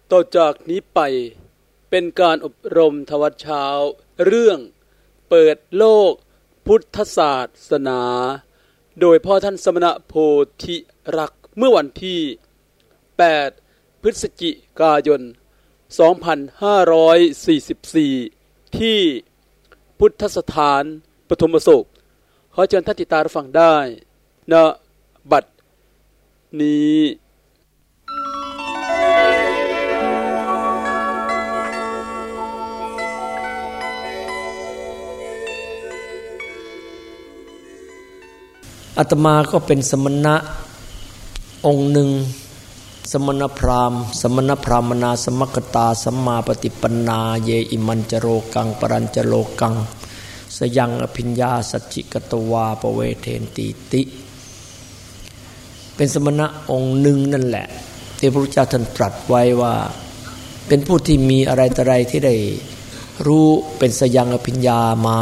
ต่อจากนี้ไปเป็นการอบรมทวัชเช้าเรื่องเปิดโลกพุทธศาสนาโดยพ่อท่านสมณโพธิรักษ์เมื่อวันที่8พฤศจิกายน2544ที่พุทธสถานปฐมโศกขอเชิญท่านติดตามรับฟังได้ณบัดนี้อาตมาก็เป็นสมณะองค์หนึ่งสมณพราหมณ์สมณพราหมนาสมัคคตาสัมมาปฏิปันนาเยอิมันจโรกังปรัญจโลกังสยังอภิญญาสัจจิกตวาปเวเทนติติเป็นสมณะองค์หนึ่งนั่นแหละที่พระพุทธเจ้าท่านตรัสไว้ว่าเป็นผู้ที่มีอะไรต่ออะไรที่ได้รู้เป็นสยังอภิญญามา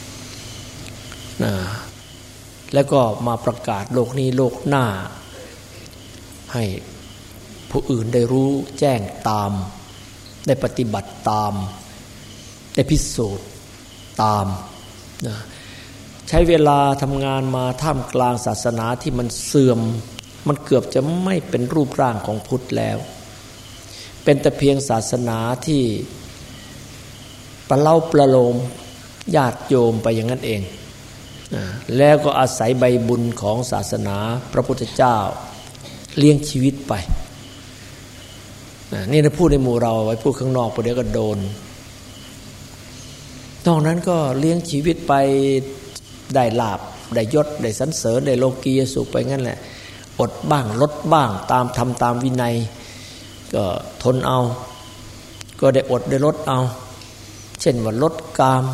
แล้วก็มาประกาศโลกนี้โลกหน้าให้ผู้อื่นได้รู้แจ้งตามได้ปฏิบัติตามได้พิสูจน์ตามใช้เวลาทำงานมาท่ามกลางศาสนาที่มันเสื่อมมันเกือบจะไม่เป็นรูปร่างของพุทธแล้วเป็นแต่เพียงศาสนาที่ประเล่าประโลมญาติโยมไปอย่างนั้นเองแล้วก็อาศัยใบบุญของศาสนาพระพุทธเจ้าเลี้ยงชีวิตไปนี่นะพูดในหมู่เราไว้พูดข้างนอกประเดี๋ยวก็โดนนอกนั้นก็เลี้ยงชีวิตไปได้ลาภได้ยศได้สรรเสริญได้โลกียสุขไปงั้นแหละอดบ้างลดบ้างตามธรรมตามวินัยก็ทนเอาก็ได้อดได้ลดเอาเช่นว่าลดกาม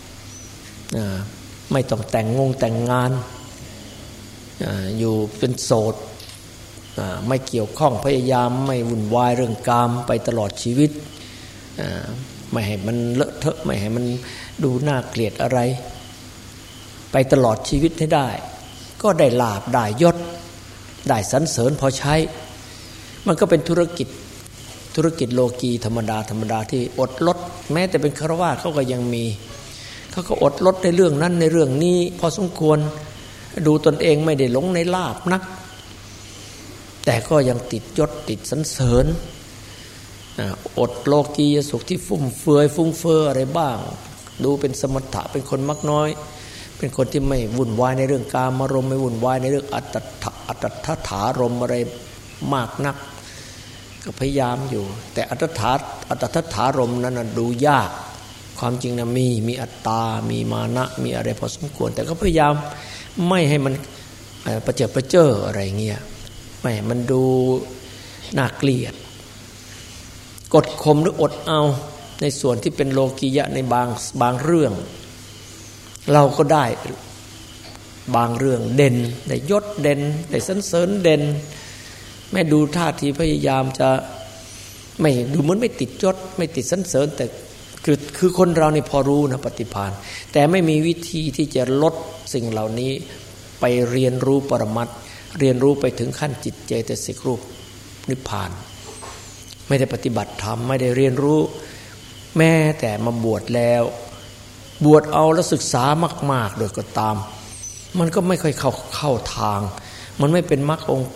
ไม่ต้องแต่งงานอยู่เป็นโสดไม่เกี่ยวข้องพยายามไม่วุ่นวายเรื่องกามไปตลอดชีวิตไม่ให้มันเลอะเทอะไม่ให้มันดูน่าเกลียดอะไรไปตลอดชีวิตให้ได้ก็ได้ลาภได้ยศได้สรรเสริญพอใช้มันก็เป็นธุรกิจโลกีธรรมดาที่อดลดแม้แต่เป็นฆราวาสเขาก็ยังมีเขาก็อดลดในเรื่องนั้นในเรื่องนี้พอสมควรดูตนเองไม่ได้หลงในลาภนักแต่ก็ยังติดยศติดสรรเสริญอดโลกียสุขที่ฟุ่มเฟือยฟุ้งเฟ้ออะไรบ้างดูเป็นสมถะเป็นคนมักน้อยเป็นคนที่ไม่วุ่นวายในเรื่องกามารมณ์ไม่วุ่นวายในเรื่องอัตถารมณ์อะไรมากนักก็พยายามอยู่แต่อัตถารมณ์นั้นดูยากความจริงนะมีอัตตามีมานะมีอะไรพอสมควรแต่ก็พยายามไม่ให้มันประเจิดอะไรเงี้ยไม่มันดูน่าเกลียดกดข่มหรืออดเอาในส่วนที่เป็นโลกียะในบางเรื่องเราก็ได้บางเรื่องเด่นได้ยศเด่นได้สรรเสริญเด่นแม้ดูท่าทีพยายามจะไม่ดูเหมือนไม่ติดยศไม่ติดสรรเสริญแต่คือคนเรานี่พอรู้นะปฏิภาณแต่ไม่มีวิธีที่จะลดสิ่งเหล่านี้ไปเรียนรู้ปรมัตถ์เรียนรู้ไปถึงขั้นจิตเจตสิกรูปนิพพานไม่ได้ปฏิบัติธรรมไม่ได้เรียนรู้แม้แต่มาบวชแล้วบวชเอาแล้วศึกษามากๆโดยก็ตามมันก็ไม่ค่อยเข้าทางมันไม่เป็นมรรคองค์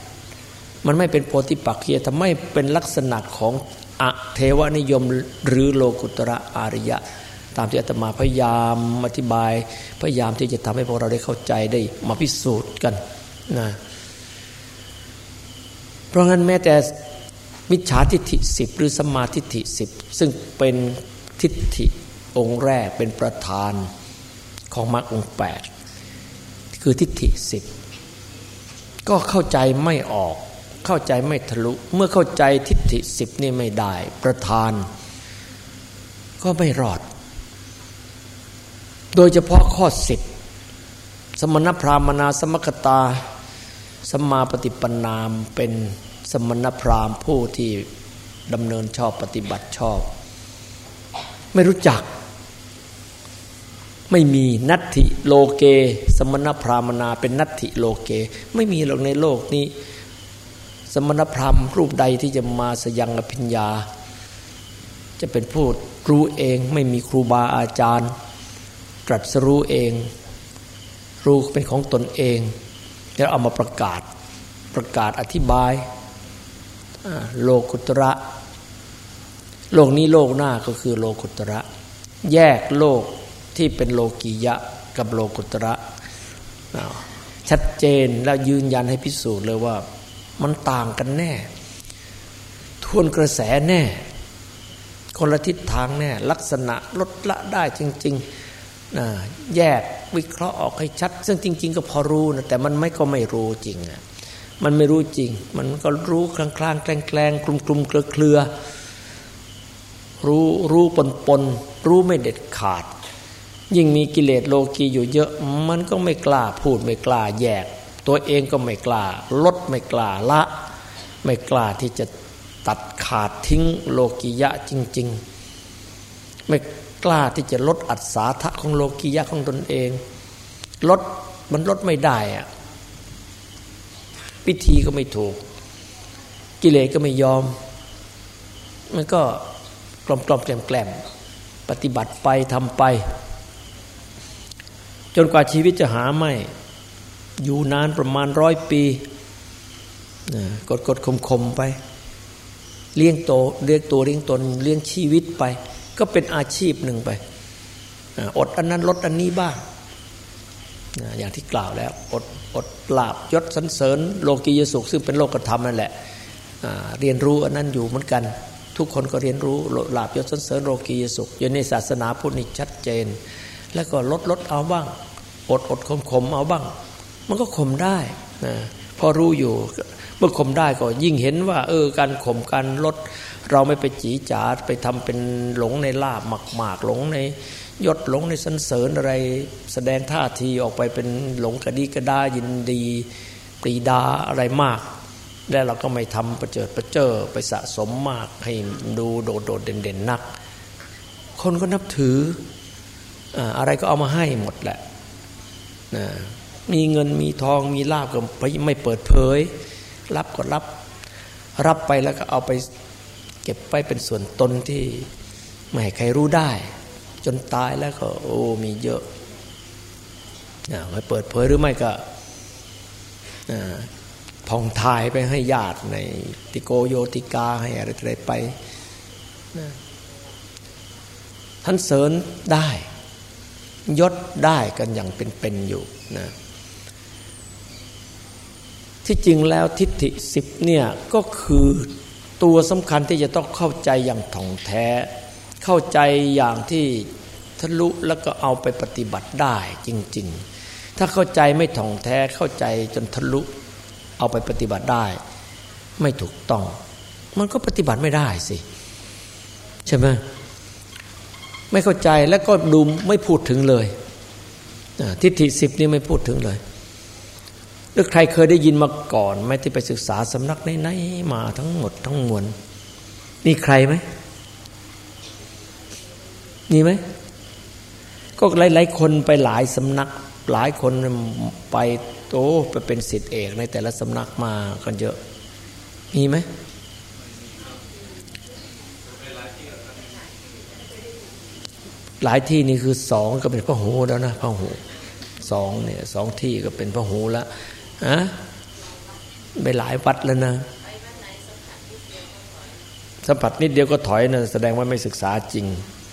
8มันไม่เป็นโพธิปักขิยธรรมไม่เป็นลักษณะของอเทวนิยมหรือโลกุตระอริยะตามที่อาตมาพยายามอธิบายพยายามที่จะทำให้พวกเราได้เข้าใจได้มาพิสูจน์กันนะเพราะงั้นแม้แต่มิจฉาทิฏฐิ10หรือสัมมาทิฏฐิ10ซึ่งเป็นทิฏฐิองค์แรกเป็นประธานของมรรคองค์8คือทิฏฐิ10ก็เข้าใจไม่ออกเข้าใจไม่ทะลุเมื่อเข้าใจทิฏฐิ10นี่ไม่ได้ประธานก็ไม่รอดโดยเฉพาะข้อ10สมณพราหมนาสมัคคตาสัมมาปฏิปันนาเป็นสมณพราหมณ์ผู้ที่ดำเนินชอบปฏิบัติชอบไม่รู้จักไม่มีนัตถิโลเกสมณพราหมนาเป็นนัตถิโลเกไม่มีหรอกในโลกนี้สมณพราหมณ์รูปใดที่จะมาสยังอภิญญาจะเป็นผู้รู้เองไม่มีครูบาอาจารย์ตรัสรู้เองรู้เป็นของตนเองแล้วเอามาประกาศอธิบายโลกุตระโลกนี้โลกหน้าก็คือโลกุตระแยกโลกที่เป็นโลกียะกับโลกุตระชัดเจนและยืนยันให้พิสูจน์เลยว่ามันต่างกันแน่ทวนกระแสแน่คนละทิศทางแน่ลักษณะลดละได้จริงๆแยกวิเคราะห์ออกให้ชัดซึ่งจริงๆก็พอรู้นะแต่มันก็ไม่รู้จริงอ่ะมันไม่รู้จริงมันก็รู้คลางๆแกล้งๆกลุ่มๆเครือรู้ปนรู้ไม่เด็ดขาดยิ่งมีกิเลสโลกีอยู่เยอะมันก็ไม่กล้าพูดไม่กล้าแยกตัวเองก็ไม่กล้าลดไม่กล้าละไม่กล้าที่จะตัดขาดทิ้งโลกียะจริงๆไม่กล้าที่จะลดอัศาทะของโลกียะของตนเองมันลดไม่ได้อะพิธีก็ไม่ถูกกิเลสก็ไม่ยอมมันก็กล่อมแกล้มปฏิบัติไปทำไปจนกว่าชีวิตจะหาไม่อยู่นานประมาณ100 ปีกดคมไปเลี้ยงตนเลี้ยงชีวิตไปก็เป็นอาชีพหนึ่งไปอดอันนั้นลดอันนี้บ้างอย่างที่กล่าวแล้วอดลาภยศสรรเสริญโลกียสุขซึ่งเป็นโลกธรรมนั่นแหละเรียนรู้อันนั้นอยู่เหมือนกันทุกคนก็เรียนรู้ลาภยศสรรเสริญโลกียสุขอยู่ในศาสนาพุทธนี่ชัดเจนแล้วก็ลดเอาบ้างอดข่มเอาบ้างมันก็ข่มได้พอรู้อยู่เมื่อข่มได้ก็ยิ่งเห็นว่าการข่มการลดเราไม่ไปจีจ๋าไปทำเป็นหลงในลาภหมากหลงในยศหลงในสรรเสริญอะไรแสดงท่าทีออกไปเป็นหลงกระดีกระดายินดีปรีดาอะไรมากแล้วเราก็ไม่ทำประเจิดไปสะสมมากให้ดูโดดเด่นนักคนก็นับถืออะไรก็เอามาให้หมดแหละมีเงินมีทองมีลาภก็ไม่เปิดเผยรับก็รับไปแล้วก็เอาไปเก็บไปเป็นส่วนตนที่ไม่ให้ใครรู้ได้จนตายแล้วก็มีเยอะไม่เปิดเผยหรือไม่ก็พองทายไปให้ญาติในติโกโยติกาให้อะไรไปท่านเสริญได้ยศได้กันอย่างเป็นอยู่นะที่จริงแล้วทิฏฐิ10เนี่ยก็คือตัวสำคัญที่จะต้องเข้าใจอย่างถ่องแท้เข้าใจอย่างที่ทะลุแล้วก็เอาไปปฏิบัติได้จริงๆถ้าเข้าใจไม่ถ่องแท้เข้าใจจนทะลุเอาไปปฏิบัติได้ไม่ถูกต้องมันก็ปฏิบัติไม่ได้สิใช่ไหมไม่เข้าใจแล้วก็ดูไม่พูดถึงเลยทิฏฐิ10นี่ไม่พูดถึงเลยหรือใครเคยได้ยินมาก่อนไหมที่ไปศึกษาสำนักไหนๆมาทั้งหมดทั้งมวลมีใครไหมมีไหมก็หลายๆคนไปหลายสำนักหลายคนไปไปเป็นศิษย์เอกในแต่ละสำนักมากันเยอะมีไหมหลายที่นี่คือ2ก็เป็นพหูแล้วนะพหู2เนี่ย2ที่ก็เป็นพหูแล้วไปหลายวัดแล้วนะสัมผัสนิดเดียวก็ถอยนะแสดงว่าไม่ศึกษาจริง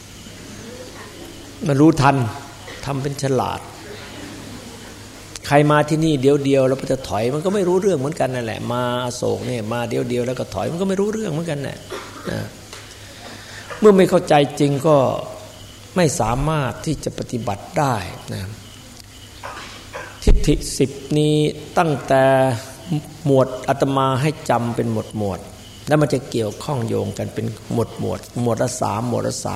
มันรู้ทันทำเป็นฉลาดใครมาที่นี่เดียวแล้วจะถอยมันก็ไม่รู้เรื่องเหมือนกันนั่นแหละมาอโศกเนี่ยมาเดียวแล้วก็ถอยมันก็ไม่รู้เรื่องเหมือนกันแหละเมื่อไม่เข้าใจจริงก็ไม่สามารถที่จะปฏิบัติได้นะทิฏฐิ10นี้ตั้งแต่หมวดอาตมาให้จำเป็นหมวดแล้วมันจะเกี่ยวข้องโยงกันเป็นหมวดละ3หมวดละ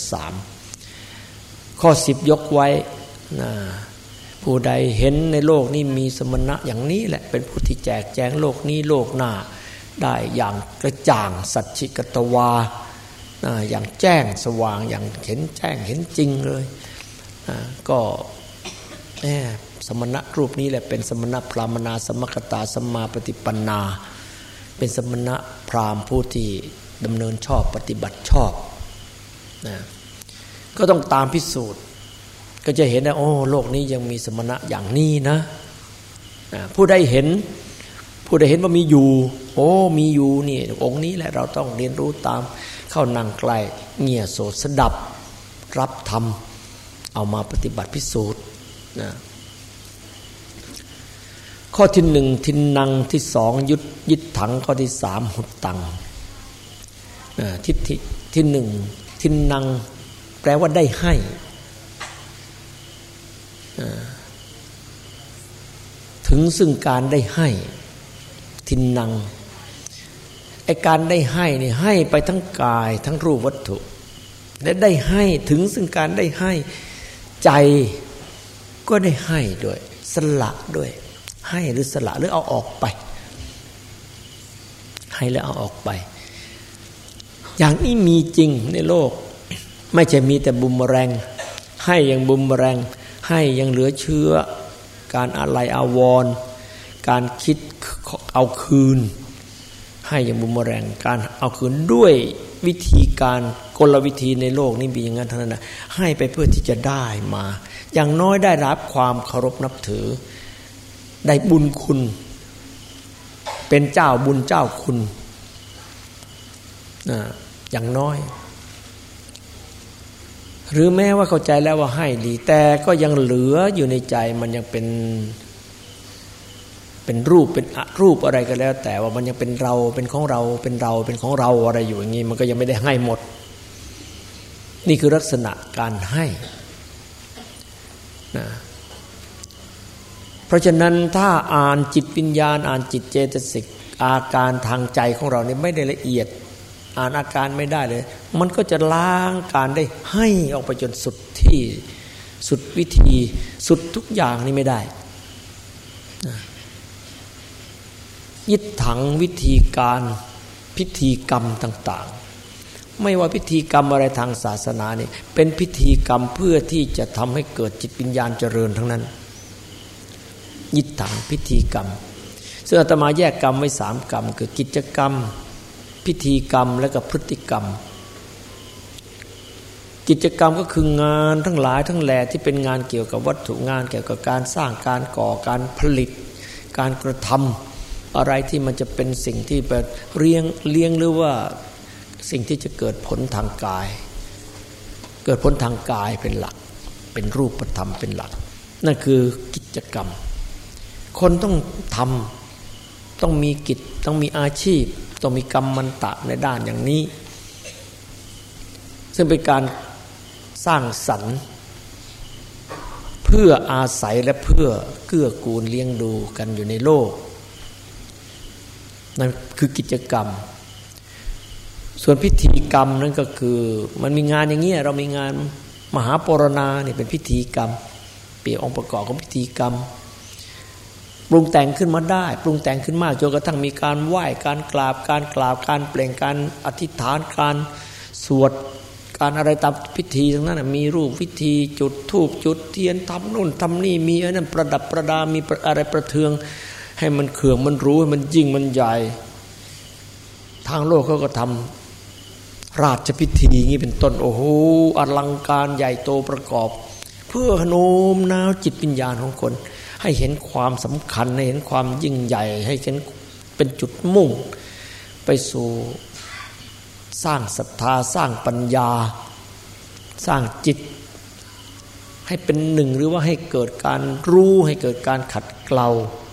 3ข้อ10ยกไว้นะผู้ใดเห็นในโลกนี้มีสมณะอย่างนี้แหละเป็นผู้ที่แจกแจงโลกนี้โลกหน้าได้อย่างกระจ่างสัจฉิกตวาอย่างแจ้งสว่างอย่างเห็นแจ้งเห็นจริงเลยก็สมณะรูปนี้แหละเป็นสมณะพรามนาสมคตาสัมมาปฏิปันนาเป็นสมณะพราหมณ์ผู้ที่ดำเนินชอบปฏิบัติชอบนะก็ต้องตามพิสูจน์ก็จะเห็นว่าโอ้โลกนี้ยังมีสมณะอย่างนี้นะผู้ใดเห็นว่ามีอยู่โอ้มีอยู่นี่องค์นี้แหละเราต้องเรียนรู้ตามเข้านั่งใกล้เงี่ยโสดสดับรับธรรมเอามาปฏิบัติพิสูจน์นะข้อที่หนึ่งทินนังที่สองยึดถังข้อที่สามหุดตังทิฏฐิที่หนึ่งทินนังแปลว่าได้ให้ถึงซึ่งการได้ให้ทินนังไอการได้ให้นี่ให้ไปทั้งกายทั้งรูปวัตถุและได้ให้ถึงซึ่งการได้ให้ใจก็ได้ให้ด้วยสละด้วยให้หรือสละหรือเอาออกไปให้แล้วเอาออกไปอย่างนี้มีจริงในโลกไม่ใช่มีแต่บุมแรงให้อย่างบุมแรงให้ยังเหลือเชื้อการอะไรอาวรณ์การคิดเอาคืนให้อย่างบุมแรงการเอาคืนด้วยวิธีการกลวิธีในโลกนี้มีอย่างนั้นเท่านั้นนะให้ไปเพื่อที่จะได้มาอย่างน้อยได้รับความเคารพนับถือได้บุญคุณเป็นเจ้าบุญเจ้าคุณอย่างน้อยหรือแม้ว่าเข้าใจแล้วว่าให้ดีแต่ก็ยังเหลืออยู่ในใจมันยังเป็นรูปเป็นอรูปอะไรก็แล้วแต่ว่ามันยังเป็นเราเป็นของเราเป็นเราเป็นของเราอะไรอยู่อย่างนี้มันก็ยังไม่ได้ให้หมดนี่คือลักษณะการให้นะเพราะฉะนั้นถ้าอ่านจิตวิญญาณอ่านจิตเจตสิกอาการทางใจของเราเนี่ยไม่ได้ละเอียดอ่านอาการไม่ได้เลยมันก็จะล้างการได้ให้ออกไปจนสุดที่สุดวิธีสุดทุกอย่างนี่ไม่ได้ยึดถังวิธีการพิธีกรรมต่างๆไม่ว่าพิธีกรรมอะไรทางศาสนานี่เป็นพิธีกรรมเพื่อที่จะทำให้เกิดจิตวิญญาณเจริญทั้งนั้นยึดถังพิธีกรรมซึ่งอาตมาแยกกรรมไว้3กรรมคือกิจกรรมพิธีกรรมและก็พฤติกรรมกิจกรรมก็คืองานทั้งหลายทั้งแหล่ที่เป็นงานเกี่ยวกับวัตถุงานเกี่ยวกับการสร้างการก่อการผลิตการกระทำอะไรที่มันจะเป็นสิ่งที่แบบเลี้ยงหรือว่าสิ่งที่จะเกิดผลทางกายเกิดผลทางกายเป็นหลักเป็นรูปธรรมเป็นหลักนั่นคือกิจกรรมคนต้องทำต้องมีกิจต้องมีอาชีพต้องมีกรรมันตะในด้านอย่างนี้ซึ่งเป็นการสร้างสรรค์เพื่ออาศัยและเพื่อเกื้อกูลเลี้ยงดูกันอยู่ในโลกนั่นคือกิจกรรมส่วนพิธีกรรมนั่นก็คือมันมีงานอย่างนี้เรามีงานมหาปรณาเนี่ยเป็นพิธีกรรมเปรียบองค์ประกอบของพิธีกรรมปรุงแต่งขึ้นมาได้ปรุงแต่งขึ้นมากจนกระทั่งมีการไหว้การกราบการเปล่งการอธิษฐานการสวดการอะไรตามพิธีทั้งนั้นมีรูปวิธีจุดธูปจุดเทียนทำนู่นทำนี่มีอันนั้นประดับประดามีอะไรประเทืองให้มันเขื่องมันรู้ให้มันยิ่งมันใหญ่ทางโลกเขาก็ทำราชพิธีอย่างนี้เป็นต้นโอ้โหอลังการใหญ่โตประกอบเพื่อโน้มน้าวจิตวิญญาณของคนให้เห็นความสำคัญให้เห็นความยิ่งใหญ่ให้เห็นเป็นจุดมุ่งไปสู่สร้างศรัทธาสร้างปัญญาสร้างจิตให้เป็นหนึ่งหรือว่าให้เกิดการรู้ให้เกิดการขัดเกลา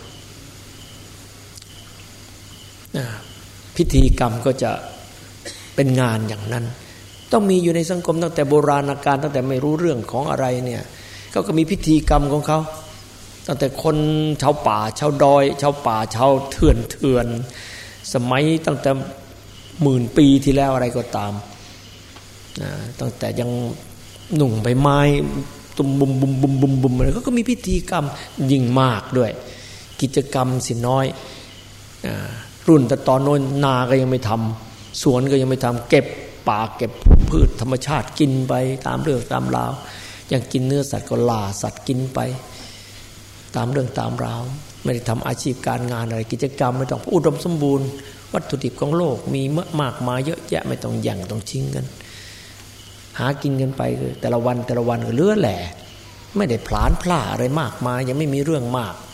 พิธีกรรมก็จะเป็นงานอย่างนั้นต้องมีอยู่ในสังคมตั้งแต่โบราณกาลตั้งแต่ไม่รู้เรื่องของอะไรเนี่ยเขาก็มีพิธีกรรมของเขาตั้งแต่คนชาวป่าชาวดอยชาวป่าชาวเถื่อนสมัยตั้งแต่10,000 ปีที่แล้วอะไรก็ตามตั้งแต่ยังหนุ่งใบไม้ตุ่มบุมอะไรก็มีพิธีกรรมยิ่งมากด้วยกิจกรรมสิน้อยรุ่นแต่ตอนโน้นนาก็ยังไม่ทำสวนก็ยังไม่ทำเก็บป่าเก็บพืชธรรมชาติกินไปตามเรื่องตามราวอย่างกินเนื้อสัตว์ก็ล่าสัตว์กินไปตามเรื่องตามราวไม่ได้ทำอาชีพการงานอะไรกิจกรรมไม่ต้องอุดมสมบูรณ์วัตถุดิบของโลกมีมากมายเยอะแยะไม่ต้องแย่งต้องชิงกันหากินกันไปแต่ละวันก็เหลือแหล่ไม่ได้พลานพล่าอะไรมากมายยังไม่มีเรื่องมาก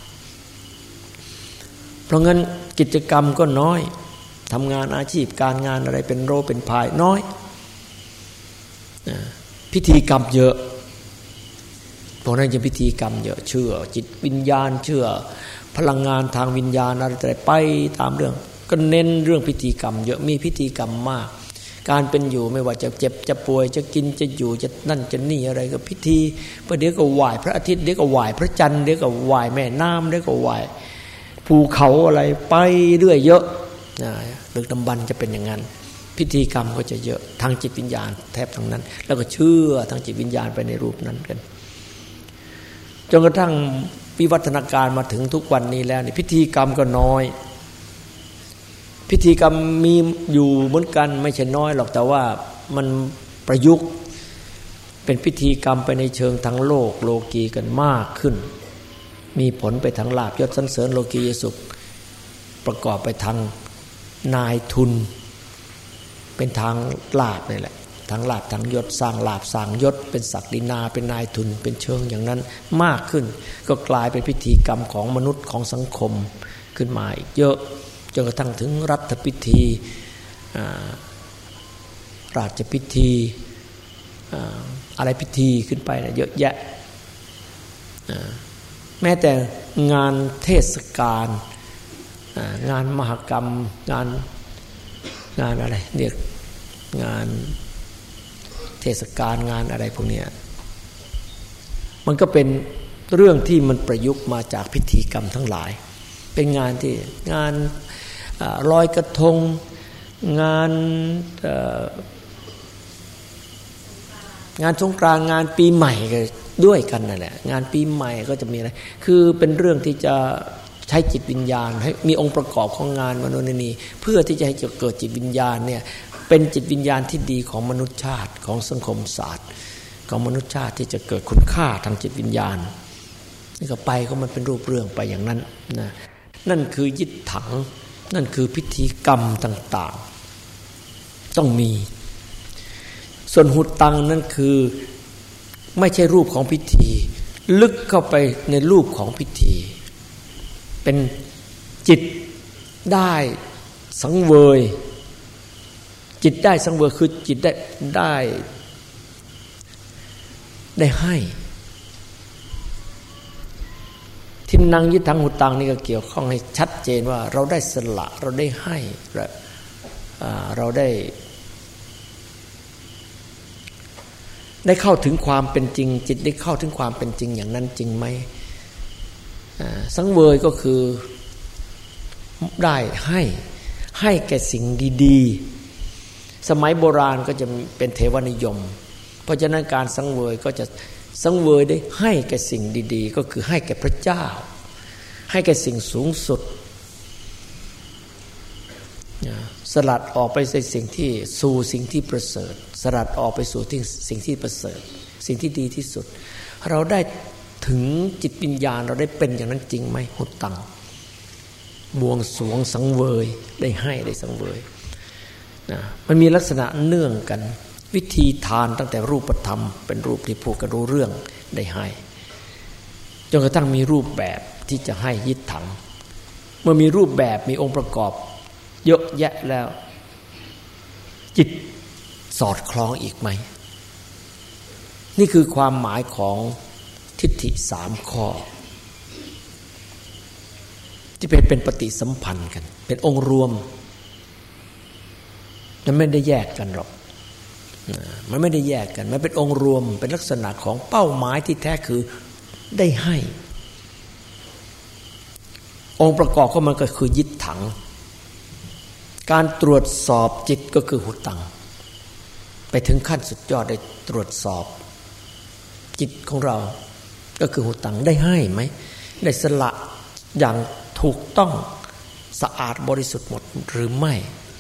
เพราะงั้นกิจกรรมก็น้อยทำงานอาชีพการงานอะไรเป็นโรเป็นพายน้อยพิธีกรรมเยอะเพราะนั้นจะพิธีกรรมเยอะเชื่อจิตวิญญาณเชื่อพลังงานทางวิญญาณอะไรไปตามเรื่องก็เน้นเรื่องพิธีกรรมเยอะมีพิธีกรรมมากการเป็นอยู่ไม่ว่าจะเจ็บจะป่วยจะกินจะอยู่จะนั่นจะนี่อะไรก็พิธีประเดี๋ยวก็ไหว้พระอาทิตย์เดี๋ยวก็ไหว้พระจันทร์เดี๋ยวก็ไหว้แม่น้ำเดี๋ยวก็ไหว้ภูเขาอะไรไปเรื่อยเยอะดึกดำบรรพ์จะเป็นอย่างนั้นพิธีกรรมก็จะเยอะทางจิตวิญญาณแทบทั้งนั้นแล้วก็เชื่อทางจิตวิญญาณไปในรูปนั้นกันจนกระทั่งวิวัฒนาการมาถึงทุกวันนี้แล้วนี่พิธีกรรมก็น้อยพิธีกรรมมีอยู่เหมือนกันไม่ใช่น้อยหรอกแต่ว่ามันประยุกต์เป็นพิธีกรรมไปในเชิงทางโลกโลกีกันมากขึ้นมีผลไปทางลาภยศสรรเสริญโลกียสุขประกอบไปทางนายทุนเป็นทางลาภนี่แหละทางลาภทางยศสร้างลาภสร้างยศเป็นศักดินาเป็นนายทุนเป็นเชิงอย่างนั้นมากขึ้นก็กลายเป็นพิธีกรรมของมนุษย์ของสังคมขึ้นมาอีกเยอะจนกระทั่งถึงรัฐพิธีราชพิธีอะไรพิธีขึ้นไปนะเยอะแยะแม้แต่งานเทศกาลงานมหกรรมงานอะไรเรียกงานเทศกาลงานอะไรพวกนี้มันก็เป็นเรื่องที่มันประยุกต์มาจากพิธีกรรมทั้งหลายเป็นงานที่งานลอยกระทงงานสงกรานต์งานปีใหม่ก็ด้วยกันนั่นแหละงานปีใหม่ก็จะมีอะไรคือเป็นเรื่องที่จะใช้จิตวิญญาณให้มีองค์ประกอบของงานมโนนีเพื่อที่จะให้เกิดจิตวิญญาณเนี่ยเป็นจิตวิญญาณที่ดีของมนุษยชาติของสังคมศาสตร์ของมนุษยชาติที่จะเกิดคุณค่าทางจิตวิญญาณนี่ก็ไปก็มันเป็นรูปเรื่องไปอย่างนั้นนะนั่นคือยิตถังนั่นคือพิธีกรรมต่างๆต้องมีส่วนหุตังนั่นคือไม่ใช่รูปของพิธีลึกเข้าไปในรูปของพิธีเป็นจิตได้สังเวยจิตได้สังเวยคือจิตได้ให้ทินนังยิทังหุตังนี่ก็เกี่ยวข้องให้ชัดเจนว่าเราได้สละเราได้ให้เราได้เข้าถึงความเป็นจริงจิตได้เข้าถึงความเป็นจริงอย่างนั้นจริงไหมสังเวยก็คือได้ให้แก่สิ่งดีๆสมัยโบราณก็จะเป็นเทวนิยมเพราะฉะนั้นการสังเวยก็จะสังเวยได้ให้แก่สิ่งดีๆก็คือให้แก่พระเจ้าให้แก่สิ่งสูงสุดสลัดออกไปในสิ่งที่สู่สิ่งที่ประเสริฐสลัดออกไปสู่สิ่งที่ประเสริฐสิ่งที่ดีที่สุดเราได้ถึงจิตวิญญาณเราได้เป็นอย่างนั้นจริงไหมหุตังบวงสรวงสังเวยได้ให้ได้สังเวยมันมีลักษณะเนื่องกันวิธีทานตั้งแต่รูปธรรมเป็นรูปที่พูดกันรู้เรื่องได้ให้จนกระทั่งมีรูปแบบที่จะให้ยิตถังเมื่อมีรูปแบบมีองค์ประกอบเยอะแยะแล้วจิตสอดคล้องอีกไหมนี่คือความหมายของทิฏฐิ3ข้อที่เป็นปฏิสัมพันธ์กันเป็นองค์รวมมันไม่ได้แยกกันหรอกมันไม่ได้แยกกันมันเป็นองค์รวมเป็นลักษณะของเป้าหมายที่แท้คือได้ให้องค์ประกอบของมันก็คือยิตถังการตรวจสอบจิตก็คือหุตังไปถึงขั้นสุดยอดได้ตรวจสอบจิตของเราก็คือหุตังได้ให้ไหมได้สละอย่างถูกต้องสะอาดบริสุทธิ์หมดหรือไม่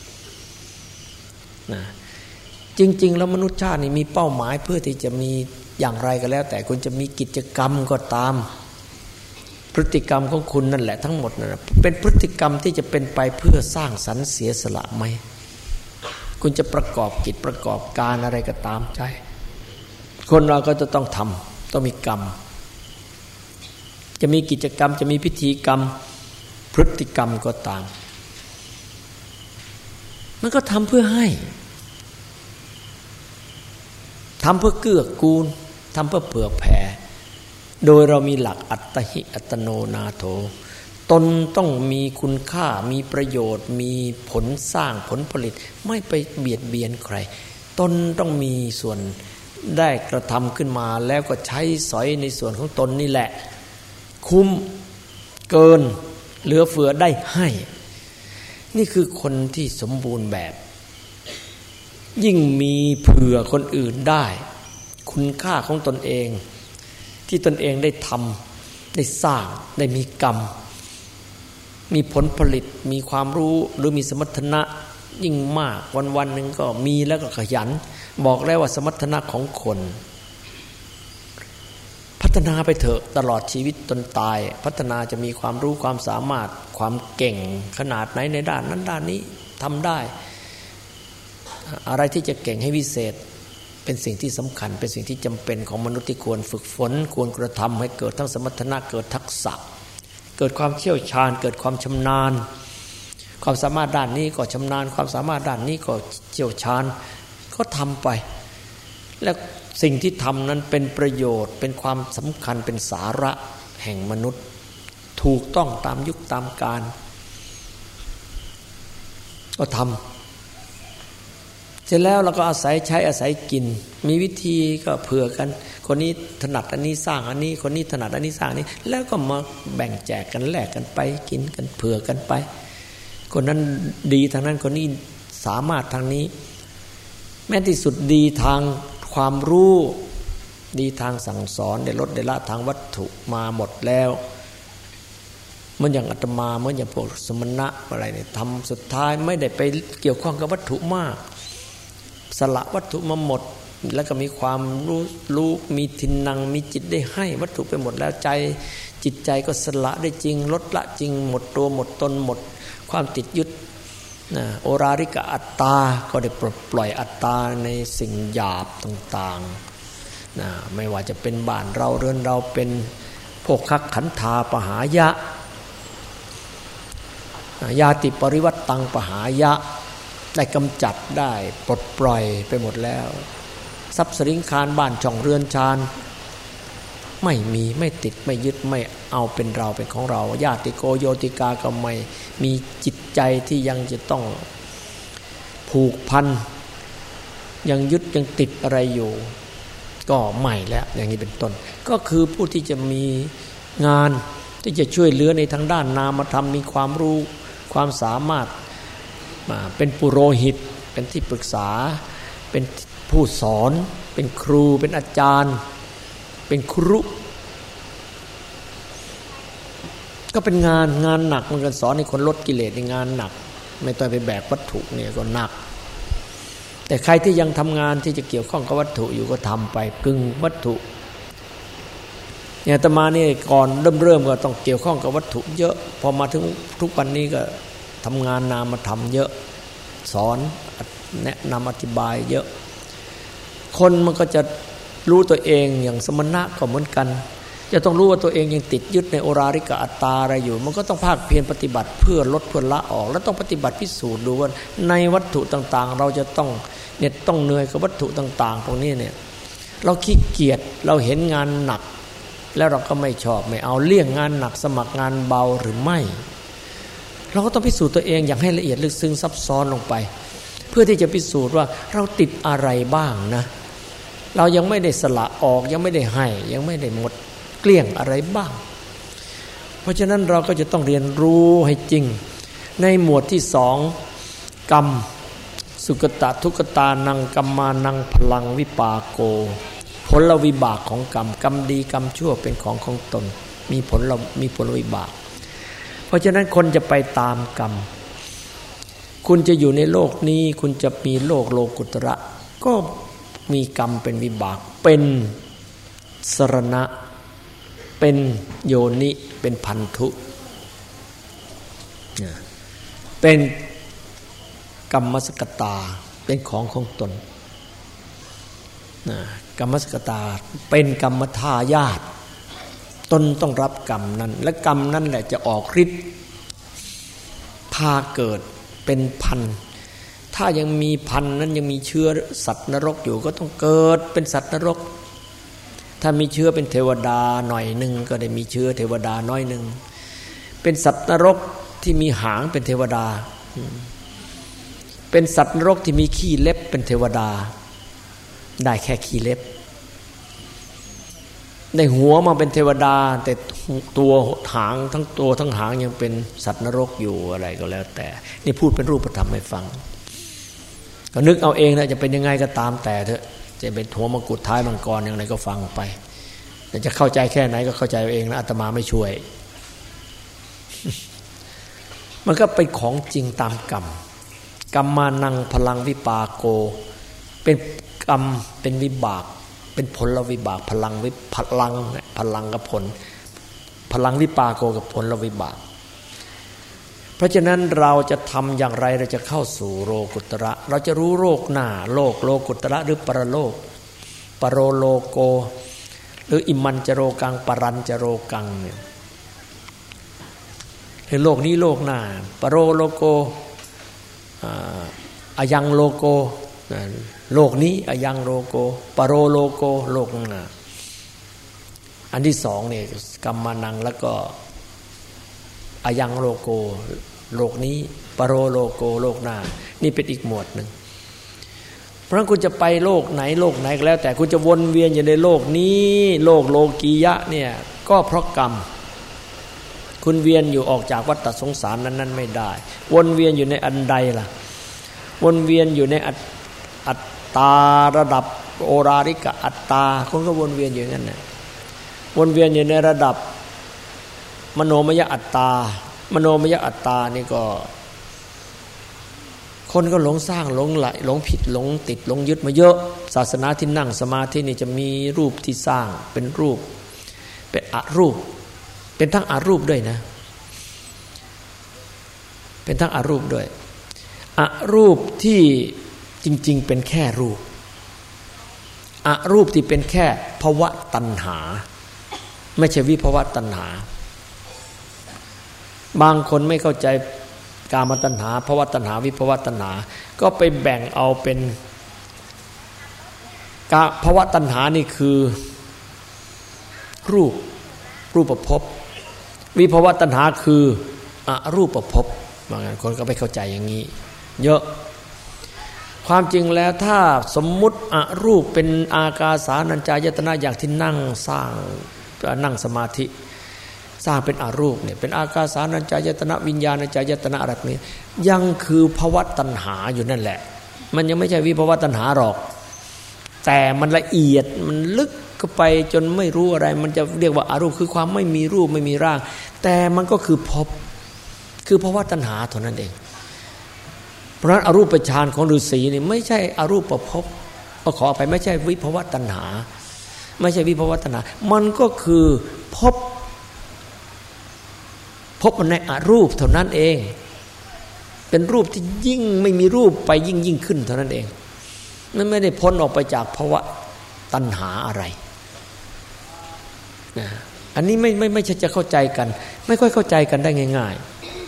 นะจริงๆแล้วมนุษยชาตินี่มีเป้าหมายเพื่อที่จะมีอย่างไรก็แล้วแต่คุณจะมีกิจกรรมก็ตามปฤติกรรมของคุณนั่นแหละทั้งหมดนั่นเป็นพฤติกรรมที่จะเป็นไปเพื่อสร้างสรรค์เสียสละไหมคุณจะประกอบกิจประกอบการอะไรก็ตามใจคนเราก็จะต้องทำต้องมีกรรมจะมีกิจกรรมจะมีพิธีกรรมพฤติกรรมก็ตามมันก็ทำเพื่อให้ทำเพื่อเกื้อกูลทำเพื่อเผื่อแผ่โดยเรามีหลักอัตตหิอัตโนนาโถตนต้องมีคุณค่ามีประโยชน์มีผลสร้างผลผลิตไม่ไปเบียดเบียนใครตนต้องมีส่วนได้กระทำขึ้นมาแล้วก็ใช้สอยในส่วนของตนนี่แหละคุ้มเกินเหลือเฟือได้ให้นี่คือคนที่สมบูรณ์แบบยิ่งมีเผื่อคนอื่นได้คุณค่าของตนเองที่ตนเองได้ทำได้สร้างได้มีกรรมมีผลผลิตมีความรู้หรือมีสมรรถนะยิ่งมากวันๆหนึ่งก็มีแล้วก็ขยันบอกแล้วว่าสมรรถนะของคนพัฒนาไปเถอะตลอดชีวิตจนตายพัฒนาจะมีความรู้ความสามารถความเก่งขนาดไหนในด้านนั้นด้านนี้ทำได้อะไรที่จะเก่งให้วิเศษเป็นสิ่งที่สำคัญเป็นสิ่งที่จำเป็นของมนุษย์ที่ควรฝึกฝนควรกระทำให้เกิดทั้งสมรรถนะเกิดทักษะเกิดความเชี่ยวชาญเกิดความชำนาญความสามารถด้านนี้ก็ชำนาญความสามารถด้านนี้ก็เชี่ยวชาญก็ทำไปและสิ่งที่ทำนั้นเป็นประโยชน์เป็นความสำคัญเป็นสาระแห่งมนุษย์ถูกต้องตามยุคตามกาลก็ทำเสร็จแล้วเราก็อาศัยใช้อาศัยกินมีวิธีก็เผื่อกันคนนี้ถนัดอันนี้สร้างอันนี้คนนี้ถนัดอันนี้สร้างนี้แล้วก็มาแบ่งแจกกันแลกกันไปกินกันเผื่อกันไปคนนั้นดีทางนั้นคนนี้สามารถทางนี้แม้ที่สุดดีทางความรู้ดีทางสั่งสอนได้ลดได้ละทางวัตถุมาหมดแล้วเหมือนอย่างอาตมาเหมือนอย่างพวกสมณะอะไรเนี่ยทำสุดท้ายไม่ได้ไปเกี่ยวข้องกับวัตถุมากสละวัตถุมาหมดแล้วก็มีความรู้มีทินนังมีจิตได้ให้วัตถุไปหมดแล้วใจจิตใจก็สละได้จริงลดละจริงหมดตัวหมดตนหมดความติดยึดโอราริกะอัตตาก็ได้ปลดปล่อยอัตตาในสิ่งหยาบต่างๆไม่ว่าจะเป็นบ้านเราเรือนเราเป็นพวกคักขันธาปหายะญาติปริวัตตังปหายะได้กำจัดได้ปลดปล่อยไปหมดแล้วทรัพย์สินคารบ้านช่องเรือนชานไม่มีไม่ติดไม่ยึดไม่เอาเป็นเราเป็นของเราญาติโกโยติกาก็ไม่มีจิตใจที่ยังจะต้องผูกพันยังยึดยังติดอะไรอยู่ก็ไม่แล้วอย่างนี้เป็นต้นก็คือผู้ที่จะมีงานที่จะช่วยเหลือในทางด้านนามธรรมมีความรู้ความสามารถเป็นปุโรหิตเป็นที่ปรึกษาเป็นผู้สอนเป็นครูเป็นอาจารย์เป็นครูก็เป็นงานหนักมันก็สอนให้คนลดกิเลสในงานหนักไม่ต้องไปแบกวัตถุเนี่ยก็หนักแต่ใครที่ยังทำงานที่จะเกี่ยวข้องกับวัตถุอยู่ก็ทำไปกึ่งวัตถุเนี่ยอาตมานี่ก่อนเริ่มก็ต้องเกี่ยวข้องกับวัตถุเยอะพอมาถึงทุกวันนี้ก็ทำงานนามธรรมเยอะสอนแนะนำอธิบายเยอะคนมันก็จะรู้ตัวเองอย่างสมณะก็เหมือนกันจะต้องรู้ว่าตัวเองยังติดยึดในโอราริกะอัตตาอะไรอยู่มันก็ต้องภาคเพียรปฏิบัติเพื่อลดเพื่อละออกแล้วต้องปฏิบัติพิสูจน์ดูว่าในวัตถุต่างๆเราจะต้องเหนื่อยกับวัตถุต่างๆตรงนี้เนี่ยเราขี้เกียจเราเห็นงานหนักแล้วเราก็ไม่ชอบไม่เอาเลี่ยงงานหนักสมัครงานเบาหรือไม่เราก็ต้องพิสูจน์ตัวเองอย่างให้ละเอียดลึกซึ้งซับซ้อนลงไปเพื่อที่จะพิสูจน์ว่าเราติดอะไรบ้างนะเรายังไม่ได้สละออกยังไม่ได้ให้ยังไม่ได้หมดเกลี้ยงอะไรบ้างเพราะฉะนั้นเราก็จะต้องเรียนรู้ให้จริงในหมวดที่สองกรรมสุกตะทุกตานังกัมมานังพลังวิปาโกผลวิบากของกรรมกรรมดีกรรมชั่วเป็นของตนมีผลวิบากเพราะฉะนั้นคนจะไปตามกรรมคุณจะอยู่ในโลกนี้คุณจะมีโลกโลกุตระก็มีกรรมเป็นวิบากเป็นสรณะเป็นโยนิเป็นพันธุเป็นกรรมสกตาเป็นของตนกรรมสกตาเป็นกรรมทายาทตนต้องรับกรรมนั้นและกรรมนั้นแหละจะออกฤทธิ์พาเกิดเป็นพันธุ์ถ้ายังมีพันธุ์นั้นยังมีเชื้อสัตว์นรกอยู่ก็ต้องเกิดเป็นสัตว์นรกถ้ามีเชื้อเป็นเทวดาหน่อยนึงก็ได้มีเชื้อเทวดาน้อยนึงเป็นสัตว์นรกที่มีหางเป็นเทวดาเป็นสัตว์นรกที่มีขี้เล็บเป็นเทวดาได้แค่ขี้เล็บในหัวมาเป็นเทวดาแต่ตัวหางทั้งตัวทั้งหางยังเป็นสัตว์นรกอยู่อะไรก็แล้วแต่นี่พูดเป็นรูปธรรมให้ฟังก็นึกเอาเองนะจะเป็นยังไงก็ตามแต่เถอะจะเป็นหัวมกุฎท้ายมังกรอย่างไรก็ฟังไปแต่จะเข้าใจแค่ไหนก็เข้าใจเองนะอาตมาไม่ช่วย มันก็เป็นของจริงตามกรรมกรรมานังพลังวิปากโกเป็นกรรมเป็นวิบากเป็นผลวิบากพลังกับผลพลังวิปากโกกับผลวิบากเพราะฉะนั้นเราจะทำอย่างไรเราจะเข้าสู่โลกุตระเราจะรู้โลกหน้าโลกโลกุตระหรือปรโลกปรโลโกหรืออิมันจโรกังปรัญจโรกังเนี่ยในโลกนี้โลกหน้าปรโลโกอายังโลโกโลกนี้อายังโลโกปรโลโกโลกหน้าอันที่สองเนี่ยกัมมานังแล้วก็อายังโลโกโลกนี้ปรโลโกโลกหน้านี่เป็นอีกหมวดหนึ่งเพราะฉะนั้นคุณจะไปโลกไหนก็แล้วแต่คุณจะวนเวียนอยู่ในโลกนี้โลกโลกียะเนี่ยก็เพราะกรรมคุณเวียนอยู่ออกจากวัฏสงสารนั้นไม่ได้วนเวียนอยู่ในอันใดล่ะวนเวียนอยู่ในอัตตาระดับโอราริกะอัตตาคนก็วนเวียนอยู่อย่างนั้นน่ะวนเวียนอยู่ในระดับมโนมยอัตตามโนมยอัตตานี่ก็คนก็หลงสร้างหลงไหลหลงผิดหลงติดหลงยึดมาเยอะศาสนาที่นั่งสมาธินี่จะมีรูปที่สร้างเป็นรูปเป็นอรูปเป็นทั้งอรูปด้วยนะเป็นทั้งอรูปด้วยอรูปที่จริงๆเป็นแค่รูปอรูปที่เป็นแค่ภวตัณหาไม่ใช่วิภวตัณหาบางคนไม่เข้าใจกามตัณหาภวตัณหาวิภวตัณหาก็ไปแบ่งเอาเป็นภวตัณหานี่คือรูปภพวิภวตัณหาคืออรูปภพบางคนก็ไม่เข้าใจอย่างนี้เยอะความจริงแล้วถ้าสมมุติอรูปเป็นอากาสานัญจายตนะอย่างที่นั่งสร้างนั่งสมาธิสร้างเป็นอรูปเนี่ยเป็นอากาสานัญจายตนะวิญญาณัญจายตนะอะไรพวกนี้ยังคือภวตัณหาอยู่นั่นแหละมันยังไม่ใช่วิภวตัณหาหรอกแต่มันละเอียดมันลึกเข้าไปจนไม่รู้อะไรมันจะเรียกว่าอรูปคือความไม่มีรูปไม่มีร่างแต่มันก็คือภพคือภวตัณหาเท่านั้นเองเพราะฉะนั้นอรูปฌานของฤาษีนี่ไม่ใช่อรูปภพขออภัยไม่ใช่วิภวตัณหาไม่ใช่วิภวตัณหามันก็คือภพมันในอรูปเท่านั้นเองเป็นรูปที่ยิ่งไม่มีรูปไปยิ่งขึ้นเท่านั้นเองมันไม่ได้พ้นออกไปจากภวตัณหาอะไรอันนี้ไม่ใช่จะเข้าใจกันไม่ค่อยเข้าใจกันได้ง่ายๆ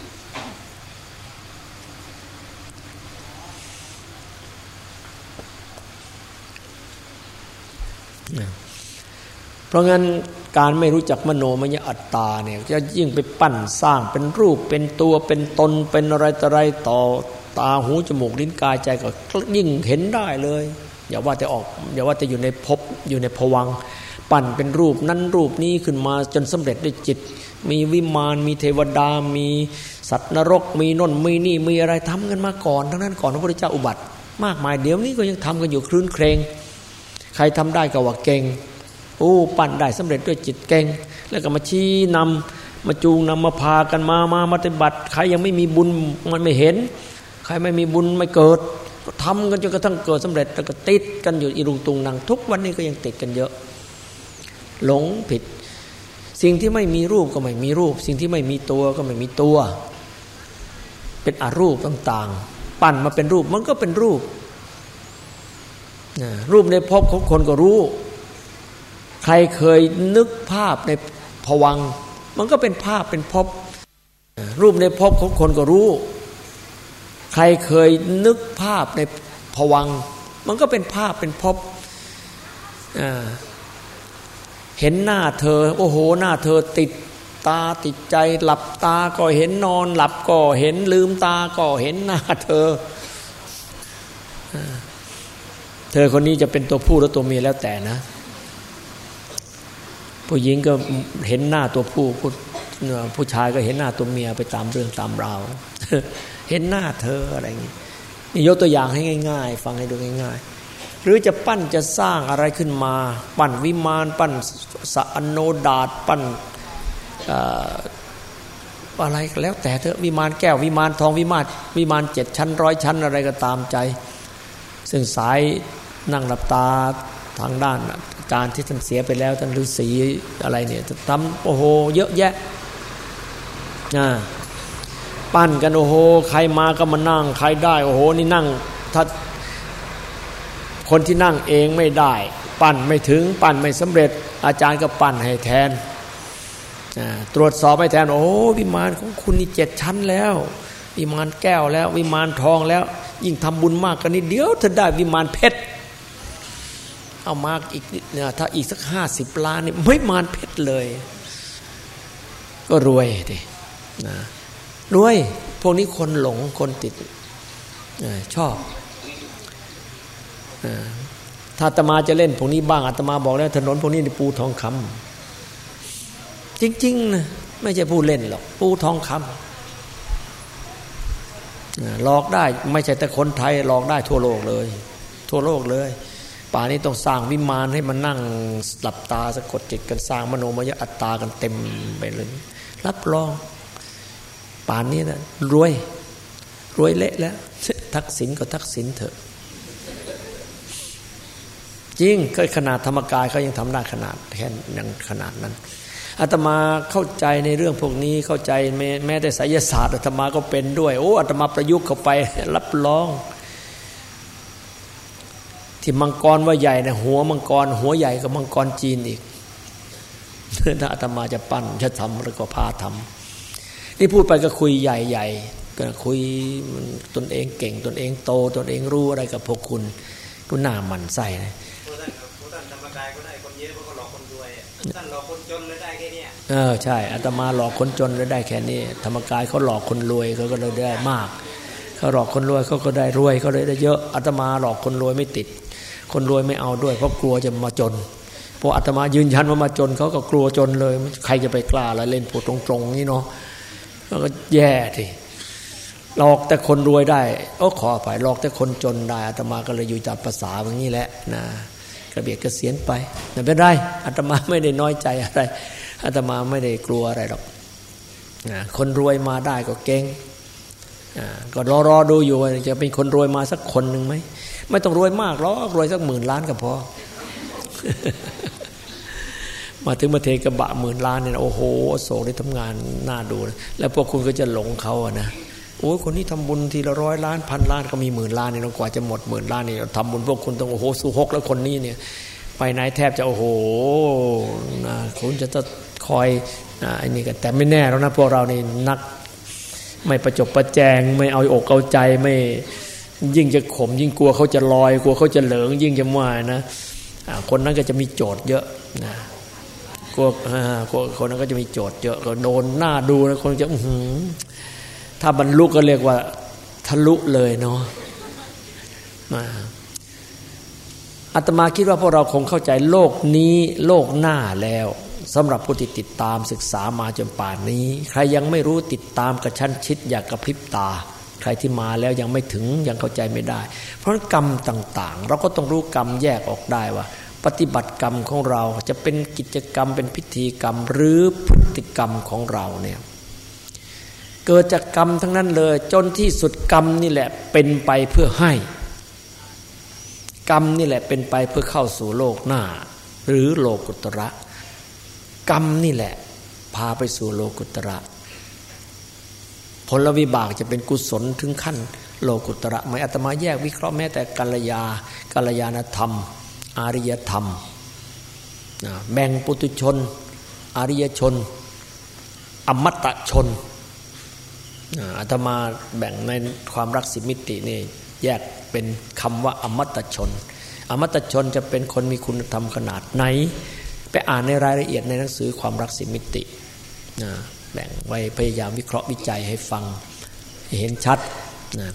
เพราะงั้นการไม่รู้จักมโนมยอัตตาเนี่ยจะยิ่งไปปั้นสร้างเป็นรูปเป็นตัวเป็นตนเป็นอะไรต่ออะไรต่อตาหูจมูกลิ้นกายใจก็ยิ่งเห็นได้เลยอย่าว่าแต่อยู่ในภพอยู่ในภวังค์ปั้นเป็นรูปนั้นรูปนี้ขึ้นมาจนสำเร็จด้วยจิตมีวิมานมีเทวดามีสัตว์นรกมีน่นมีนี่มีอะไรทำกันมาก่อนทั้งนั้นก่อนพระพุทธเจ้าอุบัติมากมายเดี๋ยวนี้ก็ยังทำกันอยู่ครื้นเครงใครทำได้ก็ว่าเก่งปั้นได้สำเร็จด้วยจิตเก่งแล้วก็มาชี้นำมาจูงนำมาพากันมาปฏิบัติใครยังไม่มีบุญมันไม่เห็นใครไม่มีบุญไม่เกิดก็ทำกันจนกระทั่งเกิดสำเร็จแล้วก็ติดกันอยู่อีรุงตุงนังทุกวันนี้ก็ยังติดกันเยอะหลงผิดสิ่งที่ไม่มีรูปก็ไม่มีรูปสิ่งที่ไม่มีตัวก็ไม่มีตัวเป็นอรูปต่างๆปั้นมาเป็นรูปมันก็เป็นรูปรูปในภพของคนก็รู้ใครเคยนึกภาพในภวังค์มันก็เป็นภาพเป็นภพรูปในภพของคนก็รู้ใครเคยนึกภาพในภวังค์มันก็เป็นภาพเป็นภพเห็นหน้าเธอโอ้โหหน้าเธอติดตาติดใจหลับตาก็เห็นนอนหลับก็เห็นลืมตาก็เห็นหน้าเธอคนนี้จะเป็นตัวผู้หรือตัวเมียแล้วแต่นะผู้หญิงก็เห็นหน้าตัวผู้ชายก็เห็นหน้าตัวเมียไปตามเรื่องตามราวเห็นหน้าเธออะไรอย่างนี้นี่ยกตัวอย่างให้ง่ายๆฟังให้ดูง่ายๆหรือจะปั้นจะสร้างอะไรขึ้นมาปั้นวิมานปั้นสะอโนดาตปั้นอะไรก็แล้วแต่เถอะวิมานแก้ววิมานทองวิมาน7 ชั้น100 ชั้นอะไรก็ตามใจซึ่งสายนั่งหลับตาทางด้านอาจารย์ที่ท่านเสียไปแล้วท่านฤาษีอะไรเนี่ยทำโอ้โหเยอะแยะปั้นกันโอ้โหใครมาก็มานั่งใครได้โอ้โหนี่นั่งถ้าคนที่นั่งเองไม่ได้ปั้นไม่ถึงปั้นไม่สำเร็จอาจารย์ก็ปั้นให้แทนตรวจสอบให้แทนโอ้วิมานของคุณนี่7 ชั้นแล้ววิมานแก้วแล้ววิมานทองแล้วยิ่งทำบุญมากกันนี่เดี๋ยวเธอได้วิมานเพชรเอามาอีกเนี่ยถ้าอีกสัก50 ล้านนี่ไม่มานเพชรเลยก็รวยดินะรวยพวกนี้คนหลงคนติดชอบถ้าอาตมาจะเล่นพวกนี้บ้างอาตมาบอกแล้วถนนพวกนี้ปูทองคำจริงๆนะไม่ใช่พูดเล่นหรอกปูทองคำหลอกได้ไม่ใช่แต่คนไทยหลอกได้ทั่วโลกเลยป่านี้ต้องสร้างวิมานให้มันนั่งหลับตาสะกดจิตกันสร้างมโนมยอัตตากันเต็มไปเลยรับรองป่านนี้นะรวยเละแล้วทักษิณก็ทักษิณเถอะจริงเคยขนาดธรรมกายเขายังทำได้ขนาดแค่ยังขนาดนั้นอาตมาเข้าใจในเรื่องพวกนี้เข้าใจแม้แต่ไสยศาสตร์อาตมาก็เป็นด้วยโอ้อาตมาประยุกต์เข้าไปรับรองที่มังกรว่าใหญ่นะหัวมังกรหัวใหญ่กว่ามังกรจีนอีกถ้าอาตมาจะปั้นจะทำแล้วก็พาทำนี่พูดไปก็คุยใหญ่ๆก็คุยตนเองเก่งตนเองโตตนเองรู้อะไรกับพวกคุณก็น่าหมั่นไส้นะท่านธรรมกายก็ได้คนเยอะเพราะก็หลอกคนรวยท่านหลอกคนจนเลยได้แค่นี้ใช่อาตมาหลอกคนจนเลยได้แค่นี้ธรรมกายเขาหลอกคนรวยเขาก็เลยได้มากเขาหลอกคนรวยเขาก็ได้รวยเขาเลยได้เยอะอาตมาหลอกคนรวยไม่ติดคนรวยไม่เอาด้วยเพราะกลัวจะมาจนพออาตมายืนยันว่ามาจนเขาก็กลัวจนเลยใครจะไปกล้าละเล่นพูดตรงๆนี่เนาะแล้วก็แย่ทีหลอกแต่คนรวยได้ขออภัยหลอกแต่คนจนได้อาตมาก็เลยอยู่จับภาษาอย่างนี้แหละนะกระเบียดกระเสียนไปไม่เป็นไรอาตมาไม่ได้น้อยใจอะไรอาตมาไม่ได้กลัวอะไรหรอกคนรวยมาได้ก็เก่งก็รอดูอยู่จะเป็นคนรวยมาสักคนหนึ่งไหมไม่ต้องรวยมากหรอกรวยสัก10,000 ล้านก็พอ มาถึงมาเทกระบะ10,000 ล้านเนี่ยโอ้โหโศกได้ทำงานน่าดูแล้วพวกคุณก็จะหลงเขาอะนะโอ้ยคนนี้ทำบุญทีละ100 ล้าน1,000 ล้านก็มี10,000 ล้านเนี่ยกว่าจะหมด10,000 ล้านนี่ทำบุญพวกคุณต้องโอ้โหสู้ฮกแล้วคนนี้เนี่ยไปไหนแทบจะโอ้โหคุณจะคอยไอ้นี่กันแต่ไม่แน่แล้วนะพวกเรานี่นักไม่ประจบประแจงไม่เอาอกเอาใจไม่ยิ่งจะข่มยิ่งกลัวเขาจะลอยกลัวเขาจะเหลิงยิ่งจะว่านะคนนั้นก็จะมีโจทย์เยอะนะกลัวคนนั้นก็จะมีโจทย์เยอะก็โดนหน้าดูแล้วคนจะถ้าบรรลุก็เรียกว่าทะลุเลยเนาะอาตมาคิดว่าพวกเราคงเข้าใจโลกนี้โลกหน้าแล้วสำหรับผู้ที่ติดตามศึกษามาจนป่านนี้ใครยังไม่รู้ติดตามกระชั้นชิดอยากกระพริบตาใครที่มาแล้วยังไม่ถึงยังเข้าใจไม่ได้เพราะกรรมต่างๆเราก็ต้องรู้กรรมแยกออกได้ว่าปฏิบัติกรรมของเราจะเป็นกิจกรรมเป็นพิธีกรรมหรือพฤติกรรมของเราเนี่ยเกิดจากกรรมทั้งนั้นเลยจนที่สุดกรรมนี่แหละเป็นไปเพื่อให้กรรมนี่แหละเป็นไปเพื่อเข้าสู่โลกหน้าหรือโลกุตระกรรมนี่แหละพาไปสู่โลกุตระผลวิบากจะเป็นกุศลถึงขั้นโลกุตระไม่อาตมาแยกวิเคราะห์แม้แต่กัลยาณธรรมอริยธรรมแบ่งปุถุชนอริยชนอมตะชนอาตมาแบ่งในความรักสิมิตินี่แยกเป็นคำว่าอมตะชนอมตะชนจะเป็นคนมีคุณธรรมขนาดไหนไปอ่านในรายละเอียดในหนังสือความรักสิมิติแบ่งไว้พยายามวิเคราะห์วิจัยให้ฟังให้เห็นชัดนะ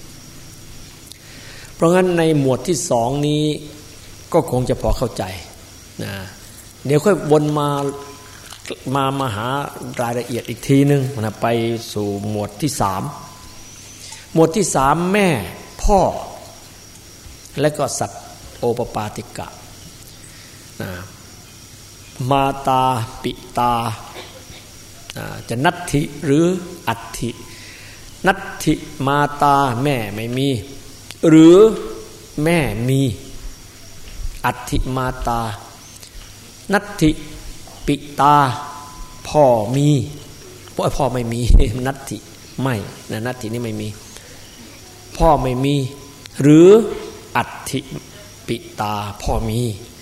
เพราะงั้นในหมวดที่สองนี้ก็คงจะพอเข้าใจนะเดี๋ยวค่อยวนมาหารายละเอียดอีกทีนึงนะไปสู่หมวดที่สามหมวดที่สามแม่พ่อและก็สัตว์โอปปาติกะนะมาตาปิตาจะนัตถิหรืออัตถินัตถิมาตาแม่ไม่มีหรือแม่มีอัตถิมาตานัตถิปิตาพ่อมีพ่อไม่มีนัตถิไม่นะนัตถินี่ไม่มีพ่อไม่มีหรืออัตถิปิตาพ่อมี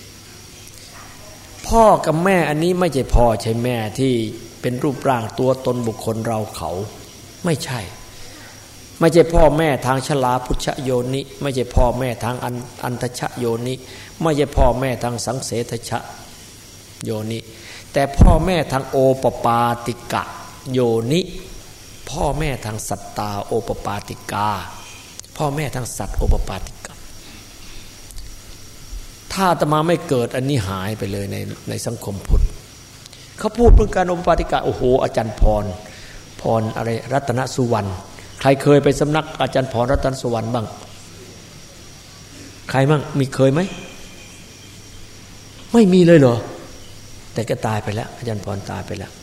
พ่อกับแม่อันนี้ไม่ใช่พ่อใช่แม่ที่เป็นรูปร่างตัวตนบุคคลเราเขาไม่ใช่พ่อแม่ทางชลาพุชโยนิไม่ใช่พ่อแม่ทางอันทชโยนิไม่ใช่พ่อแม่ทางสังเสทชโยนิแต่พ่อแม่ทางโอปปาติกะโยนิพ่อแม่ทางสัตตาโอปปาติกาพ่อแม่ทางสัตว์โอปปาติกะถ้าอาตมาไม่เกิดอันนี้หายไปเลยในสังคมพุทธเขาพูดเรื่องการโอปปาติกะโอ้โหอาจารย์พรอะไรรัตนสุวรรณใครเคยไปสำนักอาจารย์พรรัตนสุวรรณบ้างใครบ้างมีเคยไหมไม่มีเลยเหรอแต่ก็ตายไปแล้วอาจารย์พรตายไปแล้ว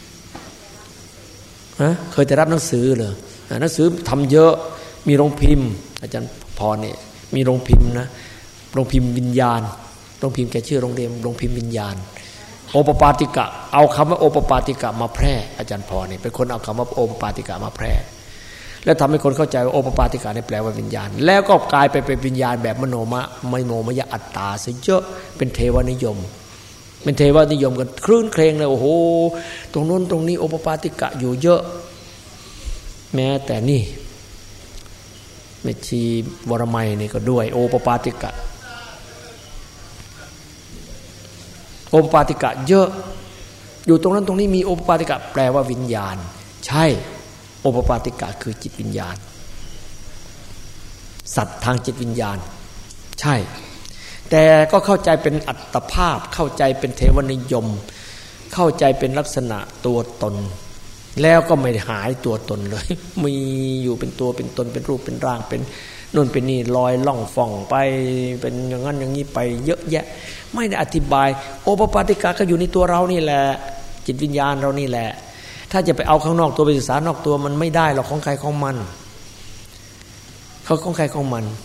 เคยแต่รับหนังสือเหรอหนังสือทำเยอะมีโรงพิมพ์อาจารย์พรเนี่ยมีโรงพิมพ์นะโรงพิมพ์วิญญาณโรงพิมพ์แกชื่อโรงเรียนโรงพิมพ์วิญญาณโอปปาติกะเอาคำว่าโอปปาติกะมาแพร่อาจารย์พรเนี่ยเป็นคนเอาคำว่าโอปปาติกะมาแพร่แล้วทำให้คนเข้าใจว่าโอปปาติกะนี่แปลว่าวิญญาณแล้วก็กลายไปเป็นวิญญาณแบบมโนมยอัตตาซะเยอะเป็นเทวนิยมเป็นเทวนิยมกันคลื่นเครงเลยโอ้โหตรงนู้นตรงนี้โอปปาติกะอยู่เยอะแม้แต่นี่แม่ชีวรมัยนี่ก็ด้วยโอปปาติกะโอปปาติกะเยอะอยู่ตรงนั้นตรงนี้มีโอปปาติกะแปลว่าวิญญาณใช่โอปปาติกะคือจิตวิญญาณสัตว์ทางจิตวิญญาณใช่แต่ก็เข้าใจเป็นอัตภาพเข้าใจเป็นเทวนิยมเข้าใจเป็นลักษณะตัวตนแล้วก็ไม่หายตัวตนเลยมีอยู่เป็นตัวเป็นตนเป็นรูปเป็นร่างเป็นนู่นเป็นนี่ลอยล่องฟ่องไปเป็นอย่างนั้นอย่างนี้ไปเยอะแยะไม่ได้อธิบายโอปปาติกะก็อยู่ในตัวเรานี่แหละจิตวิญญาณเรานี่แหละถ้าจะไปเอาข้างนอกตัวไปศึกษานอกตัวมันไม่ได้หรอกของใครของมันเขาของใครของมัน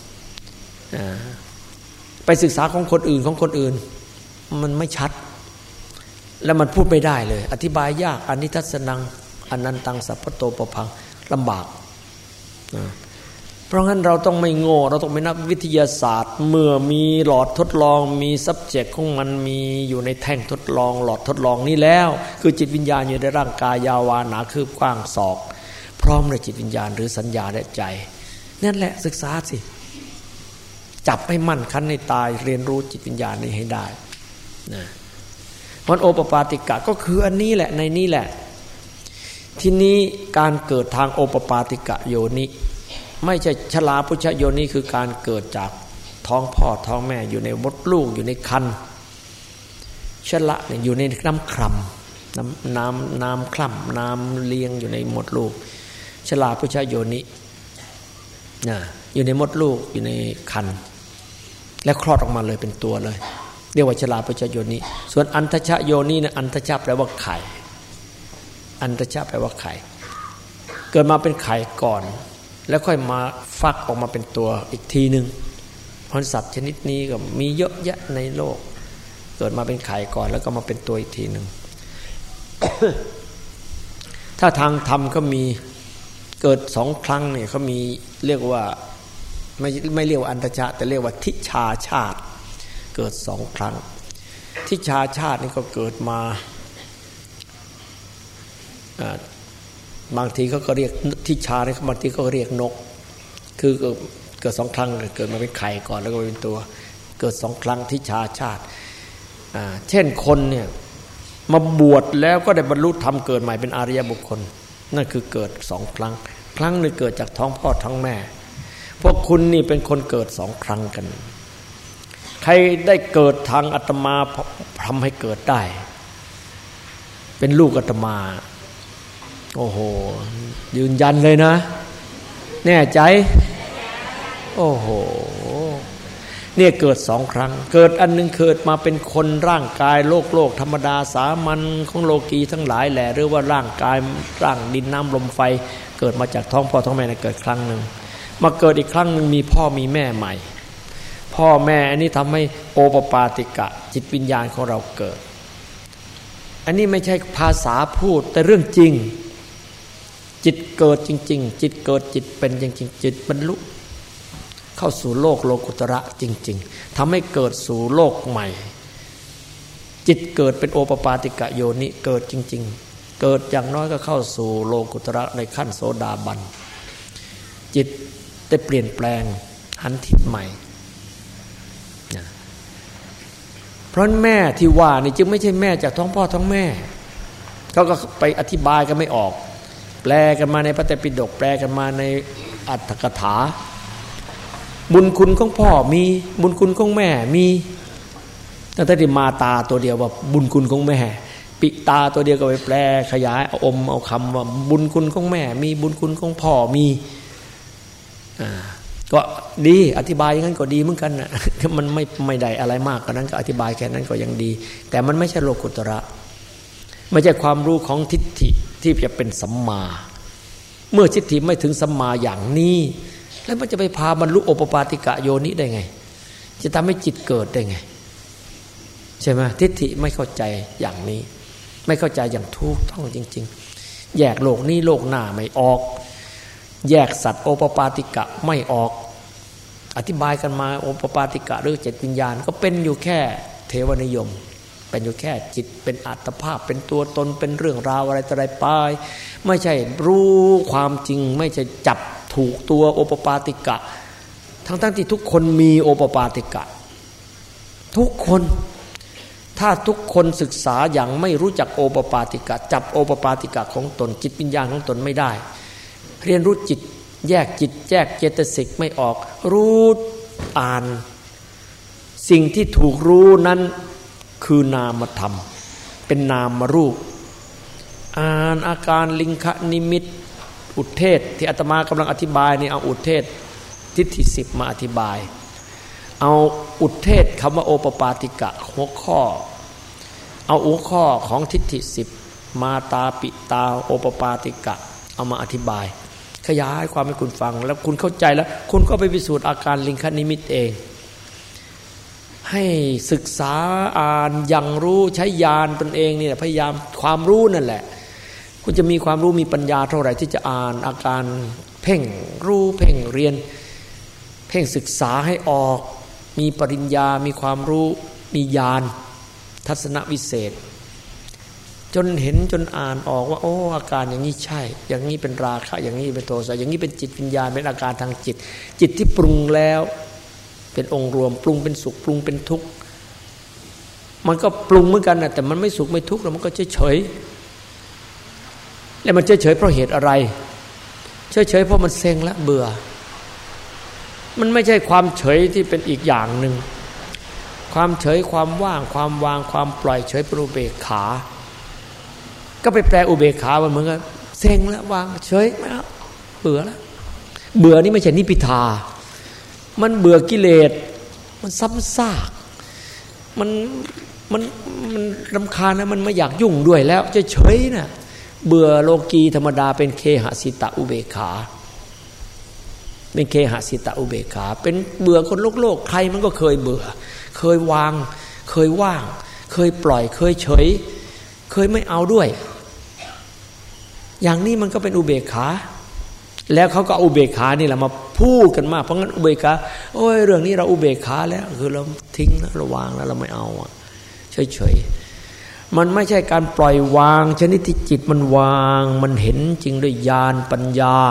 ไปศึกษาของคนอื่นมันไม่ชัดแล้วมันพูดไม่ได้เลยอธิบายยากอนิทัศนังอนันตังสัพพโตปพังลำบากเพราะงั้นเราต้องไม่โง่เราต้องเป็นนักวิทยาศาสตร์เมื่อมีหลอดทดลองมี subject ของมันมีอยู่ในแท่งทดลองหลอดทดลองนี้แล้วคือจิตวิญญาณอยู่ในร่างกายยาวาหนาคืบกว้างศอกพร้อมในจิตวิญญาณหรือสัญญาและใจนั่นแหละศึกษาสิจับให้มั่นคันในตายเรียนรู้จิตวิญญาณนี้ให้ได้นะมันโอปปาติกะก็คืออันนี้แหละในนี้แหละทีนี้การเกิดทางโอปปาติกะโยนิไม่ใช่ชลาพุชโยนิคือการเกิดจากท้องพ่อท้องแม่อยู่ในมดลูกอยู่ในครรภ์ชละเนี่ยอยู่ในน้ำคร่ำน้ำคร่ำน้ำเลี้ยงอยู่ในมดลูกชลาพุชโยนิอยู่ในมดลูกอยู่ในครรภ์แล้วคลอดออกมาเลยเป็นตัวเลยเรียกว่าชลาพุชโยนิส่วนอันทชโยนิเนี่ยอันทชแปลว่าไข่อันทชแปลว่าไข่เกิดมาเป็นไข่ก่อนแล้วค่อยมาฟักออกมาเป็นตัวอีกทีนึงเพราะสัตว์ชนิดนี้ก็มีเยอะแยะในโลกเกิดมาเป็นไข่ก่อนแล้วก็มาเป็นตัวอีกทีนึงถ้าทางธรรมก็มีเกิด2 ครั้งเนี่ยเขามีเรียกว่าไม่เรียกว่าอันตชาแต่เรียกว่าทิชาชาติเกิด2 ครั้งทิชาชาตินี่ก็เกิดมาบางทีเขาก็เรียกทิชาเนี่ยบางทีก็เรียกนกคือเกิด2 ครั้งเกิดมาเป็นไข่ก่อนแล้วก็เป็นตัวเกิด2 ครั้งทิชาชาติเช่นคนเนี่ยมาบวชแล้วก็ได้บรรลุธรรมเกิดใหม่เป็นอริยบุคคลนั่นคือเกิด2 ครั้งครั้งนึงเกิดจากท้องพ่อท้องแม่พวกคุณนี่เป็นคนเกิด2 ครั้งกันใครได้เกิดทางอาตมาทำให้เกิดได้เป็นลูกอาตมาโอ้โหยืนยันเลยนะแน่ใจโอ้โหเนี่ยเกิด2 ครั้งเกิดอันนึงเกิดมาเป็นคนร่างกายโลกธรรมดาสามัญของโลกีทั้งหลายแหละหรือว่าร่างกายร่างดินน้ำลมไฟเกิดมาจากท้องพ่อท้องแม่เกิดครั้งนึงมาเกิดอีกครั้งนึงมีพ่อมีแม่ใหม่พ่อแม่อันนี้ทำให้โอปปาติกะจิตวิญญาณของเราเกิดอันนี้ไม่ใช่ภาษาพูดแต่เรื่องจริงจิตเกิดจริงๆจิตเกิดจิตเป็นจริงๆจิตบรรลุเข้าสู่โลกโลกุตระจริงๆทำให้เกิดสู่โลกใหม่จิตเกิดเป็นโอปปาติกะโยนิเกิดจริงๆเกิดอย่างน้อยก็เข้าสู่โลกุตระในขั้นโสดาบันจิตได้เปลี่ยนแปลงหันทิศใหม่เพราะแม่ที่ว่านี่จึงไม่ใช่แม่จากท้องพ่อท้องแม่เขาก็ไปอธิบายกันไม่ออกแปลกันมาในพระไตรปิฎกแปลกันมาในอัตถกถาบุญคุณของพ่อมีบุญคุณของแม่มีตั้งแต่ที่มาตาตัวเดียวว่าบุญคุณของแม่ปิตาตัวเดียวก็ไปแปลขยายเอาคำว่าบุญคุณของแม่มีบุญคุณของพ่อมีก็ดีอธิบายอย่างนั้นก็ดีเหมือนกันนะมันไม่ได้อะไรมากกว่านั้นก็อธิบายแค่นั้นก็ยังดีแต่มันไม่ใช่โลกุตระไม่ใช่ความรู้ของทิฏฐิที่จะเป็นสัมมาเมื่อทิฏฐิไม่ถึงสัมมาอย่างนี้แล้วมันจะไปพาบรรลุโอปปาติกะโยนิได้ไงจะทำให้จิตเกิดได้ไงใช่ไหมทิฏฐิไม่เข้าใจอย่างนี้ไม่เข้าใจอย่างถูกต้องจริงๆแยกโลกนี้โลกหน้าไม่ออกแยกสัตว์โอปปาติกะไม่ออกอธิบายกันมาโอปปาติกะหรือจิตวิญญาณก็เป็นอยู่แค่เทวนิยมเป็นอยู่แค่จิตเป็นอัตภาพเป็นตัวตนเป็นเรื่องราวอะไรต่ออะไรไปไม่ใช่รู้ความจริงไม่ใช่จับถูกตัวโอปปาติกะทั้งที่ทุกคนมีโอปปาติกะทุกคนถ้าทุกคนศึกษาอย่างไม่รู้จักโอปปาติกะจับโอปปาติกะของตนจิตวิญญาณของตนไม่ได้เรียนรู้จิตแยกจิตแยกเจตสิกไม่ออกรู้อ่านสิ่งที่ถูกรู้นั้นคือนามธรรมเป็นนามรูปอ่านอาการลิงคนิมิตอุเทศที่อาตมากำลังอธิบายนี่เอาอุเทศทิฏฐิ10มาอธิบายเอาอุเทศคำว่าโอปปาติกะหัวข้อเอาหัวข้อของทิฏฐิ10มาตาปิตาโอปปาติกะเอามาอธิบายขยายความให้คุณฟังแล้วคุณเข้าใจแล้วคุณก็ไปพิสูจน์อาการลิงคนิมิตเองให้ศึกษาอ่านยังรู้ใช้ญาณตนเองนี่แหละพยายามความรู้นั่นแหละคุณจะมีความรู้มีปัญญาเท่าไหร่ที่จะอ่านอาการเพ่งรู้เพ่งเรียนเพ่งศึกษาให้ออกมีปริญญามีความรู้มีญาณทัศนวิเศษจนเห็นจนอ่านออกว่าโอ้อาการอย่างนี้ใช่อย่างนี้เป็นราคะอย่างนี้เป็นโทสะอย่างนี้เป็นจิตวิญญาณเป็นอาการทางจิตจิตที่ปรุงแล้วเป็นองค์รวมปรุงเป็นสุขปรุงเป็นทุกข์มันก็ปรุงเหมือนกันนะแต่มันไม่สุขไม่ทุกข์แล้วมันก็เฉยๆแล้วมันเฉยๆเพราะเหตุอะไรเฉยๆเพราะมันเซ็งละเบื่อมันไม่ใช่ความเฉยที่เป็นอีกอย่างหนึ่งความเฉยความว่างความวางความปล่อยเฉยเป็นอุเบกขาก็ไปแปลอุเบกขามันเหมือนกันเซ็งแล้ววางเฉยไม่เอาเบื่อแล้วเบื่อนี่ไม่ใช่นิพพิทามันเบื่อกิเลสมันซ้ำซากมันรำคาญนะมันไม่อยากยุ่งด้วยแล้วเฉยๆนะเบื่อโลกีธรรมดาเป็นเคหสิตะอุเบกขาเป็นเคหสิตะอุเบกขาเป็นเบื่อคนโลกใครมันก็เคยเบื่อเคยวางเคยว่างเคยปล่อยเคยเฉยเคยไม่เอาด้วยอย่างนี้มันก็เป็นอุเบกขาแล้วเขาก็อุเบกขานี่แหละมาพูดกันมากเพราะงั้นอุเบกขาโอ้ยเรื่องนี้เราอุเบกขาแล้วคือเราทิ้งแล้วเราวางแล้วเราไม่เอาเฉยๆมันไม่ใช่การปล่อยวางชนิดที่จิตมันวางมันเห็นจริงด้วยญาณปัญญา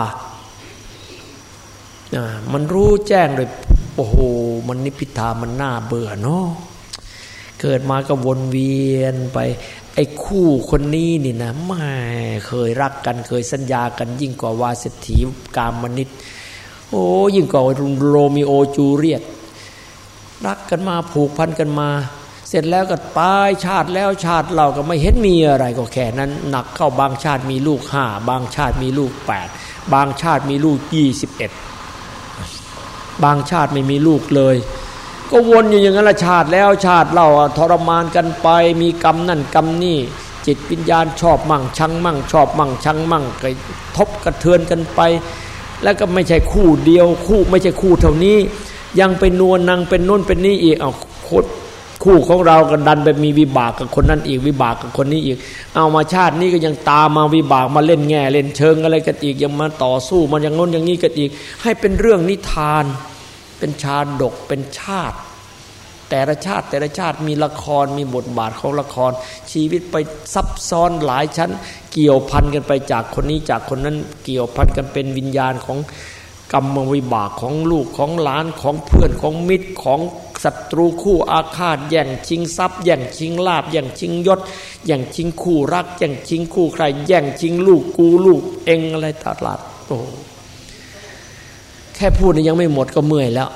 มันรู้แจ้งเลยโอ้โหมันนิพพิทามันน่าเบื่อเนาะเกิดมาก็วนเวียนไปไอ้คู่คนนี้นี่นะไม่เคยรักกันเคยสัญญากันยิ่งกว่าวาเศรษฐีกามนิตโอ้ยิ่งกว่าโรมิโอจูเลียตรักกันมาผูกพันกันมาเสร็จแล้วก็ตายชาติแล้วชาติเราก็ไม่เห็นมีอะไรก็แค่นั้นหนักเข้าบางชาติมีลูก5บางชาติมีลูก8บางชาติมีลูก21บางชาติไม่มีลูกเลยก็วนอยู่อย่างนั้นละชาติแล้วชาติเราทรมานกันไปมีกรรมนั่นกรรมนี่จิตวิญญาณชอบมั่งชังมั่งชอบมั่งชังมั่งกระทบกระเทือนกันไปแล้วก็ไม่ใช่คู่เดียวคู่ไม่ใช่คู่เท่านี้ยังเป็นนวลนางเป็นโน่นเป็นนี่อีกเอาคู่ของเราก็ดันไปมีวิบากกับคนนั้นอีกวิบากกับคนนี้อีกเอามาชาตินี้ก็ยังตามมาวิบากมาเล่นแง่เล่นเชิงอะไรกันอีกยังมาต่อสู้มันอย่างโน้นอย่างนี้กันอีกให้เป็นเรื่องนิทานเป็นชาดกเป็นชาติแต่ละชาติมีละครมีบทบาทของละครชีวิตไปซับซ้อนหลายชั้นเกี่ยวพันกันไปจากคนนี้จากคนนั้นเกี่ยวพันกันเป็นวิญญาณของกรรมวิบากของลูกของหลานของเพื่อนของมิตรของศัตรูคู่อาฆาตแย่งชิงทรัพย์แย่งชิงลาภแย่งชิงยศแย่งชิงคู่รักแย่งชิงคู่ใครแย่งชิงลูกกูลูกเองอะไรตลาดโอ้แค่พูดนี่ยังไม่หมดก็เมื่อยแล้ว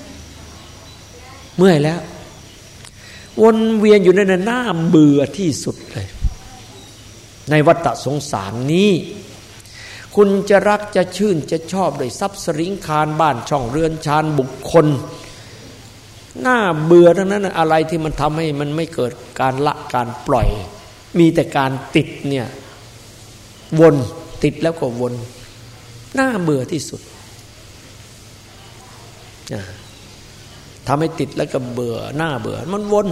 วนเวียนอยู่ในหน้าเบื่อที่สุดเลยในวัฏสงสารนี้คุณจะรักจะชื่นจะชอบโดยทรัพย์สริงคารบ้านช่องเรือนชานบุคคลหน้าเบื่อทั้งนั้นอะไรที่มันทำให้มันไม่เกิดการละการปล่อยมีแต่การติดเนี่ยวนติดแล้วก็วนหน้าเบื่อที่สุดทำให้ติดแล้วก็เบื่อหน้าเบื่อมันวน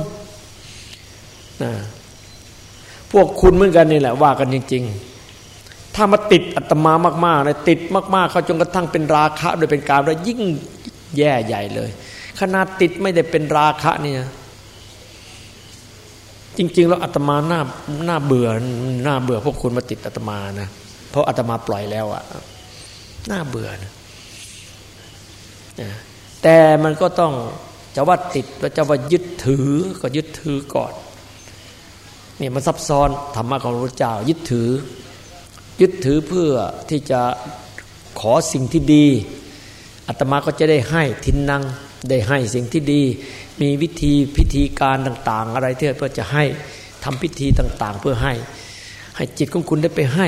พวกคุณเหมือนกันนี่แหละว่ากันจริงๆถ้ามาติดอาตมามากๆเลยติดมากๆเขาจนกระทั่งเป็นราคะโดยเป็นกามแล้วยิ่งแย่ใหญ่เลยขนาดติดไม่ได้เป็นราคะเนี่ยจริงๆแล้วอาตมาหน้าเบื่อพวกคุณมาติดอาตมานะเพราะอาตมาปล่อยแล้วอะน่าเบื่อนะแต่มันก็ต้องจะว่าติดแล้วจะว่ายึดถือก็ยึดถือก่อนนี่มันซับซ้อนธรรมะของพระพุทธเจ้ายึดถือเพื่อที่จะขอสิ่งที่ดีอาตมาก็จะได้ให้ทินนังได้ให้สิ่งที่ดีมีพิธีการต่างๆอะไรที่เพื่อจะให้ทำพิธีต่างๆเพื่อให้จิตของคุณได้ไปให้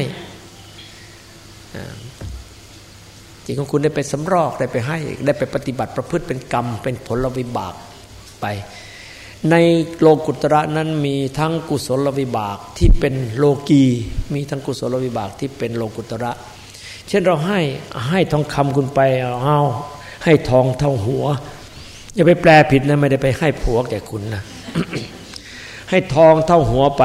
จิตของคุณได้ไปสำรอกได้ไปให้ได้ไปปฏิบัติประพฤติเป็นกรรมเป็นผลวิบากไปในโลกุตระนั้นมีทั้งกุศลวิบากที่เป็นโลกีมีทั้งกุศลวิบากที่เป็นโลกุตระเช่นเราให้ทองคำคุณไปเอาให้ทองเท่าหัวอย่าไปแปลผิดนะไม่ได้ไปให้ผัวแก่คุณนะ ให้ทองเท่าหัวไป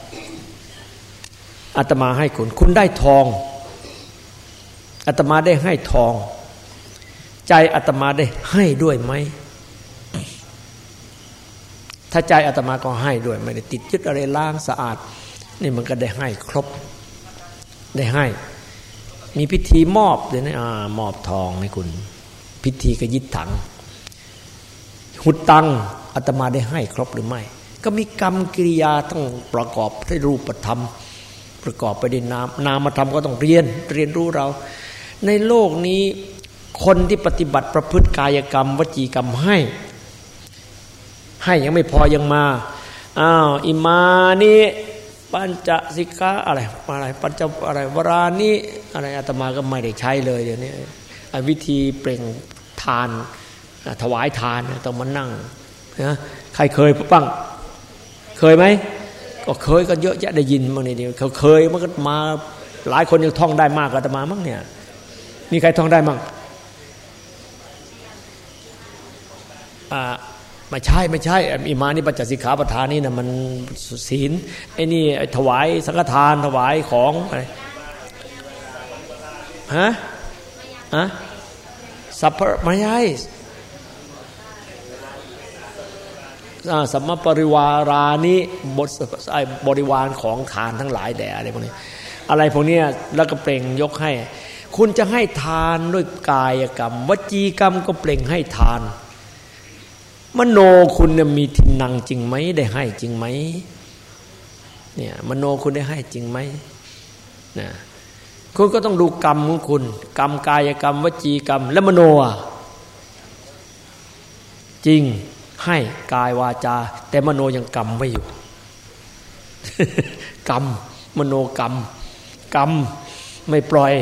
อาตมาให้คุณได้ทองอาตมาได้ให้ทองใจอาตมาได้ให้ด้วยไหมถ้าใจอาตมาก็ให้ด้วยไม่ได้ติดยึดอะไรล้างสะอาดนี่มันก็ได้ให้ครบได้ให้มีพิธีมอบเลยนะมอบทองให้คุณพิธีกยิตถังหุดตังอาตมาได้ให้ครบหรือไม่ก็มีกรรมกิริยาต้องประกอบด้วยรูปธรรมประกอบไปด้วยนามธรรมก็ต้องเรียนรู้เราในโลกนี้คนที่ปฏิบัติประพฤติกายกรรมวจีกรรมให้ยังไม่พอยังมาอิมานิปัญจสิกขาอะไรปัญจอะไรวรานิอะไรอาตมาก็ไม่ได้ใช้เลยเดี๋ยวนี้วิธีเปล่งทานถวายทานต้องมานั่งนะใครเคยบ้างเคยไหมก็เคยกันเยอะแยะได้ยินบ้างนี่เดียวเขาเคยมันก็มาหลายคนยังท่องได้มากกว่าอาตมามั้งเนี่ยมีใครท่องได้มั้งไม่ใช่อิมานิปัญจสิกขาปทานนี่นะมันศีลไอ้นี่ถวายสังฆทานถวายของอะไรฮะสัพพไม่ใช่สัมมปริวารานิบริวารของทานทั้งหลายแด่อะไรพวกนี้อะไรพวกนี้แล้วก็เปล่งยกให้คุณจะให้ทานด้วยกายกรรมวจีกรรมก็เปล่งให้ทานมโนคุณเนี่ยมีทินังจริงไหมได้ให้จริงไหมเนี่ยมโนคุณได้ให้จริงไหมนะคุณก็ต้องดูกรรมของคุณกรรมกายกรรมวจีกรรมและมโนจริงให้กายวาจาแต่มโนยังกรรมไว้อยู่ กรรมมโนกรรมกรรมไม่ปล่อย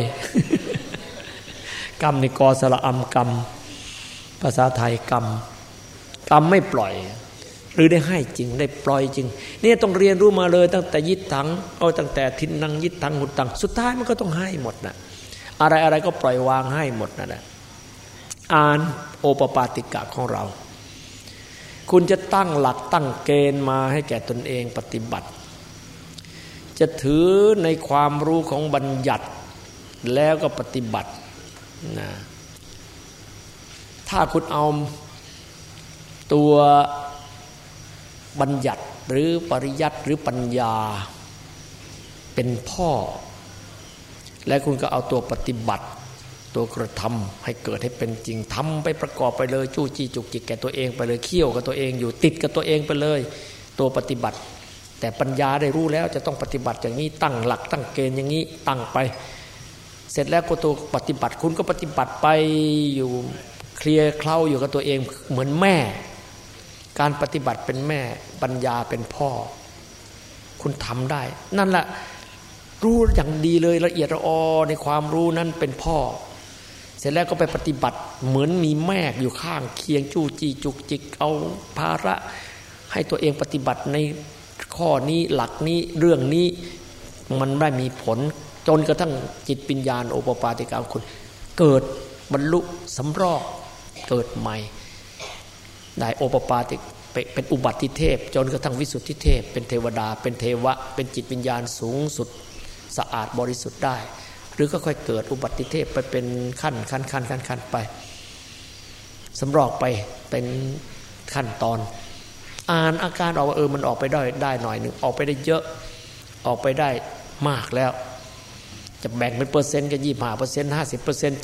กรรมในกอสระอัมกรรมภาษาไทยกรรมไม่ปล่อยหรือได้ให้จริงได้ปล่อยจริงนี่ต้องเรียนรู้มาเลยตั้งแต่ยิตถังตั้งแต่ทินนังยิตถังหุตตังสุดท้ายมันก็ต้องให้หมดนะอะไรก็ปล่อยวางให้หมดนั่นแหละอ่านโอปปาติกะของเราคุณจะตั้งหลักตั้งเกณฑ์มาให้แก่ตนเองปฏิบัติจะถือในความรู้ของบัญญัติแล้วก็ปฏิบัตินะถ้าคุณเอาตัวบัญญัติหรือปริยัติหรือปัญญาเป็นพ่อและคุณก็เอาตัวปฏิบัติตัวกระทำให้เกิดให้เป็นจริงทำไปประกอบไปเลยจู้จี้จุกจิกแก่ตัวเองไปเลยเคี่ยวกับตัวเองอยู่ติดกับตัวเองไปเลยตัวปฏิบัติแต่ปัญญาได้รู้แล้วจะต้องปฏิบัติอย่างนี้ตั้งหลักตั้งเกณฑ์อย่างนี้ตั้งไปเสร็จแล้วก็ตัวปฏิบัติคุณก็ปฏิบัติไปอยู่เคลียร์เคล้าอยู่กับตัวเองเหมือนแม่การปฏิบัติเป็นแม่ปัญญาเป็นพ่อคุณทำได้นั่นแหละรู้อย่างดีเลยละเอียดละออในความรู้นั้นเป็นพ่อเสร็จแล้วก็ไปปฏิบัติเหมือนมีแม่อยู่ข้างเคียงจู้จี้จุกจิกเอาภาระให้ตัวเองปฏิบัติในข้อนี้หลักนี้เรื่องนี้มันได้มีผลจนกระทั่งจิตปัญญาโอปปาติกาคุณเกิดบรรลุสำรอกเกิดใหม่ได้โอปปาติเป็นอุบัติเทพจนกระทั่งวิสุทธิเทพเป็นเทวดาเป็นเทวะเป็นจิตวิญญาณสูงสุดสะอาดบริสุทธิ์ได้หรือก็ค่อยเกิดอุบัติเทพไปเป็นขั้นไปสำรอกไปเป็นขั้นตอนอ่านอาการออกว่ามันออกไปได้หน่อยหนึ่งออกไปได้เยอะออกไปได้มากแล้วจะแบ่งเป็นเปอร์เซ็นต์ก็25% 50%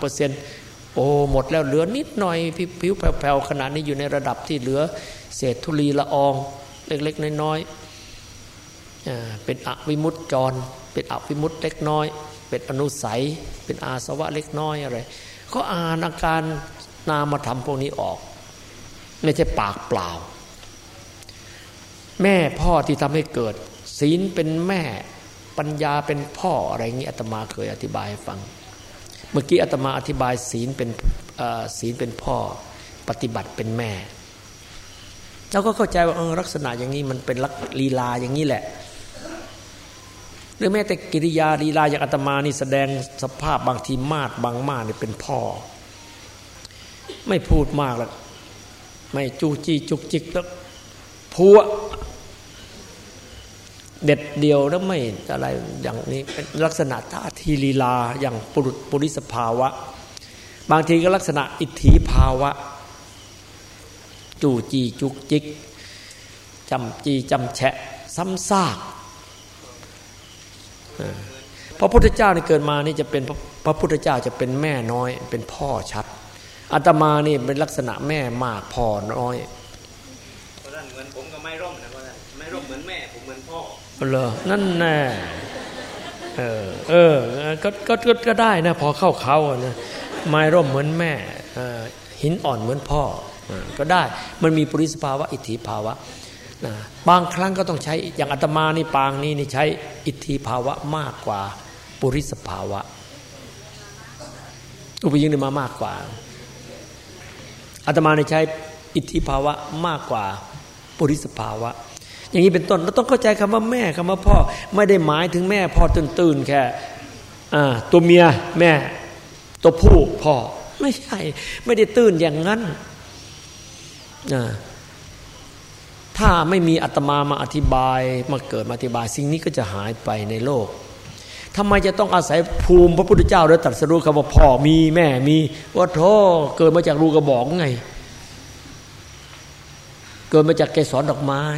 75%โอ้หมดแล้วเหลือนิดหน่อยผิวแผ่วๆขนาดนี้อยู่ในระดับที่เหลือเศษธุลีละอองเล็กๆน้อยๆเป็นอวิมุตติจรเป็นอวิมุตติเล็กน้อยเป็นอนุสัยเป็นอาสวะเล็กน้อยอะไรก็อ่านอาการนามธรรมพวกนี้ออกไม่ใช่ปากเปล่าแม่พ่อที่ทำให้เกิดศีลเป็นแม่ปัญญาเป็นพ่ออะไรอย่างนี้อาตมาเคยอธิบายให้ฟังเมื่อกี้อาตมาอธิบายศีลเป็นพ่อปฏิบัติเป็นแม่เจ้าก็เข้าใจว่าลักษณะอย่างนี้มันเป็นลีลาอย่างนี้แหละหรือแม้แต่กิริยาลีลาอย่างอาตมานี่แสดงสภาพบางทีมาดบางมาดนี่เป็นพ่อไม่พูดมากแล้วไม่จู้จี้จุกจิกแล้วพัวเด็ดเดียวแล้วไม่อะไรอย่างนี้เป็นลักษณะท่าทีลีลาอย่างปุริสภาวะบางทีก็ลักษณะอิทธิภาวะจู้จี้จุกจิกจำจี้จำแฉะซ้ำซากพระพุทธเจ้านี่เกิดมานี่จะเป็นพระพุทธเจ้าจะเป็นแม่น้อยเป็นพ่อชัดอาตมานี่เป็นลักษณะแม่มากพ่อน้อยเพราะฉะนั้นเหมือนผมก็ไม่ร่มนะเพราะฉะนั้นไม่ร่มเหมือนแม่ผมเหมือนพ่อเหรอนั่นแน่ก็ได้นะพอเข้านะไม้ร่มเหมือนแม่หินอ่อนเหมือนพ่อก็ได้มันมีปุริสภาวะอิทธิภาวะบางครั้งก็ต้องใช้อย่างอาตมานี่ปางนี้นี่ใช้อิทธิภาวะมากกว่าปุริสภาวะอุปยิงนี่มากกว่าอาตมานี่ใช้อิทธิภาวะมากกว่าปุริสภาวะอย่างนี้เป็นต้นเราต้องเข้าใจคำว่าแม่คำว่าพ่อไม่ได้หมายถึงแม่พ่อตื่นๆแค่ตัวเมียแม่ตัวผู้พ่อไม่ใช่ไม่ได้ตื่นอย่างนั้นถ้าไม่มีอาตมามาอธิบายมาเกิดมาอธิบายสิ่งนี้ก็จะหายไปในโลกทำไมจะต้องอาศัยภูมิพระพุทธเจ้าแล้วตรัสรู้คำว่าพ่อมีแม่มีว่าโธ่เกิดมาจากรูกระบอกไงเกิดมาจากเกสรดอกไม้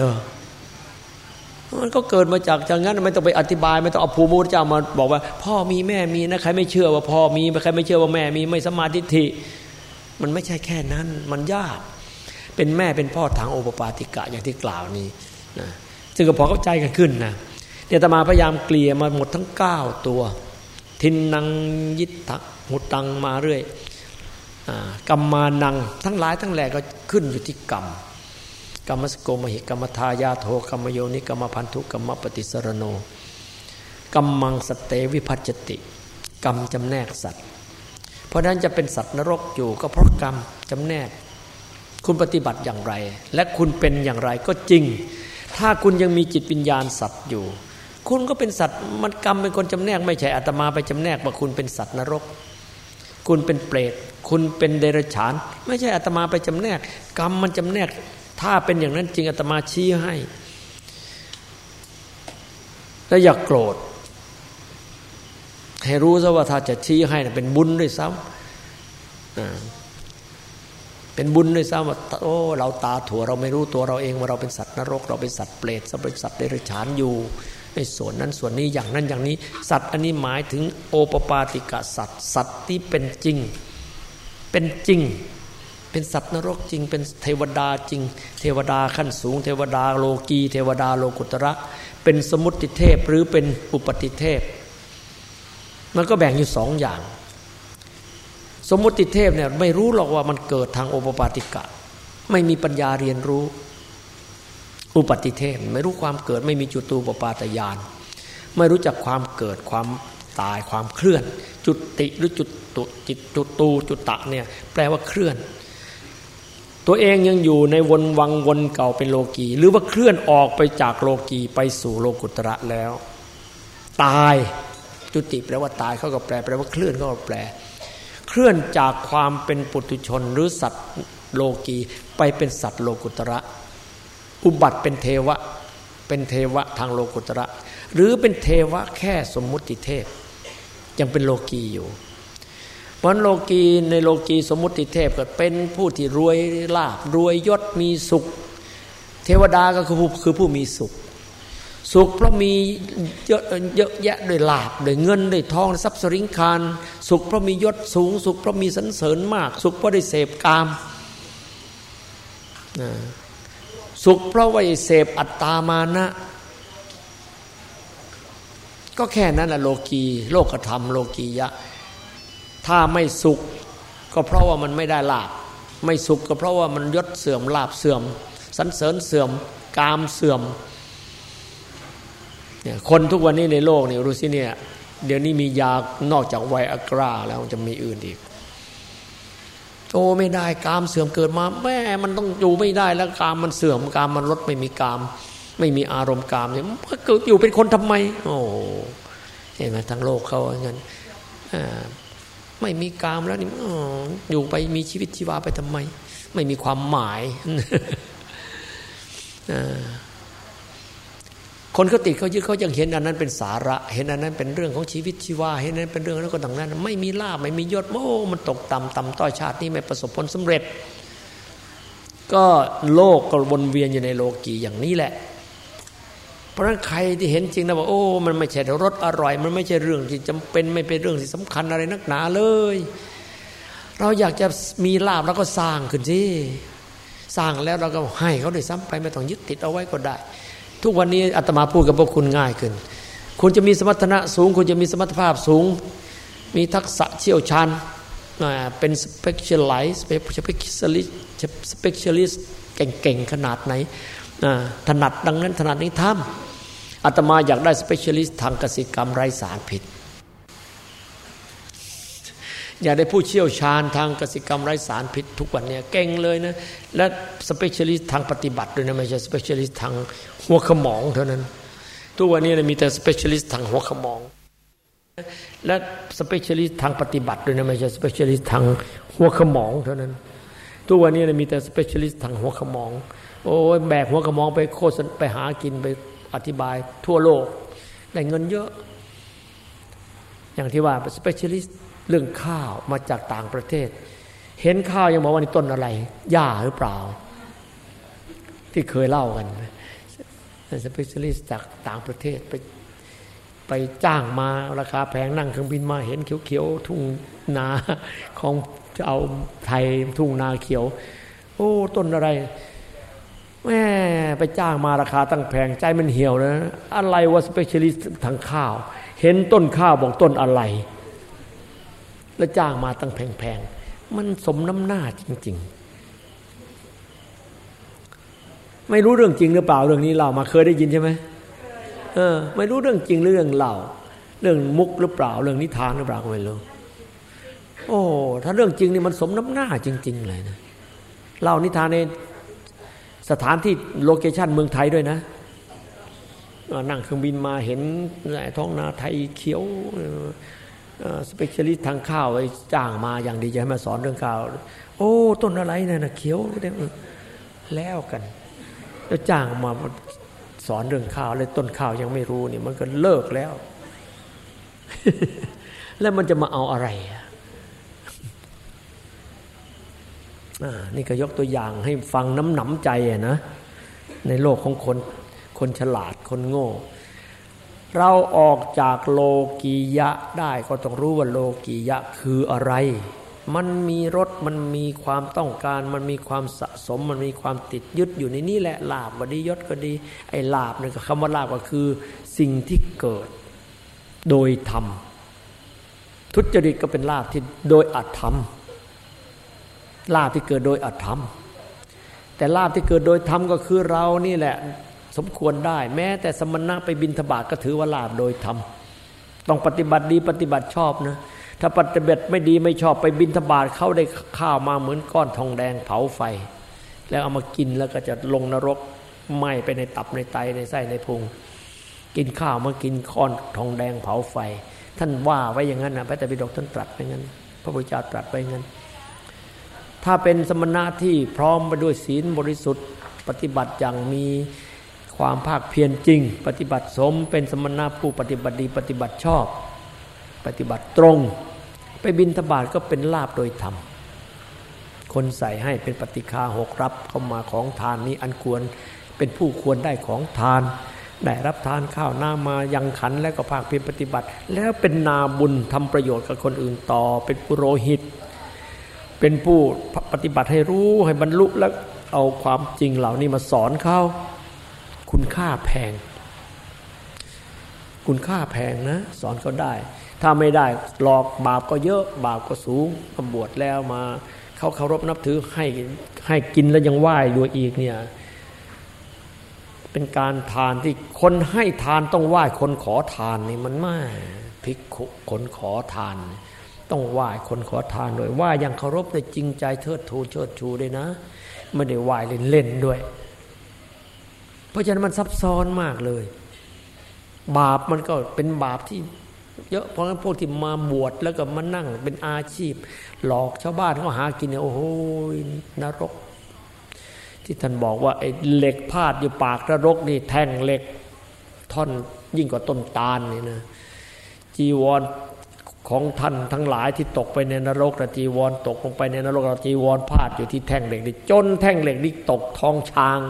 มันก็เกิดมาจากอย่างนั้นไม่ต้องไปอธิบายไม่ต้องเอาภูมิพระพุทธเจ้ามาบอกว่าพ่อมีแม่มีนะใครไม่เชื่อว่าพ่อมีใครไม่เชื่อว่าแม่มีไม่สัมมาทิฏฐิมันไม่ใช่แค่นั้นมันยากเป็นแม่เป็นพ่อทางโอปปาติกะอย่างที่กล่าวนี้นะซึ่งก็พอเข้าใจกันขึ้นนะเนี่ยอาตมาพยายามเกลี่ยมาหมดทั้ง9ตัวทินนังยิทธะหุตังมาเรื่อยกัมมานังทั้งหลายทั้งแหล่ก็ขึ้นอยู่ที่กรรมกรรมสโกมหิกรรมทายาโทกรรมโยนิกรรมพันธุกรรมปฏิสรโนกรรมังสเตวิภัจจติกรรมจำแนกสัตว์เพราะนั้นจะเป็นสัตว์นรกอยู่ก็เพราะกรรมจำแนกคุณปฏิบัติอย่างไรและคุณเป็นอย่างไรก็จริงถ้าคุณยังมีจิตวิญญาณสัตว์อยู่คุณก็เป็นสัตว์มันกรรมเป็นคนจำแนกไม่ใช่อาตมาไปจำแนกว่าคุณเป็นสัตว์นรกคุณเป็นเปรตคุณเป็นเดรัจฉานไม่ใช่อาตมาไปจำแนกกรรมมันจำแนกถ้าเป็นอย่างนั้นจริงอาตมาชี้ให้แล้วอย่าโกรธให้รู้ซะว่าถ้าจะชี้ให้เป็นบุญด้วยซ้ำเป็นบุญด้วยซ้ำว่าโอ้เราตาถั่วเราไม่รู้ตัวเราเองว่าเราเป็นสัตว์นรกเราเป็นสัตว์เปรตเราเป็นสัตว์เดรัจฉานอยู่ในส่วนนั้นส่วนนี้อย่างนั้นอย่างนี้สัตว์อันนี้หมายถึงโอปปาติกะสัตว์สัตว์ที่เป็นจริงเป็นจริงเป็นสัตว์นรกจริงเป็นเทวดาจริงเทวดาขั้นสูงเทวดาโลกีเทวดาโลกุตระเป็นสมุติเทพหรือเป็นอุปติเทพมันก็แบ่งอยู่2อย่างสมมุติเทพเนี่ยไม่รู้หรอกว่ามันเกิดทางโอปปาติกะไม่มีปัญญาเรียนรู้อุปติเทพไม่รู้ความเกิดไม่มีจุตูปปาตญาณไม่รู้จักความเกิดความตายความเคลื่อนจุติหรือจุตุจิตจุตูจุตะเนี่ยแปลว่าเคลื่อนตัวเองยังอยู่ในวนวังวนเก่าเป็นโลกีหรือว่าเคลื่อนออกไปจากโลกีไปสู่โลกุตระแล้วตายจุติแปลว่าตายเขาก็แปลว่าเคลื่อนเขาก็แปลเคลื่อนจากความเป็นปุถุชนหรือสัตว์โลกีไปเป็นสัตว์โลกุตระอุบัติเป็นเทวะทางโลกุตระหรือเป็นเทวะแค่สมมุติเทพยังเป็นโลกีอยู่เพราะโลกีในโลกีสมมุติเทพก็เป็นผู้ที่รวยลาภรวยยศมีสุขเทวดาก็คือผู้มีสุขเพราะมีเยอะแยะด้วยลาภด้วยเงินด้วยทองทรัพย์สินคารสุขเพราะมียศสูงสุขเพราะมีสรรเสริญมากสุขเพราะได้เสพกามสุขเพราะว่าเสพอัตตามานะก็แค่นั้นน่ะโลกีโลกธรรมโลกียะถ้าไม่สุขก็เพราะว่ามันไม่ได้ลาภไม่สุขก็เพราะว่ามันยศเสื่อมลาภเสื่อมสรรเสริญเสื่อมกามเสื่อมเนี่ยคนทุกวันนี้ในโลกเนี่ยรู้สิเนี่ยเดี๋ยวนี้มียานอกจากไวอากราแล้วจะมีอื่นอีกโอ้ไม่ได้กามเสื่อมเกิดมาแม่มันต้องอยู่ไม่ได้แล้วกามมันเสื่อมกามมันลดไม่มีกามไม่มีอารมณ์กามเนี่ยมันเกิดอยู่เป็นคนทำไมโอ้เห็นไหมทั้งโลกเขาอย่างนั้นไม่มีกามแล้วนี่อยู่ไปมีชีวิตชีวาไปทำไมไม่มีความหมายคนเขาติดเขายึดเขายังเห็นอันนั้นเป็นสาระเห็นอันนั้นเป็นเรื่องของชีวิตชีวาเห็นนั้นเป็นเรื่องนั้นก็ต่างนั้นไม่มีลาภไม่มียศโอ้มันตกต่ำต้อยชาตินี้ไม่ประสบผลสำเร็จก็โลกก็วนเวียนอยู่ในโลกีอย่างนี้แหละเพราะฉะนั้นใครที่เห็นจริงนะว่าโอ้มันไม่ใช่รสอร่อยมันไม่ใช่เรื่องที่จำเป็นไม่เป็นเรื่องที่สำคัญอะไรนักหนาเลยเราอยากจะมีลาภแล้วก็สร้างขึ้นสิสร้างแล้วเราก็ให้เขาด้วยซ้ำไปไม่ต้องยึดติดเอาไว้ก็ได้ทุกวันนี้อาตมาพูดกับพวกคุณง่ายขึ้นคุณจะมีสมรรถนะสูงคุณจะมีสมรรถภาพสูงมีทักษะเชี่ยวชาญเป็น specialist เก่งๆขนาดไหนถนัดดังนั้นถนัดนี้ทำอาตมาอยากได้ specialist ทางกสิกรรมไร้สารพิษอยากได้ผู้เชี่ยวชาญทางกสิกรรมไร้สารพิษทุกวันนี้เก่งเลยนะและ specialist ทางปฏิบัติด้วยนะไม่ใช่ specialist ทางหัวขมองเท่านั้นทุกวันนี้มีแต่ specialist ทางหัวขมองและ specialist ทางปฏิบัติด้วยนะไม่ใช่ specialist ทางหัวขมองเท่านั้นทุกวันนี้มีแต่ specialist ทางหัวขมองโอ้ยแบกหัวขมองไปโฆษณาไปหากินไปอธิบายทั่วโลกได้เงินเยอะอย่างที่ว่าสเปเชียลิสต์เรื่องข้าวมาจากต่างประเทศเห็นข้าวยังบอกว่านี่ต้นอะไรหญ้าหรือเปล่าที่เคยเล่ากันสเปเชียลิสต์จากต่างประเทศไปจ้างมาราคาแพงนั่งเครื่องบินมาเห็นเขียวๆทุ่งนาของจะเอาไทยทุ่งนาเขียวโอ้ต้นอะไรแม่ไปจ้างมาราคาตั้งแพงใจมันเหี่ยวนะอะไรวะสเปเชียลิสต์ทางข้าวเห็นต้นข้าวบอกต้นอะไรแล้วจ้างมาตั้งแพงๆมันสมน้ำหน้าจริงๆไม่รู้เรื่องจริงหรือเปล่าเรื่องนี้เล่ามาเคยได้ยินใช่ไหมไม่รู้เรื่องจริงหรือเรื่องเล่าเรื่องมุกหรือเปล่าเรื่องนิทานหรือเปล่าก็ไม่รู้โอ้ถ้าเรื่องจริงนี่มันสมน้ำหน้าจริงๆเลยนะเล่านิทานในสถานที่โลเคชั่นเมืองไทยด้วยนะนั่งเครื่องบินมาเห็นท้องนาไทยเขียวสเปเชียลิสต์ทางข้าวไอ้จ้างมาอย่างดีจะให้มาสอนเรื่องข้าวโอ้ต้นอะไรเนี่ยนะเขียวแล้วกันแล้วจ้างมาสอนเรื่องข้าวเลยต้นข้าวยังไม่รู้นี่มันก็เลิกแล้ว แล้วมันจะมาเอาอะไรนี่ก็ยกตัวอย่างให้ฟังน้ำหนำใจนะในโลกของคนฉลาดคนโง่เราออกจากโลกียะได้ก็ต้องรู้ว่าโลกียะคืออะไรมันมีรสมันมีความต้องการมันมีความสะสมมันมีความติดยึดอยู่ในนี้แหละลาภก็ดียศก็ดีไอ้ลาภนี่ก็คำว่าลาภก็คือสิ่งที่เกิดโดยธรรมทุจริตก็เป็นลาภที่โดยอธรรมลาภที่เกิดโดยอธรรมแต่ลาภที่เกิดโดยธรรมก็คือเรานี่แหละสมควรได้แม้แต่สมณะไปบิณฑบาตก็ถือว่าลาภโดยธรรมต้องปฏิบัติดีปฏิบัติชอบนะถ้าปฏิบัติไม่ดีไม่ชอบไปบิณฑบาตเข้าได้ข้าวมาเหมือนก้อนทองแดงเผาไฟแล้วเอามากินแล้วก็จะลงนรกไหม้ไปในตับในไตในไส้ในพุงกินข้าวมากินก้อนทองแดงเผาไฟท่านว่าไว้อย่างนั้นนะพระไตรปิฎกท่านตรัสไว้อย่างนั้นพระพุทธเจ้าตรัสไว้อย่างนั้นถ้าเป็นสมณะที่พร้อมไปด้วยศีลบริสุทธิ์ปฏิบัติอย่างมีความภาคเพียรจริงปฏิบัติสมเป็นสมณะผู้ปฏิบัติดีปฏิบัติชอบปฏิบัติตรงไปบิณฑบาตก็เป็นลาภโดยธรรมคนใส่ให้เป็นปฏิฆาหกรับเข้ามาของทานนี้อันควรเป็นผู้ควรได้ของทานได้รับทานข้าวหน้ามายังขันแล้วก็ภาคเพียรปฏิบัติแล้วเป็นนาบุญทำประโยชน์กับคนอื่นต่อเป็นปุโรหิตเป็นผู้ปฏิบัติให้รู้ให้บรรลุแล้วเอาความจริงเหล่านี้มาสอนเขาคุณค่าแพงคุณค่าแพงนะสอนเขาได้ถ้าไม่ได้หลอกบาปก็เยอะบาปก็สูงมาบวชแล้วมาเขาเคารพนับถือให้กินแล้วยังไหว้ด้วยอีกเนี่ยเป็นการทานที่คนให้ทานต้องไหว้คนขอทานนี่มันไม่ภิกขุคนขอทานต้องไหว้คนขอทานด้วยไหว้อย่างเคารพด้วยจริงใจเทิดทูนเชิดชูด้วยนะไม่ได้ไหว้เล่นๆด้วยเพราะฉะนั้นมันซับซ้อนมากเลยบาปมันก็เป็นบาปที่เยอะเพราะงั้นพวกที่มาบวชแล้วก็มานั่งเป็นอาชีพหลอกชาวบ้านเขาหากินเนี่ยโอ้โหนรกที่ท่านบอกว่าไอ้เหล็กพาดอยู่ปากนรกนี่แท่งเหล็กท่อนยิ่งกว่าต้นตาลนี่นะจีวรของท่านทั้งหลายที่ตกไปในนรกนะจีวรตกลงไปในนรกจีวรพาดอยู่ที่แท่งเหล็กนี่จนแท่งเหล็กนี่ตกท้องช้าง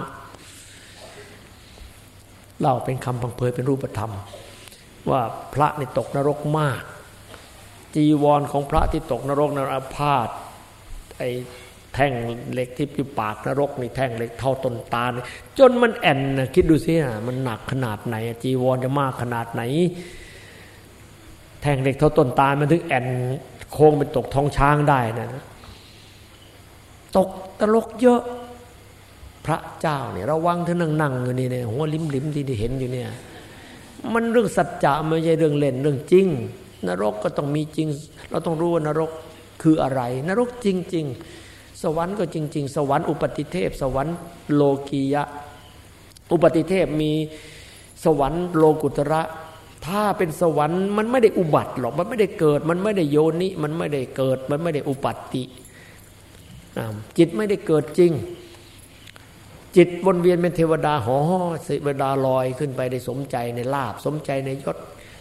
เล่าเป็นคำพังเพยเป็นรูปธรรมว่าพระนี่ตกนรกมากจีวรของพระที่ตกนรกนั้นพาดไอ้แท่งเหล็กที่อยู่ปากนรกนี่แท่งเหล็กเท่าต้นตาลจนมันแอนนะคิดดูสิมันหนักขนาดไหนจีวรจะมากขนาดไหนแท่งเหล็กเท่าต้นตาลมันถึงแอนโค้งเป็นตกท้องช้างได้นะตกนรกเยอะพระเจ้าเนี่ยระวังเธอนั่งอยู่นี่เนี่ยหัวลิ้มๆที่เห็นอยู่เนี่ยมันเรื่องสัจจะไม่ใช่เรื่องเล่นเรื่องจริงนรกก็ต้องมีจริงเราต้องรู้ว่านรกคืออะไรนรกจริงๆสวรรค์ก็จริงๆสวรรค์อุปติเทพสวรรค์โลกียะอุปติเทพมีสวรรค์โลกุตระถ้าเป็นสวรรค์มันไม่ได้อุบัติหรอกมันไม่ได้เกิดมันไม่ได้โยนิมันไม่ได้เกิดมันไม่ได้อุปัตติจิตไม่ได้เกิดจริงจิตวนเวียนเป็นเทวดาห่อเทวดาลอยขึ้นไปได้สมใจในลาภสมใจในยศ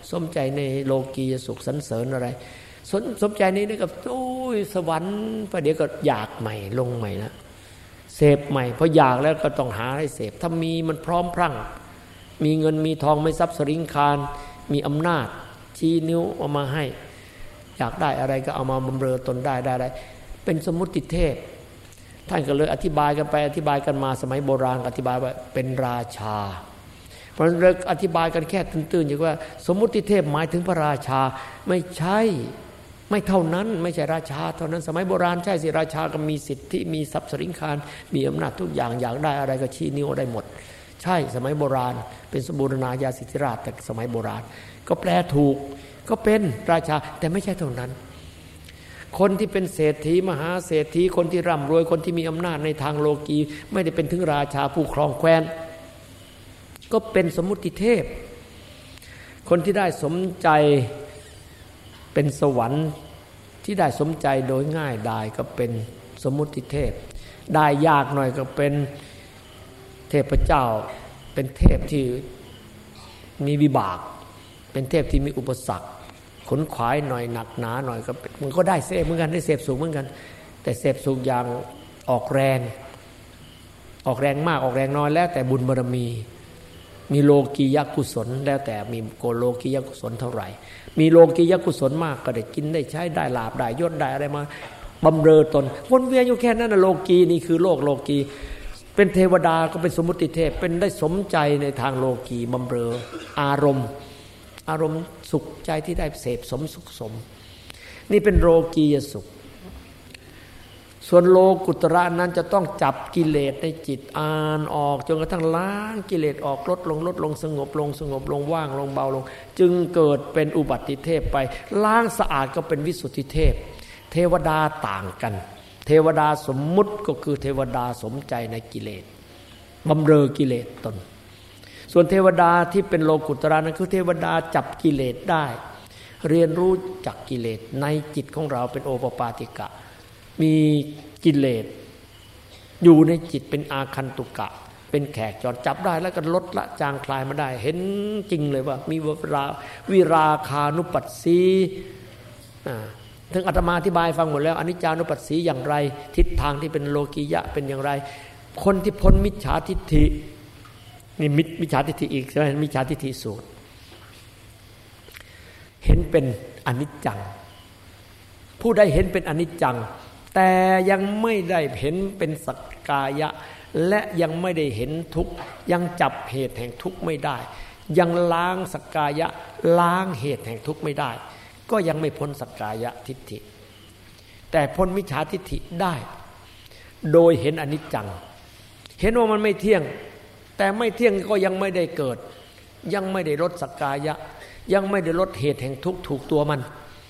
สมใจในโลกียสุขสรรเสริญอะไรสมใจนี้นี่ก็โอ้ยสวรรค์ประเดี๋ยวก็อยากใหม่ลงใหม่ละเสพใหม่พออยากแล้วก็ต้องหาให้เสพถ้ามีมันพร้อมพรั่งมีเงินมีทองไม่ทรัพย์สริงคารมีอำนาจชี้นิ้วเอามาให้อยากได้อะไรก็เอามาบำเรอตนได้เป็นสมมุติเทพท่านก็เลยอธิบายกันไปอธิบายกันมาสมัยโบราณอธิบายว่าเป็นราชาเพราะฉะนั้นเลยอธิบายกันแค่ตื้นๆอย่างว่าสมมุติเทพหมายถึงพระราชาไม่ใช่ไม่เท่านั้นไม่ใช่ราชาเท่านั้นสมัยโบราณใช่สิราชาก็มีสิทธิมีทรัพย์สริงคารมีอำนาจทุกอย่างอยากได้อะไรก็ชี้นิ้วได้หมดใช่สมัยโบราณเป็นสมบูรณาญาสิทธิราชแต่สมัยโบราณก็แปลถูกก็เป็นราชาแต่ไม่ใช่เท่านั้นคนที่เป็นเศรษฐีมหาเศรษฐีคนที่ร่ำรวยคนที่มีอำนาจในทางโลกีไม่ได้เป็นถึงราชาผู้ครองแคว้นก็เป็นสมมุติเทพคนที่ได้สมใจเป็นสวรรค์ที่ได้สมใจโดยง่ายดายก็เป็นสมมุติเทพได้ยากหน่อยก็เป็นเทพเจ้าเป็นเทพที่มีวิบากเป็นเทพที่มีอุปสรรคขนขวายหน่อยหนักหนาหน่อยก็มันก็ได้เสพเหมือนกันได้เสพสุขเหมือนกันแต่เสพสุขอย่างออกแรงมากออกแรงน้อยแล้วแต่บุญบารมีโลกียกุศลแล้วแต่มีโกโลกียกุศลเท่าไหร่มีโลกียกุศลมากก็ได้กินได้ใช้ได้ลาภได้ยศได้อะไรมาบำเรอตนวนเวียนอยู่แค่นั้นนะโลกีนี่คือโลกโลกีเป็นเทวดาก็เป็นสมมุติเทพเป็นได้สมใจในทางโลกีบำเรออารมณ์สุขใจที่ได้เสพสมสุขสมนี่เป็นโลกียสุขส่วนโลกุตระนั้นจะต้องจับกิเลสในจิตอ่านออกจนกระทั่งล้างกิเลสออกลดลงสงบลงว่างลงเบาลงจึงเกิดเป็นอุบัติเทพไปล้างสะอาดก็เป็นวิสุทธิเทพเทวดาต่างกันเทวดาสมมุติก็คือเทวดาสมใจในกิเลสบำเรอกิเลสตนส่วนเทวดาที่เป็นโลกุตระนั้นคือเทวดาจับกิเลสได้เรียนรู้จักกิเลสในจิตของเราเป็นโอปปาติกะมีกิเลสอยู่ในจิตเป็นอาคันตุกะเป็นแขกจรจับได้แล้วก็ลดละจางคลายมาได้เห็นจริงเลยว่ามีวิราคานุปัสสีถึงอาตมาอธิบายฟังหมดแล้วอนิจจานุปัสสีอย่างไรทิศทางที่เป็นโลกียะเป็นอย่างไรคนที่พ้นมิจฉาทิฏฐินี่มิจฉาทิฏฐิอีกใช่ไหมมิจฉาทิฏฐิสูตรเห็นเป็นอนิจจังผู้ใดเห็นเป็นอนิจจังแต่ยังไม่ได้เห็นเป็นสักกายะและยังไม่ได้เห็นทุกข์ยังจับเหตุแห่งทุกข์ไม่ได้ยังล้างสักกายะล้างเหตุแห่งทุกข์ไม่ได้ก็ยังไม่พ้นสักกายะทิฏฐิแต่พ้นมิจฉาทิฏฐิได้โดยเห็นอนิจจังเห็นว่ามันไม่เที่ยงแต่ไม่เที่ยงก็ยังไม่ได้เกิดยังไม่ได้ลดสักกายะยังไม่ได้ลดเหตุแห่งทุกข์ถูกตัวมัน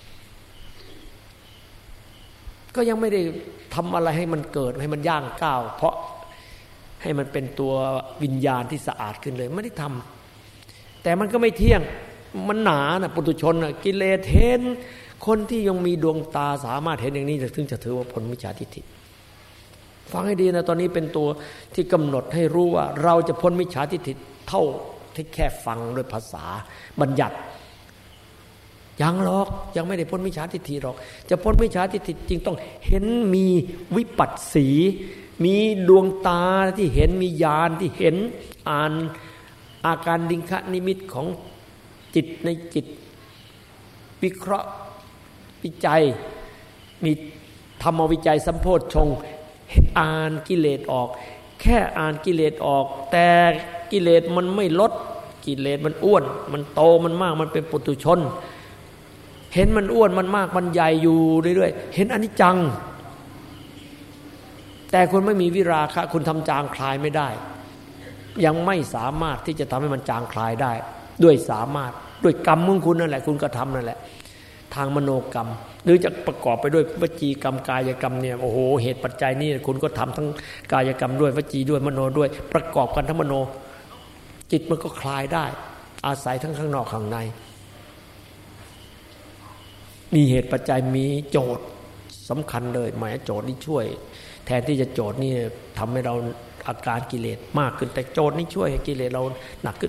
ก็ยังไม่ได้ทำอะไรให้มันเกิดให้มันย่างก้าวเพราะให้มันเป็นตัววิญญาณที่สะอาดขึ้นเลยไม่ได้ทำแต่มันก็ไม่เที่ยงมันหนานะปุถุชนกิเลสเห็นคนที่ยังมีดวงตาสามารถเห็นอย่างนี้ถึงจะถือว่าพ้นมิจฉาทิฏฐิฟังให้ดีนะตอนนี้เป็นตัวที่กำหนดให้รู้ว่าเราจะพ้นมิจฉาทิฏฐิเท่าที่แค่ฟังโดยภาษาบัญญัติยังหรอกยังไม่ได้พ้นมิจฉาทิฏฐิหรอกจะพ้นมิจฉาทิฏฐิจริงต้องเห็นมีวิปัสสีมีดวงตาที่เห็นมีญาณที่เห็นอ่านอาการดิงคะนิมิตของจิตในจิตวิเคราะห์วิจัยมีธรรมวิจัยสัมโพชฌงค์อ่านกิเลสออกแค่อ่านกิเลสออกแต่กิเลสมันไม่ลดกิเลสมันอ้วนมันโตมันมากมันเป็นปุถุชนเห็นมันอ้วนมันมากมันใหญ่อยู่เรื่อยๆเห็นอนิจจังแต่คุณไม่มีวิราคะคุณทำจางคลายไม่ได้ยังไม่สามารถที่จะทำให้มันจางคลายได้ด้วยสามารถด้วยกรรมของคุณนั่นแหละคุณก็ทำนั่นแหละทางมโนกรรมหรือจะประกอบไปด้วยวจีกรรมกายกรรมเนี่ยโอ้โหเหตุปัจจัยนี่คุณก็ทำทั้งกายกรรมด้วยวจีด้วยมโนด้วยประกอบกันทั้งมโนจิตมันก็คลายได้อาศัยทั้งข้างนอกข้างในมีเหตุปัจจัยมีโจทย์สำคัญเลยหมายโจทย์นี่ช่วยแทนที่จะโจทย์นี่ทำให้เราอาการกิเลสมากขึ้นแต่โจทย์นี่ช่วยให้กิเลสเราหนักขึ้น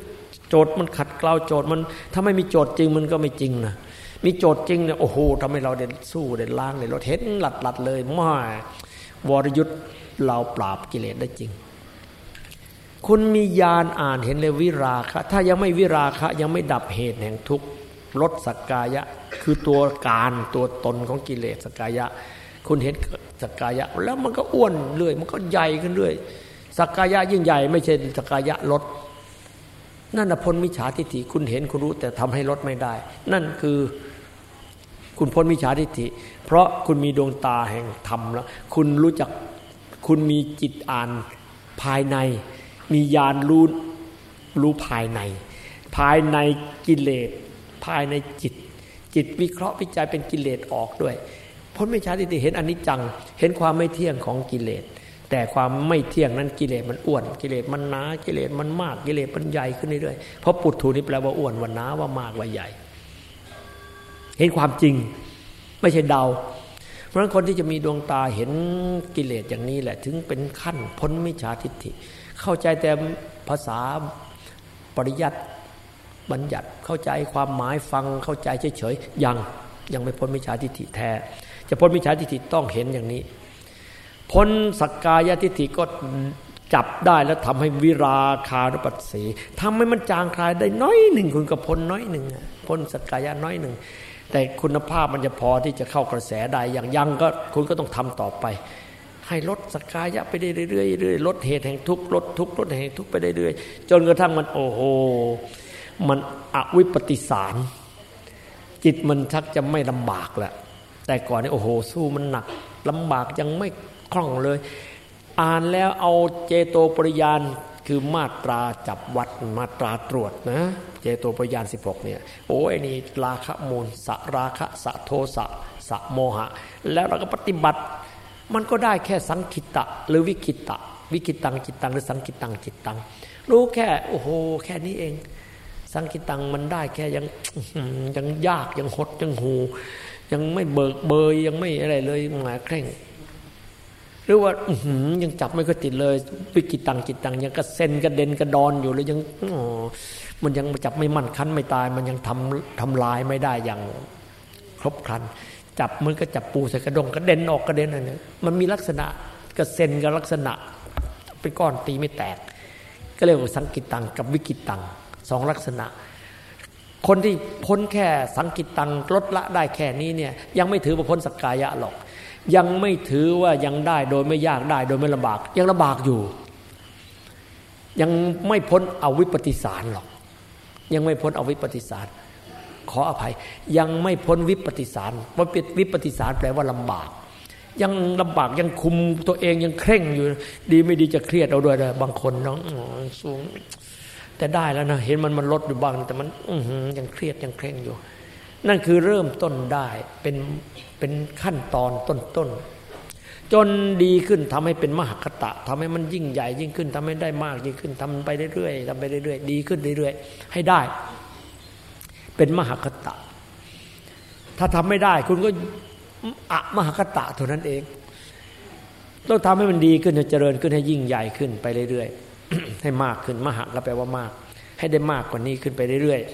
โจทย์มันขัดเกลาโจทย์มันถ้าไม่มีโจทย์จริงมันก็ไม่จริงนะมีโจทย์จริงเนี่ยโอ้โหทำให้เราเด่นสู้เด่นล้างเด่นลดเห็นหลัดเลยมาวรยุทธ์เราปราบกิเลสได้จริงคุณมีญาณอ่านเห็นเลยวิราคะถ้ายังไม่วิราคะยังไม่ดับเหตุแห่งทุกข์ลดสักกายะคือตัวการตัวตนของกิเลสสักกายะคุณเห็นสักกายะแล้วมันก็อ้วนเรื่อยมันก็ใหญ่ขึ้นเรื่อยสักกายะยิ่งใหญ่ไม่ใช่สักกายะลดนั่นน่ะพ้นมิจฉาทิฏฐิคุณเห็นคุณรู้แต่ทำให้ลดไม่ได้นั่นคือคุณพ้นมิจฉาทิฏฐิเพราะคุณมีดวงตาแห่งธรรมแล้วคุณรู้จักคุณมีจิตอ่านภายในมีญาณรู้ภายในกิเลสภายในจิตวิเคราะห์วิจัยเป็นกิเลสออกด้วยพ้นมิจฉาทิฏฐิเห็นอนิจจังเห็นความไม่เที่ยงของกิเลสแต่ความไม่เที่ยงนั้นกิเลสมันอ้วนกิเลสมันหนากิเลสมันมากกิเลสมันใหญ่ขึ้นเรื่อยๆเพราะปุถุนี่แปลว่าอ้วนว่าหนาว่ามากว่าใหญ่เห็นความจริงไม่ใช่เดาเพราะฉะนั้นคนที่จะมีดวงตาเห็นกิเลสอย่างนี้แหละถึงเป็นขั้นพ้นมิจฉาทิฏฐิเข้าใจแต่ภาษาปริยัติบัญญัติเข้าใจความหมายฟังเข้าใจเฉยๆยังไม่พ้นมิจฉาทิฏฐิแท้จะพ้นมิจฉาทิฏฐิต้องเห็นอย่างนี้พ้นสักกายทิฏฐิก็จับได้แล้วทำให้วิราคานุปัสสีทำให้มันจางคลายได้น้อยหนึ่งคุณก็พ้นน้อยหนึ่งพ้นสักกายะน้อยหนึ่งแต่คุณภาพมันจะพอที่จะเข้ากระแสได้อย่างยังก็คุณก็ต้องทำต่อไปให้ลดสักกายะไปได้เรื่อยๆลดเหตุแห่งทุกข์ลดทุกข์ลดเหตุแห่งทุกข์ไปได้เรื่อยจนกระทั่งมันโอ้โหมันอวิปปิสารจิตมันชักจะไม่ลำบากแล้วแต่ก่อนนี่โอ้โหสู้มันหนักลำบากยังไม่คล่องเลยอ่านแล้วเอาเจโตปริญาณคือมาตราจับวัดมาตราตรวจนะเจโตปริญาณ16เนี่ยโอ้ยนี่ราคะมูลสะราคะสะโทสะสะโมหะแล้วเราก็ปฏิบัติมันก็ได้แค่สังคิตะหรือวิคิตะวิคิตังจิตตังหรือสังคิตังจิตตังรู้แค่โอ้โหแค่นี้เองสังคิตังมันได้แค่ยังยากยังหดยังหูยังไม่เบิกเบยยังไม่อะไรเลยหมายเคร่งหรือว่ายังจับไม่ค่อยติดเลยวิกิตังจิตตังยังกระเซ็นกระเด็นกระดอนอยู่เลยยังมันยังจับไม่มั่นคันไม่ตายมันยังทำลายไม่ได้อย่างครบครันจับมันก็จับปูใส่กระดงกระเด็นออกกระเด็นอะไรเนี่ยมันมีลักษณะกระเซ็นกับลักษณะเป็นก้อนตีไม่แตกก็เรียกว่าสังกิตังกับวิกิตังสองลักษณะคนที่พ้นแค่สังกิตังลดละได้แค่นี้เนี่ยยังไม่ถือว่าพ้นสักกายะหรอกยังไม่ถือว่ายังได้โดยไม่ยากได้โดยไม่ลำบากยังลำบากอยู่ยังไม่พ้นอวิปปิสารหรอกยังไม่พ้นอวิปปิสารขออภัยยังไม่พ้นวิปปฏิสารเพราะวิปปฏิสารแปลว่าลำบากยังลำบากยังคุมตัวเองยังเคร่งอยู่ดีไม่ดีจะเครียดเอาด้วยนะบางคนน้องสูงแต่ได้แล้วนะเห็นมันลดอยู่บ้างแต่มันยังเครียดยังเคร่งอยู่นั่นคือเริ่มต้นได้เป็นขั้นตอนต้นจนดีขึ้นทำให้เป็นมหคตะทำให้มันยิ่งใหญ่ยิ่งขึ้นทำให้ได้มากยิ่งขึ้นทำไปเรื่อยๆทำไปเรื่อยๆดีขึ้นเรื่อยๆให้ได้เป็นมหคตะถ้าทำไม่ได้คุณก็อะมหคตะเท่านั้นเองต้องทำให้มันดีขึ้นให้เจริญขึ้นให้ยิ่งใหญ่ขึ้นไปเรื่อยๆ ให้มากขึ้นมหก็แปลว่ามากให้ได้มากกว่านี้ขึ้นไปเรื่อย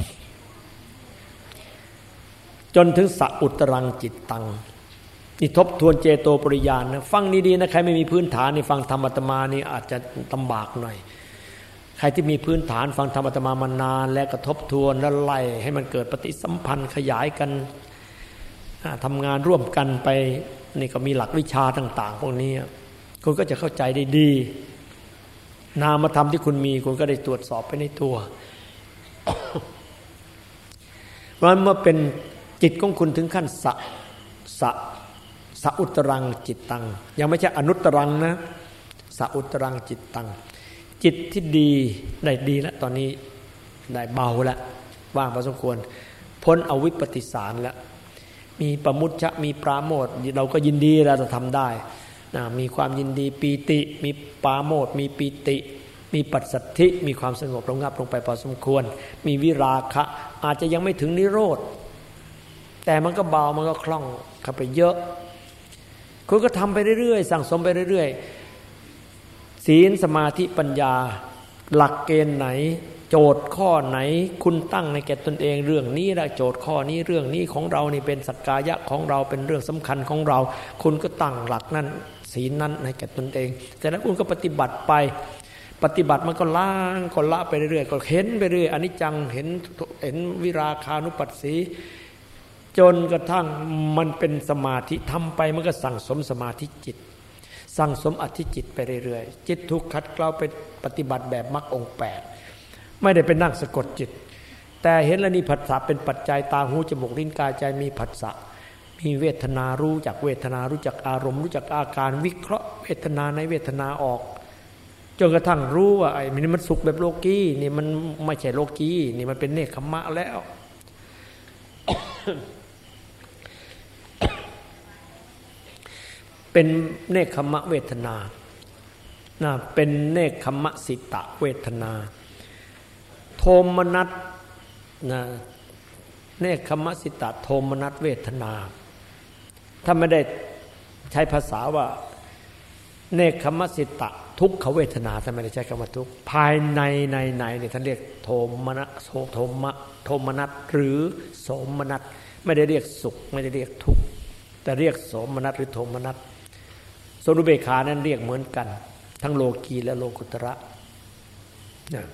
ๆจนถึงสัอุตรังจิตตังนี่ทบทวนเจโตปริญาณนะฟังดีๆนะใครไม่มีพื้นฐานนี่ฟังธรรมอาตมานี่อาจจะลำบากหน่อยใครที่มีพื้นฐานฟังธรรมอาตมามานานและกระทบทวนแล้วไล่ให้มันเกิดปฏิสัมพันธ์ขยายกันทำงานร่วมกันไปนี่ก็มีหลักวิชาต่างๆพวกนี้คุณก็จะเข้าใจได้ดีนามธรรมที่คุณมีคุณก็ได้ตรวจสอบไปในตัว เพราะฉะนั้นเมื่อเป็นจิตของคุณถึงขั้นสะอุตรังจิตตังยังไม่ใช่อนุตรังนะสะอุตรังจิตตังจิตที่ดีได้ดีแล้วตอนนี้ได้เบาแล้วว่างพอสมควรพ้นอวิปปฏิสารแล้วมีปมุจฉะมีปราโมทย์เราก็ยินดีเราจะทำได้มีความยินดีปีติมีปราโมทย์มีปีติมีปัสสัทธิมีความสงบระงับลงไปพอสมควรมีวิราคะอาจจะยังไม่ถึงนิโรธแต่มันก็เบามันก็คล่องเข้าไปเยอะคุณก็ทำไปเรื่อยๆสั่งสมไปเรื่อยๆศีลสมาธิปัญญาหลักเกณฑ์ไหนจโจทย์ข้อไหนคุณตั้งในแก่ตนเองเรื่องนี้ละโจทย์ข้อนี้เรื่องนี้ของเรานี่เป็นสักกายะของเราเป็นเรื่องสำคัญของเราคุณก็ตั้งหลักนั้นศีลนั้นในแก่ตนเองแต่แล้วคุณก็ปฏิบัติไปปฏิบัติมันก็ล้างก็ละไปเรื่อยๆก็เห็นไปเรื่อยอนิจจังเห็นวิราคานุปัสสีจนกระทั่งมันเป็นสมาธิทำไปมันก็สั่งสมสมาธิจิตสั่งสมอธิจิตไปเรื่อยๆจิตถูกขัดเกลาไปปฏิบัติแบบมรรคองค์8ไม่ได้เป็นนั่งสะกดจิตแต่เห็นแล้วนี่ผัสสะเป็นปัจจัยตาหูจมูกลิ้นกายใจมีผัสสะมีเวทนารู้จักเวทนารู้จักอารมณ์รู้จักอาการวิเคราะห์เวทนาในเวทนาออกจนกระทั่งรู้ว่าไอ้นี่มันสุขแบบโลกีนี่มันไม่ใช่โลกีนี่มันเป็นเนคขมะแล้ว เป็นเนคขมะเวทนานะเป็นเนคขมะสิตะเวทนาโทมนัสนะเนคขมะสิตะโทมนัสเวทนาถ้าไม่ได้ใช้ภาษาว่าเนคขมะสิตะทุกขเวทนาถ้าไม่ได้ใช้คำว่าทุกภายในเนี่ยท่านเรียกโทมนัสโทมนัสหรือโสมนัสไม่ได้เรียกสุขไม่ได้เรียกทุกข์แต่เรียกโสมนัสหรือโทมนัสโสนุเบกขานั้นเรียกเหมือนกันทั้งโลกีและโลกุตระนะ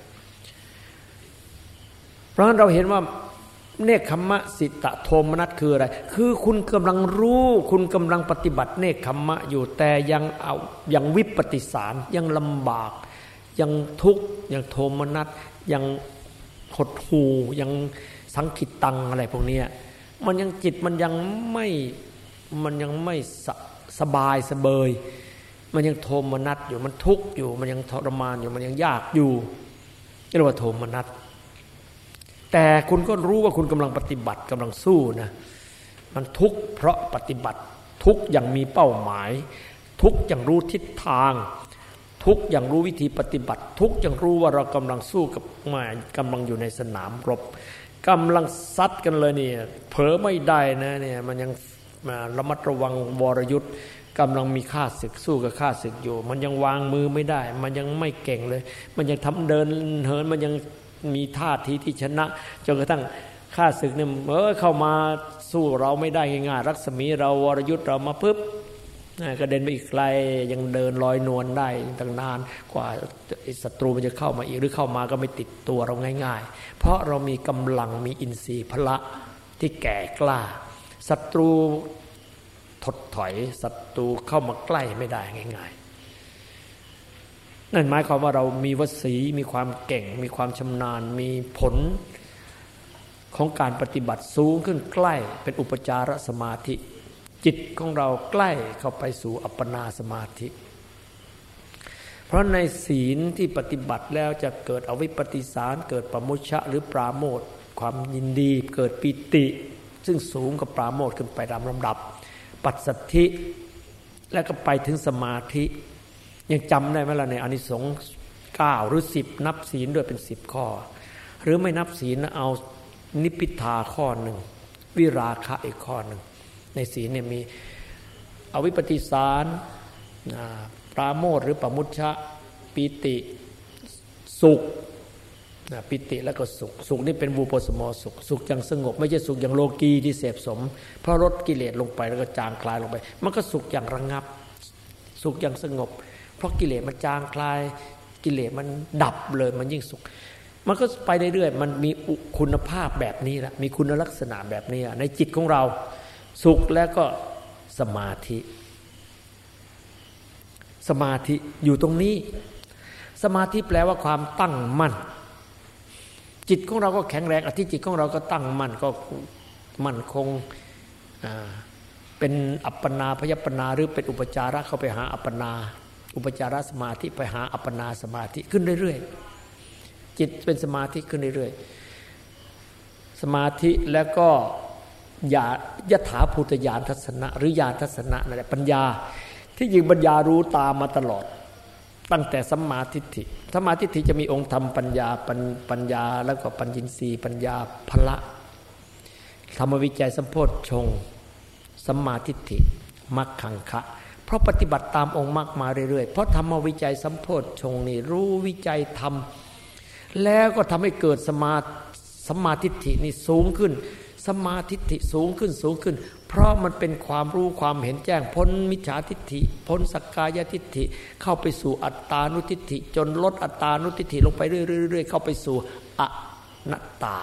เพราะฉะนั้นเราเห็นว่าเนคขมะสิตะโทมนัสคืออะไรคือคุณกำลังรู้คุณกำลังปฏิบัติเนคขมะอยู่แต่ยังวิปฏิสารยังลำบากยังทุกข์ยังโทมนัสยังหดหู่ยังสังขิตตังอะไรพวกนี้มันยังจิตมันยังไม่สบายสเบยมันยังโทมนัสอยู่มันทุกข์อยู่มันยังทรมานอยู่มันยังยากอยู่เรียกว่าโทมนัสแต่คุณก็รู้ว่าคุณกำลังปฏิบัติกำลังสู้นะมันทุกข์เพราะปฏิบัติทุกข์อย่างมีเป้าหมายทุกข์อย่างรู้ทิศทางทุกข์อย่างรู้วิธีปฏิบัติทุกข์อย่างรู้ว่าเรากำลังสู้กับกำลังอยู่ในสนามรบกำลังซัดกันเลยเนี่ยเผลอไม่ได้นะเนี่ยมันยังระมัดระวังวรยุทธ์กำลังมีข้าศึกสู้กับข้าศึกอยู่มันยังวางมือไม่ได้มันยังไม่เก่งเลยมันยังทำเดินเหินมันยังมีท่าทีที่ชนะจนกระทั่งข้าศึกเนี่ยเข้ามาสู้เราไม่ได้ง่ายๆรัศมีเราวรยุทธ์เรามาปึ๊บกระเด็นไปอีกไกลยังเดินลอยนวลได้ตั้งนานกว่าศัตรูมันจะเข้ามาอีกหรือเข้ามาก็ไม่ติดตัวเราง่ายๆเพราะเรามีกำลังมีอินทรีย์พละที่แก่กล้าศัตรูถดถอยศัตรูเข้ามาใกล้ไม่ได้ง่ายๆนั่นหมายความว่าเรามีวสีมีความเก่งมีความชำนาญมีผลของการปฏิบัติสูงขึ้นใกล้เป็นอุปจารสมาธิจิตของเราใกล้เข้าไปสู่อัปปนาสมาธิเพราะในศีลที่ปฏิบัติแล้วจะเกิดอวิปปิสารเกิดปมุชชะหรือปราโมทย์ความยินดีเกิดปิติซึ่งสูงกับปราโมทย์ขึ้นไปตามลำดับปัสสัทธิแล้วก็ไปถึงสมาธิยังจำได้ไหมล่ะในอานิสงส์9หรือ10นับศีลด้วยเป็น10ข้อหรือไม่นับศีลเอานิพพิทาข้อหนึ่งวิราคะอีกข้อหนึ่งในศีลเนี่ยมีอวิปปิสารปราโมทย์หรือปมุชชะปิติสุขปิติแล้วก็สุขนี่เป็นวูปสมสุขอย่างสงบไม่ใช่สุขอย่างโลกีที่เสพสมเพราะลดกิเลสลงไปแล้วก็จางคลายลงไปมันก็สุขอย่างระงับสุขอย่างสงบเพราะกิเลสมันจางคลายกิเลสมันดับเลยมันยิ่งสุขมันก็ไปเรื่อยๆมันมีคุณภาพแบบนี้แหละมีคุณลักษณะแบบนี้ในจิตของเราสุขแล้วก็สมาธิอยู่ตรงนี้สมาธิแปลว่าความตั้งมั่นจิตของเราก็แข็งแรงอธิจิตของเราก็ตั้งมั่นก็มั่นคงเป็นอัปปนาพยัปปนาหรือเป็นอุปจาระเข้าไปหาอัปปนาอุปจารสมาธิไปหาอัปปนาสมาธิขึ้นเรื่อยๆจิตเป็นสมาธิขึ้นเรื่อยๆสมาธิแล้วก็ยถาภูตญาณทัศนะหรือญาณทัศนะนั่นแหละปัญญาที่ยิงปัญญารู้ตามมาตลอดตั้งแต่สัมมาทิฏฐิสัมมาทิฏฐิจะมีองค์ธรรมปัญญาแล้วก็ปัญญินทรีย์ปัญญาพละธรรมวิจัยสัมโพชฌงค์สัมมาทิฏฐิมรรคขังคะเพราะปฏิบัติตามองค์มรรคมาเรื่อยๆเพราะธรรมวิจัยสัมโพชฌงค์นี่รู้วิจัยธรรมแล้วก็ทำให้เกิดสัมมาทิฏฐินี่สูงขึ้นสัมมาทิฏฐิสูงขึ้นเพราะมันเป็นความรู้ความเห็นแจ้งพ้นมิจฉาทิฏฐิพ้นสักกายทิฏฐิเข้าไปสู่อัตตานุทิฏฐิจนลดอัตตานุทิฏฐิลงไปเรื่อยๆเข้าไปสู่อนัตตา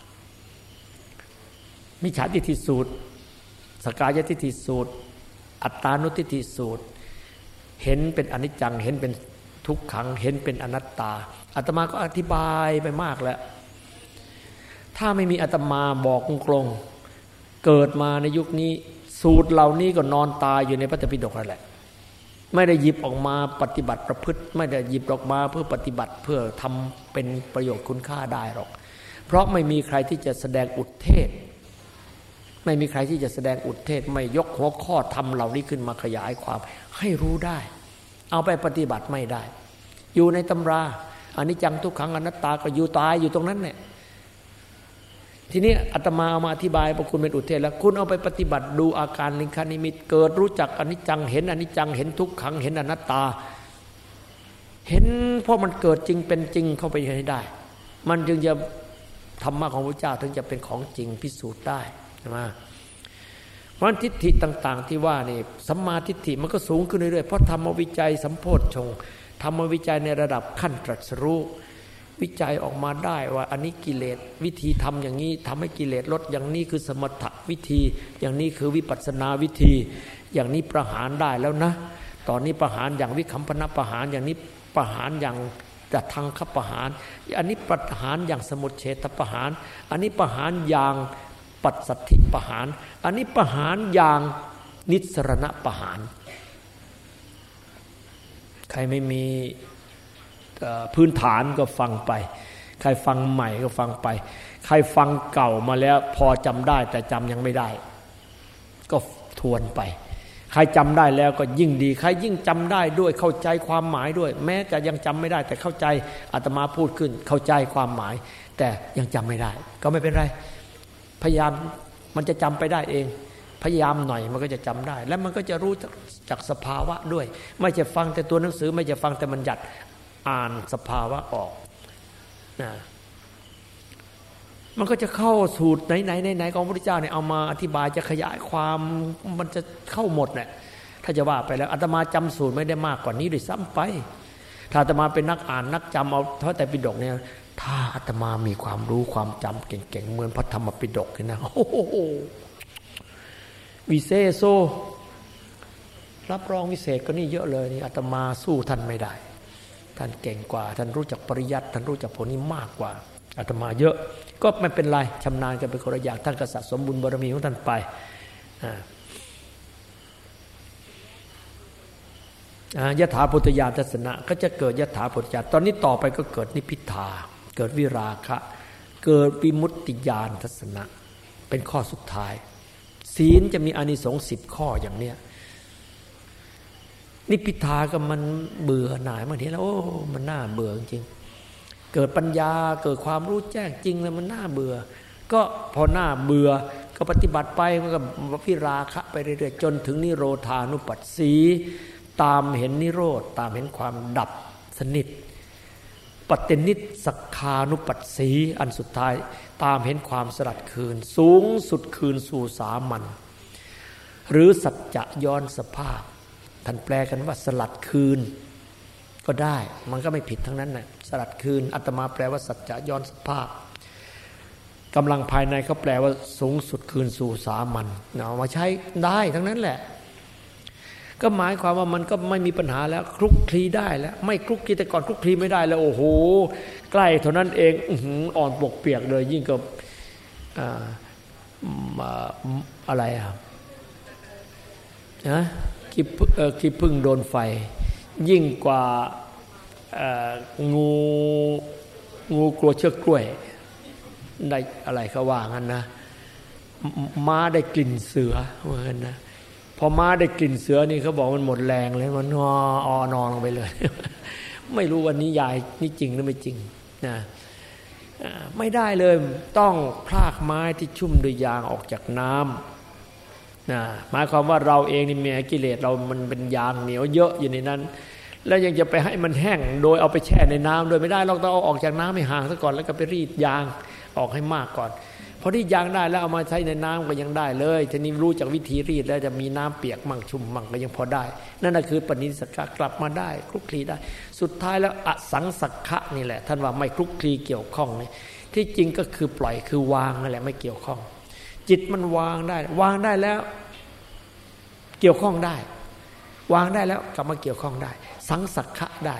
มิจฉาทิฏฐิสูตรสักกายทิฏฐิสูตรอัตตานุทิฏฐิสูตรเห็นเป็นอนิจจังเห็นเป็นทุกขังเห็นเป็นอนัตตาอาตมาก็อธิบายไปมากแล้วถ้าไม่มีอาตมาบอกตรงๆเกิดมาในยุคนี้สูตรเหล่านี้ก็นอนตายอยู่ในพระไตรปิฎกนั่นแหละไม่ได้หยิบออกมาปฏิบัติประพฤติไม่ได้หยิบออกมาเพื่อปฏิบัติเพื่อทำเป็นประโยชน์คุณค่าได้หรอกเพราะไม่มีใครที่จะแสดงอุทเทศไม่มีใครที่จะแสดงอุทเทศไม่ยกหัวข้อธรรมเหล่านี้ขึ้นมาขยายความให้รู้ได้เอาไปปฏิบัติไม่ได้อยู่ในตำราอนิจจังทุกขังอนัตตาก็อยู่ตายอยู่ตรงนั้นแหละทีนี้อาตมาเอามาอธิบายพอคุณเป็นอุทเทศแล้วคุณเอาไปปฏิบัติดูอาการลิงคานิมิตเกิดรู้จักอนิจจังเห็นอนิจจังเห็นทุกขังเห็นอนัตตาเห็นเพราะมันเกิดจริงเป็นจริงเข้าไปให้ได้มันจึงจะธรรมะของพระเจ้าถึงจะเป็นของจริงพิสูจน์ได้ใช่ไหมเพราะทิฏฐิต่างๆที่ว่านี่สัมมาทิฏฐิมันก็สูงขึ้นเรื่อยๆเพราะธรรมวิจัยสัมโพชฌงค์ธรรมวิจัยในระดับขั้นตรัสรู้วิจัยออกมาได้ว่าอันนี้กิเลสวิธีทำอย่างนี้ทำให้กิเลสลดอย่างนี้คือสมถะวิธีอย่างนี้คือวิปัสสนาวิธีอย่างนี้ประหารได้แล้วนะตอนนี้ประหารอย่างวิคัมปนประหารอย่างนี้ประหารอย่างจะทังคประหารอันนี้ประหารอย่างสมุจเฉทประหารอันนี้ประหารอย่างปัสสัทธิประหารอันนี้ประหารอย่างนิสรณประหารใครไม่มีพื้นฐานก็ฟังไปใครฟังใหม่ก็ฟังไปใครฟังเก่ามาแล้วพอจำได้แต่จำยังไม่ได้ก็ทวนไปใครจำได้แล้วก็ยิ่งดีใครยิ่งจำได้ด้วยเข้าใจความหมายด้วยแม้จะยังจำไม่ได้แต่เข้าใจอาตมาพูดขึ้นเข้าใจความหมายแต่ยังจำไม่ได้ก็ไม่เป็นไรพยายามมันจะจำไปได้เองพยายามหน่อยมันก็จะจำได้และมันก็จะรู้จากสภาวะด้วยไม่จะฟังแต่ตัวหนังสือไม่จะฟังแต่บัญญัติอ่านสภาวะออกนะมันก็จะเข้าสูตรไหนของพระพุทธเจ้าเนี่ยเอามาอธิบายจะขยายความมันจะเข้าหมดแหละถ้าจะว่าไปแล้วอาตมาจำสูตรไม่ได้มากกว่านี้ด้วยซ้ำไปถ้าอาตมาเป็นนักอ่านนักจำเอาพระไตรปิฎกเนี่ยถ้าอาตมามีความรู้ความจำเก่งๆเหมือนพระธรรมปิฎกนะโอ้โหวิเศษโซรับรองวิเศษก็นี่เยอะเลยนี่อาตมาสู้ท่านไม่ได้ท่านเก่งกว่าท่านรู้จักปริยัติท่านรู้จักผลนี้มากกว่าอาตมาเยอะก็ไม่เป็นไรชำนาญกันเป็นคนละอย่างท่านก็สะสมบุญบารมีของท่านไปยถาพุทธญาณทัศนะก็จะเกิดยถาพุทธญาณตอนนี้ต่อไปก็เกิดนิพพิทาเกิดวิราคะเกิดวิมุตติญาณทัศนะเป็นข้อสุดท้ายศีลจะมีอานิสงส์10ข้ออย่างเนี้ยนิพพิทาก็มันเบื่อหน่ายบางทีแล้วโอ้มันน่าเบื่อจริงเกิดปัญญาเกิดความรู้แจ้งจริงแล้วมันน่าเบื่อก็พอหน้าเบื่อก็ปฏิบัติไปมันก็วิราคะไปเรื่อยๆจนถึงนิโรธานุปัสสีตามเห็นนิโรธตามเห็นความดับสนิทปฏินิสสักขานุปัสสีอันสุดท้ายตามเห็นความสลัดคืนสูงสุดคืนสู่สามัญหรือสัจจะย้อนสภาพท่านแปลกันว่าสลัดคืนก็ได้มันก็ไม่ผิดทั้งนั้นนะสลัดคืนอาตมาแปลว่าสัจจะย้อนสภาพกำลังภายในเขาแปลว่าสูงสุดคืนสู่สามัญเอามาใช้ได้ทั้งนั้นแหละก็หมายความว่ามันก็ไม่มีปัญหาแล้วคลุกคลีได้แล้วไม่คลุกคลีแต่ก่อนคลุกคลีไม่ได้แล้วโอ้โหใกล้เท่านั้นเองอ่อนปวกเปียกเลยยิ่งกับอะไรนะขี้พึ่งโดนไฟยิ่งกว่างูกลัวเชือกกล้วยได้อะไรเขาว่างั้นนะม้าได้กลิ่นเสือเหมือนนะพอม้าได้กลิ่นเสือนี่เขาบอกมันหมดแรงเลยมันนอนลงไปเลย ไม่รู้วันนี้ยายนี่จริงหรือไม่จริงนะไม่ได้เลยต้องพรากไม้ที่ชุ่มด้วยยางออกจากน้ำนะหมายความว่าเราเองนี่มีกิเลสเรามันเป็นยางเหนียวเยอะอยู่ในนั้นแล้วยังจะไปให้มันแห้งโดยเอาไปแช่ในน้ำโดยไม่ได้เราต้องเอาออกจากน้ำให้ห่างซะก่อนแล้วก็ไปรีดยางออกให้มากก่อนพอรีดยางได้แล้วเอามาใช้ในน้ำก็ยังได้เลยทีนี้รู้จากวิธีรีดแล้วจะมีน้ำเปียกมั่งชุ่มมั่งก็ยังพอได้นั่นแหละคือปณิสักขะกลับมาได้คลุกคลีได้สุดท้ายแล้วอสังสักขะนี่แหละท่านว่าไม่คลุกคลีเกี่ยวข้องนี่ที่จริงก็คือปล่อยคือวางนั่นแหละไม่เกี่ยวข้องจิตมันวางได้แล้วเกี่ยวข้องได้วางได้แล้วกลับมาเกี่ยวข้องได้สังสักขะได้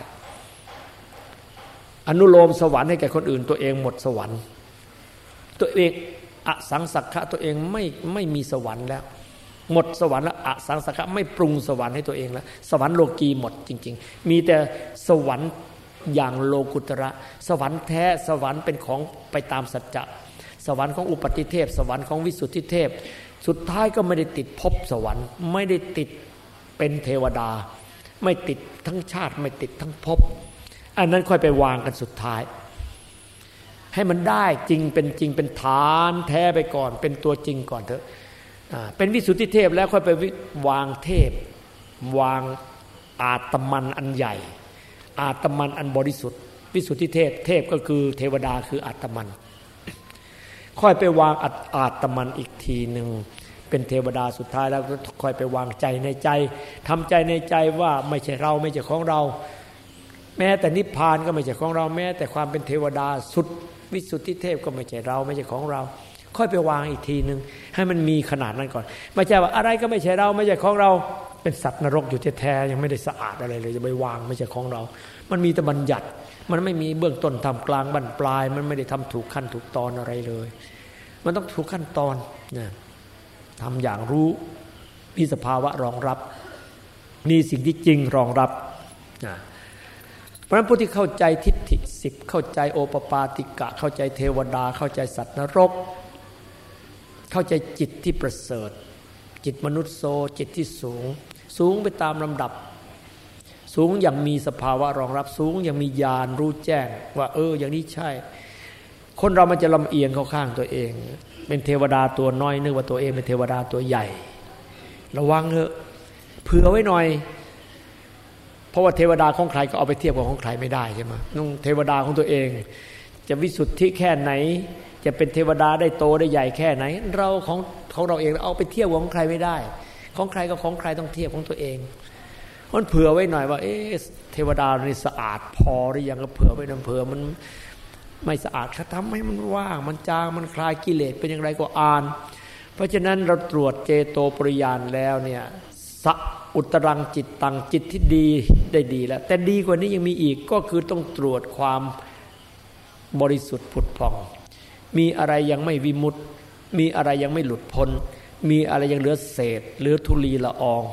อนุโลมสวรรค์ให้แก่คนอื่นตัวเองหมดสวรรค์ตัวเองอสังสักขะตัวเองไม่มีสวรรค์แล้วหมดสวรรค์แล้วอสังสักขะไม่ปรุงสวรรค์ให้ตัวเองแล้วสวรรค์โลกีหมดจริงๆมีแต่สวรรค์อย่างโลกุตระสวรรค์แท้สวรรค์เป็นของไปตามสัจจะสวรรค์ของอุปติเทพสวรรค์ของวิสุทธิเทพสุดท้ายก็ไม่ได้ติดภพสวรรค์ไม่ได้ติดเป็นเทวดาไม่ติดทั้งชาติไม่ติดทั้งภพอันนั้นค่อยไปวางกันสุดท้ายให้มันได้จริงเป็นจริงเป็นฐานแท้ไปก่อนเป็นตัวจริงก่อนเถอะเป็นวิสุทธิเทพแล้วค่อยไปวางเทพวางอาตมันอันใหญ่อาตมันอันบริสุทธิ์วิสุทธิเทพเทพก็คือเทวดาคืออาตมันค่อยไปวางอาตมันอีกทีหนึ่งเป็นเทวดาสุดท้ายแล้วก็ค่อยไปวางใจในใจทำใจในใจว่าไม่ใช่เราไม่ใช่ของเราแม้แต่นิพพานก็ไม่ใช่ของเราแม้แต่ความเป็นเทวดาสุดวิสุทธิเทพก็ไม่ใช่เราไม่ใช่ของเราค่อยไปวางอีกทีนึงให้มันมีขนาดนั้นก่อนไม่ใช่ว่าอะไรก็ไม่ใช่เราไม่ใช่ของเราเป็นสัตว์นรกอยู่แท้ๆยังไม่ได้สะอาดอะไรเลยจะไปวางไม่ใช่ของเรามันมีแต่บัญญัติมันไม่มีเบื้องต้นทำกลางบั้นปลายมันไม่ได้ทำถูกขั้นถูกตอนอะไรเลยมันต้องถูกขั้นตอนนะทำอย่างรู้มีสภาวะรองรับมีสิ่งที่จริงรองรับนะเพราะฉะนั้นผู้ที่เข้าใจทิฏฐิ10เข้าใจโอปปาติกะเข้าใจเทวดาเข้าใจสัตว์นรกเข้าใจจิตที่ประเสริฐจิตมนุษย์โซจิตที่สูงไปตามลำดับสูงอย่างมีสภาวะรองรับสูงอย่างมีญาณรู้แจ้งว่าอย่างนี้ใช่คนเรามันจะลำเอียงเข้าข้างตัวเองเป็นเทวดาตัวน้อยนึกว่าตัวเองเป็นเทวดาตัวใหญ่ระวังเถอะเผื่อไว้หน่อยเพราะว่าเทวดาของใครก็เอาไปเทียบกับของใครไม่ได้ใช่ไหมต้องเทวดาของตัวเองจะวิสุทธิแค่ไหนจะเป็นเทวดาได้โตได้ใหญ่แค่ไหนเราของเราเองเอาไปเทียบกับของใครไม่ได้ของใครก็ของใครต้องเทียบของตัวเองมันเผื่อไว้หน่อยว่าเทวดานี่สะอาดพอหรือยังก็เผื่อไว้นำเผื่อมันไม่สะอาดทำให้มันว่างมันจางมันคลายกิเลสเป็นอย่างไรก็อ่านเพราะฉะนั้นเราตรวจเจโตปริญาณแล้วเนี่ยสะอุตรังจิตตังจิตที่ดีได้ดีแล้วแต่ดีกว่านี้ยังมีอีกก็คือต้องตรวจความบริสุทธิ์ผุดผ่องมีอะไรยังไม่วิมุตติมีอะไรยังไม่หลุดพ้นมีอะไรยังเหลือเศษเหลือธุลีละออง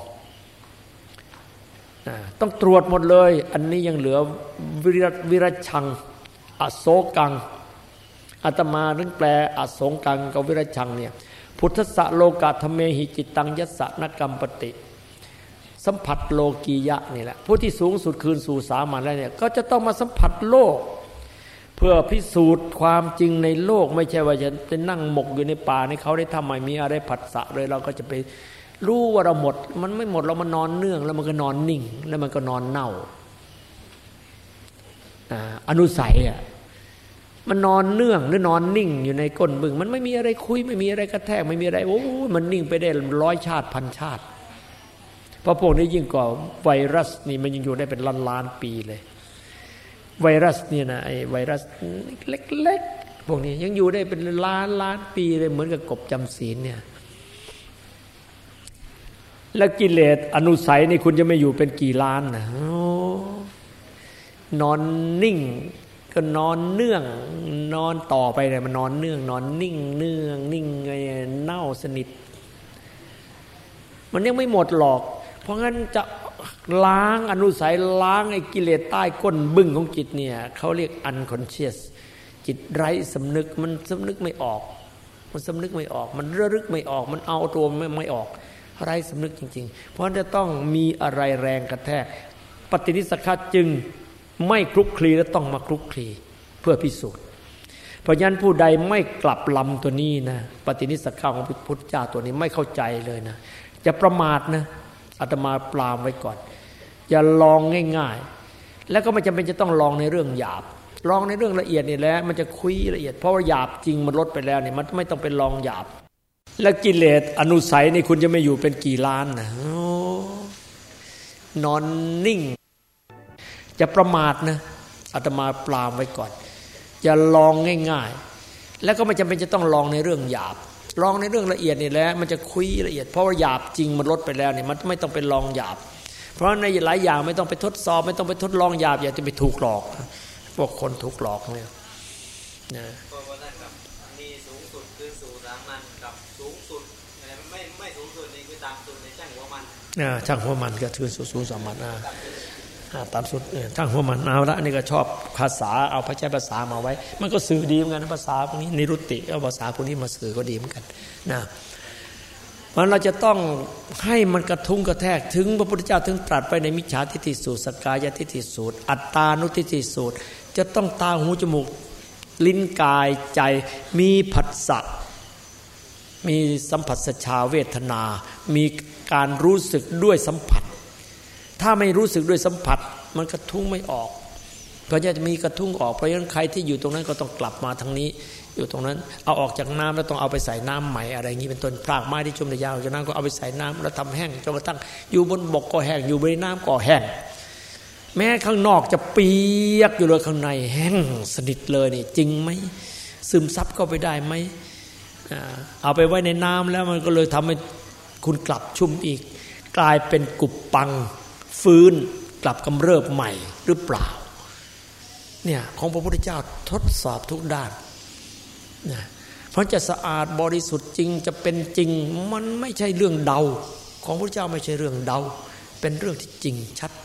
ต้องตรวจหมดเลยอันนี้ยังเหลือวิรัชังอโศกังอาตมาเรื่องแปลอโศกังกับวิรัชังเนี่ยพุทธะโลกาธเมหิจิตตังยัสสะนกรรมปติสัมผัสโลกียะนี่แหละผู้ที่สูงสุดคืนสู่สามัญแล้วเนี่ยก็จะต้องมาสัมผัสโลกเพื่อพิสูจน์ความจริงในโลกไม่ใช่ว่าจะนั่งหมกอยู่ในป่าในเขาได้ทำไมมีอะไรผัสสะเลยเราก็จะไปรู้ว่าเราหมดมันไม่หมดเรามันนอนเนื่องแล้วมันก็นอนนิ่งแล้วมันก็นอนเน่าอนุสัยมันนอนเนื่องหรือนอนนิ่งอยู่ในก้นบึ้งมันไม่มีอะไรคุยไม่มีอะไรกระแทกไม่มีอะไรโอ้มันนิ่งไปได้100 ชาติพันชาติเพราะพวกนี้ยิ่งกว่าไวรัสนี่มันยังอยู่ได้เป็นล้านปีเลยไวรัสเนี่ยนะไอ้ไวรัสเล็กๆพวกนี้ยังอยู่ได้เป็นล้านปีเลยเหมือนกับกบจำศีลเนี่ยแล้วกิเลสอนุสัยนี่คุณจะไม่อยู่เป็นกี่ล้านนะนอนนิ่งก็นอนเนื่องนอนต่อไปเลยมันนอนเนื่องนอนนิ่งเนื่องนิ่งไงเน่าสนิทมันยังไม่หมดหรอกเพราะงั้นจะล้างอนุสัยล้างไอ้กิเลสใต้ก้นบึ้งของจิตเนี่ยเขาเรียก unconscious จิตไร้สำนึกมันสำนึกไม่ออกมันสำนึกไม่ออกมันระลึกไม่ออกมันเอาตัวไม่ออกไร้สำนึกจริงๆเพราะจะต้องมีอะไรแรงกระแทกปฏินิสสขะจึงไม่คลุกคลีและต้องมาคลุกคลีเพื่อพิสูจน์เพราะฉะนั้นผู้ใดไม่กลับลำตัวนี้นะปฏินิสสขะของพระพุทธเจ้าตัวนี้ไม่เข้าใจเลยนะจะประมาทนะอาตมาปรามไว้ก่อนอย่าลองง่ายๆแล้วก็ไม่จำเป็นจะต้องลองในเรื่องหยาบลองในเรื่องละเอียดนี่แหละมันจะคุยละเอียดเพราะว่าหยาบจริงมันลดไปแล้วเนี่ยมันไม่ต้องเป็นลองหยาบและกิเลสอนุสัยนี่คุณจะไม่อยู่เป็นกี่ล้านนะนอนนิ่งจะประมาทนะอาตมาปรามไว้ก่อนอย่าลองง่ายๆแล้วก็ไม่จำเป็นจะต้องลองในเรื่องหยาบลองในเรื่องละเอียดนี่แหละมันจะคุยละเอียดเพราะว่าหยาบจริงมันลดไปแล้วเนี่ยมันไม่ต้องเป็นลองหยาบเพราะในหลายอย่างไม่ต้องไปทดสอบไม่ต้องไปทดลองหยาบอย่าจะไปถูกหลอกพวกคนถูกหลอกเนี่ยนะเพราะว่าท่านกับมีสูงสุดคือสู่สามัญกับสูงสุดไม่สูงสุดนี่คือต่ำสุดในช่างหัวมันช่างหัวมันก็คือสูงสามัญตามสุดช่างหัวมันเอาละนี่ก็ชอบภาษาเอาพระใช้ภาษามาไว้มันก็สื่อดีเหมือนกันภาษาพวกนี้นิรุตติเอาภาษาพวกนี้มาสื่อก็ดีเหมือนกันนะมันเราจะต้องให้มันกระทุ้งกระแทกถึงพระพุทธเจ้าถึงตรัสไปในมิจฉาทิฏฐิสูตรสกายทิฏฐิสูตรอัตตานุทิฏฐิสูตรจะต้องตาหูจมูกลิ้นกายใจมีผัสสะมีสัมผัสสชาเวทนามีการรู้สึกด้วยสัมผัสถ้าไม่รู้สึกด้วยสัมผัสมันกระทุ้งไม่ออกก็จะมีกระทุ้งออกเพราะฉะนั้นใครที่อยู่ตรงนั้นก็ต้องกลับมาทางนี้อยู่ตรงนั้นเอาออกจากน้ำแล้วต้องเอาไปใส่น้ำใหม่อะไรอย่างนี้เป็นต้นพรากไม้ที่ชุ่มยาวจากนั้นก็เอาไปใส่น้ำแล้วทำแห้งจนกระทั่งอยู่บนบกก็แห้งอยู่บนน้ำก็แห้งแม้ข้างนอกจะเปียกอยู่เลยข้างในแห้งสนิทเลยนี่จริงไหมซึมซับเข้าไปได้ไหมเอาไปไว้ในน้ำแล้วมันก็เลยทำให้คุณกลับชุ่มอีกกลายเป็นกุบปังฟื้นกลับกำเริบใหม่หรือเปล่าเนี่ยของพระพุทธเจ้าทดสอบทุกด้านนะเพราะจะสะอาดบริสุทธิ์จริงจะเป็นจริงมันไม่ใช่เรื่องเดาของพระพุทธเจ้าไม่ใช่เรื่องเดาเป็นเรื่องที่จริงชัด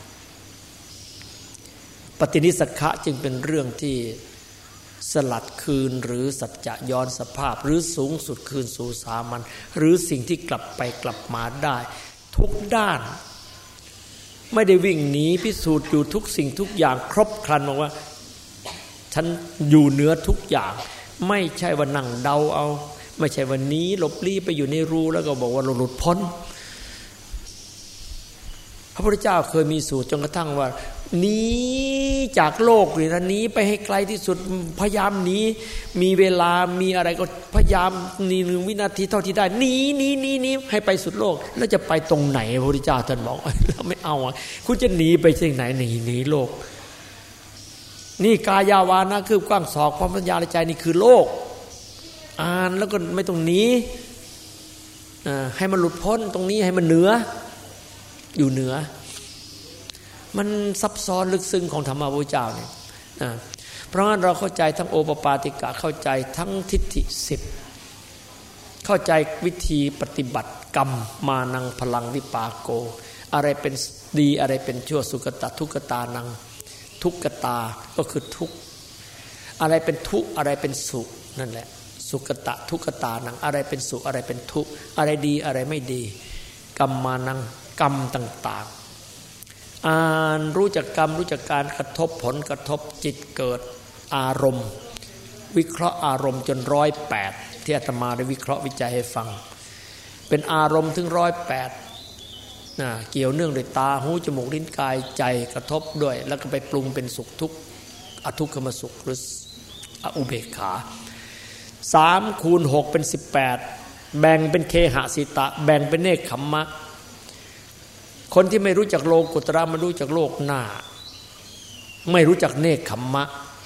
ปฏินิสขะจึงเป็นเรื่องที่สลัดคืนหรือสัจจะย้อนสภาพหรือสูงสุดคืนสู่สามัญหรือสิ่งที่กลับไปกลับมาได้ทุกด้านไม่ได้วิ่งหนีพิสูจน์อยู่ทุกสิ่งทุกอย่างครบครันบอกว่าฉันอยู่เหนือทุกอย่างไม่ใช่ว่านั่งเดาเอาไม่ใช่ว่านี้หลบลี้ไปอยู่ในรูแล้วก็บอกว่าเราหลุดพ้นพระพุทธเจ้าเคยมีสูตรจนกระทั่งว่าหนีจากโลกนี่นะหนีไปให้ไกลที่สุดพยายามหนีมีเวลามีอะไรก็พยายามนี่1 วินาทีเท่าที่ได้หนีให้ไปสุดโลกแล้วจะไปตรงไหนพระพุทธเจ้าท่านบอกเราไม่เอาคุณจะหนีไปที่ไหนหนีโลกนี่กายาวานะคือกว้างศอกความปัญญาในใจนี่คือโลกอ่านแล้วก็ไม่ต้องหนีให้มันหลุดพ้นตรงนี้ให้มันเหนืออยู่เหนือมันซับซ้อนลึกซึ้งของธรรมะพระพุทธเจ้าเนี่ยเพราะงั้นเราเข้าใจทั้งโอปปาติกะเข้าใจทั้งทิฏฐิ10เข้าใจวิธีปฏิบัติกรรมมานังพลังวิปากโกอะไรเป็นดีอะไรเป็นชั่วสุกตะทุกตานังทุกขตาก็คือทุกอะไรเป็นทุกอะไรเป็นสุนั่นแหละสุกตะทุกตานังอะไรเป็นสุอะไรเป็นทุกอะไรดีอะไรไม่ดีกรรมมานังกรรมต่างๆอ่านรู้จักกรรมรู้จักการกระทบผลกระทบจิตเกิดอารมณ์วิเคราะห์อารมณ์จน108ที่อาตมาได้วิเคราะห์วิจัยให้ฟังเป็นอารมณ์ถึง108เกี่ยวเนื่องด้วยตาหูจมูกลิ้นกายใจกระทบด้วยแล้วก็ไปปรุงเป็นสุขทุกข์อทุกขมสุขหรืออุเบกขา3 คูณ 6เป็น18แบ่งเป็นเคหสิตะแบ่งเป็นเนกขัมมะคนที่ไม่รู้จักโลกุตระมันรู้จักโลกหน้าไม่รู้จักเนกขัมมะ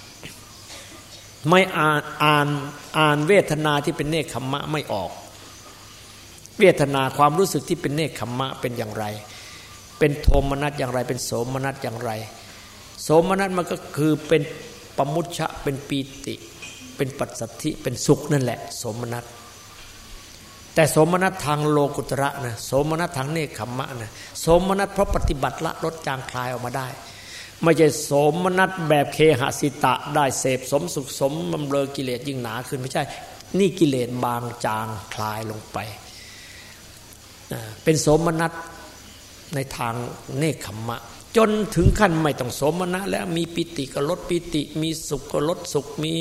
ไม่อ่านเวทนาที่เป็นเนกขัมมะไม่ออกเวทนาความรู้สึกที่เป็นเนกขัมมะเป็นอย่างไรเป็นโทมนัสอย่างไรเป็นโสมนัสอย่างไรโสมนัสมันก็คือเป็นปมุจฉะเป็นปีติเป็นปัสสัทธิเป็นสุขนั่นแหละโสมนัสแต่โสมนัสทางโลกุตระนะโสมนัสทางเนกขัมมะนะโสมนัสเพราะปฏิบัติละลดจางคลายออกมาได้ไม่ใช่โสมนัสแบบเคหสิตะได้เสพสมสุขสมบำเรอกิเลสยิ่งหนาขึ้นไม่ใช่นี่กิเลสบางจางคลายลงไปเป็นโสมนัสในทางเนกขัมมะจนถึงขั้นไม่ต้องโสมนัสแล้วมีปิติก็ลดปิติมีสุขก็ลดสุขมี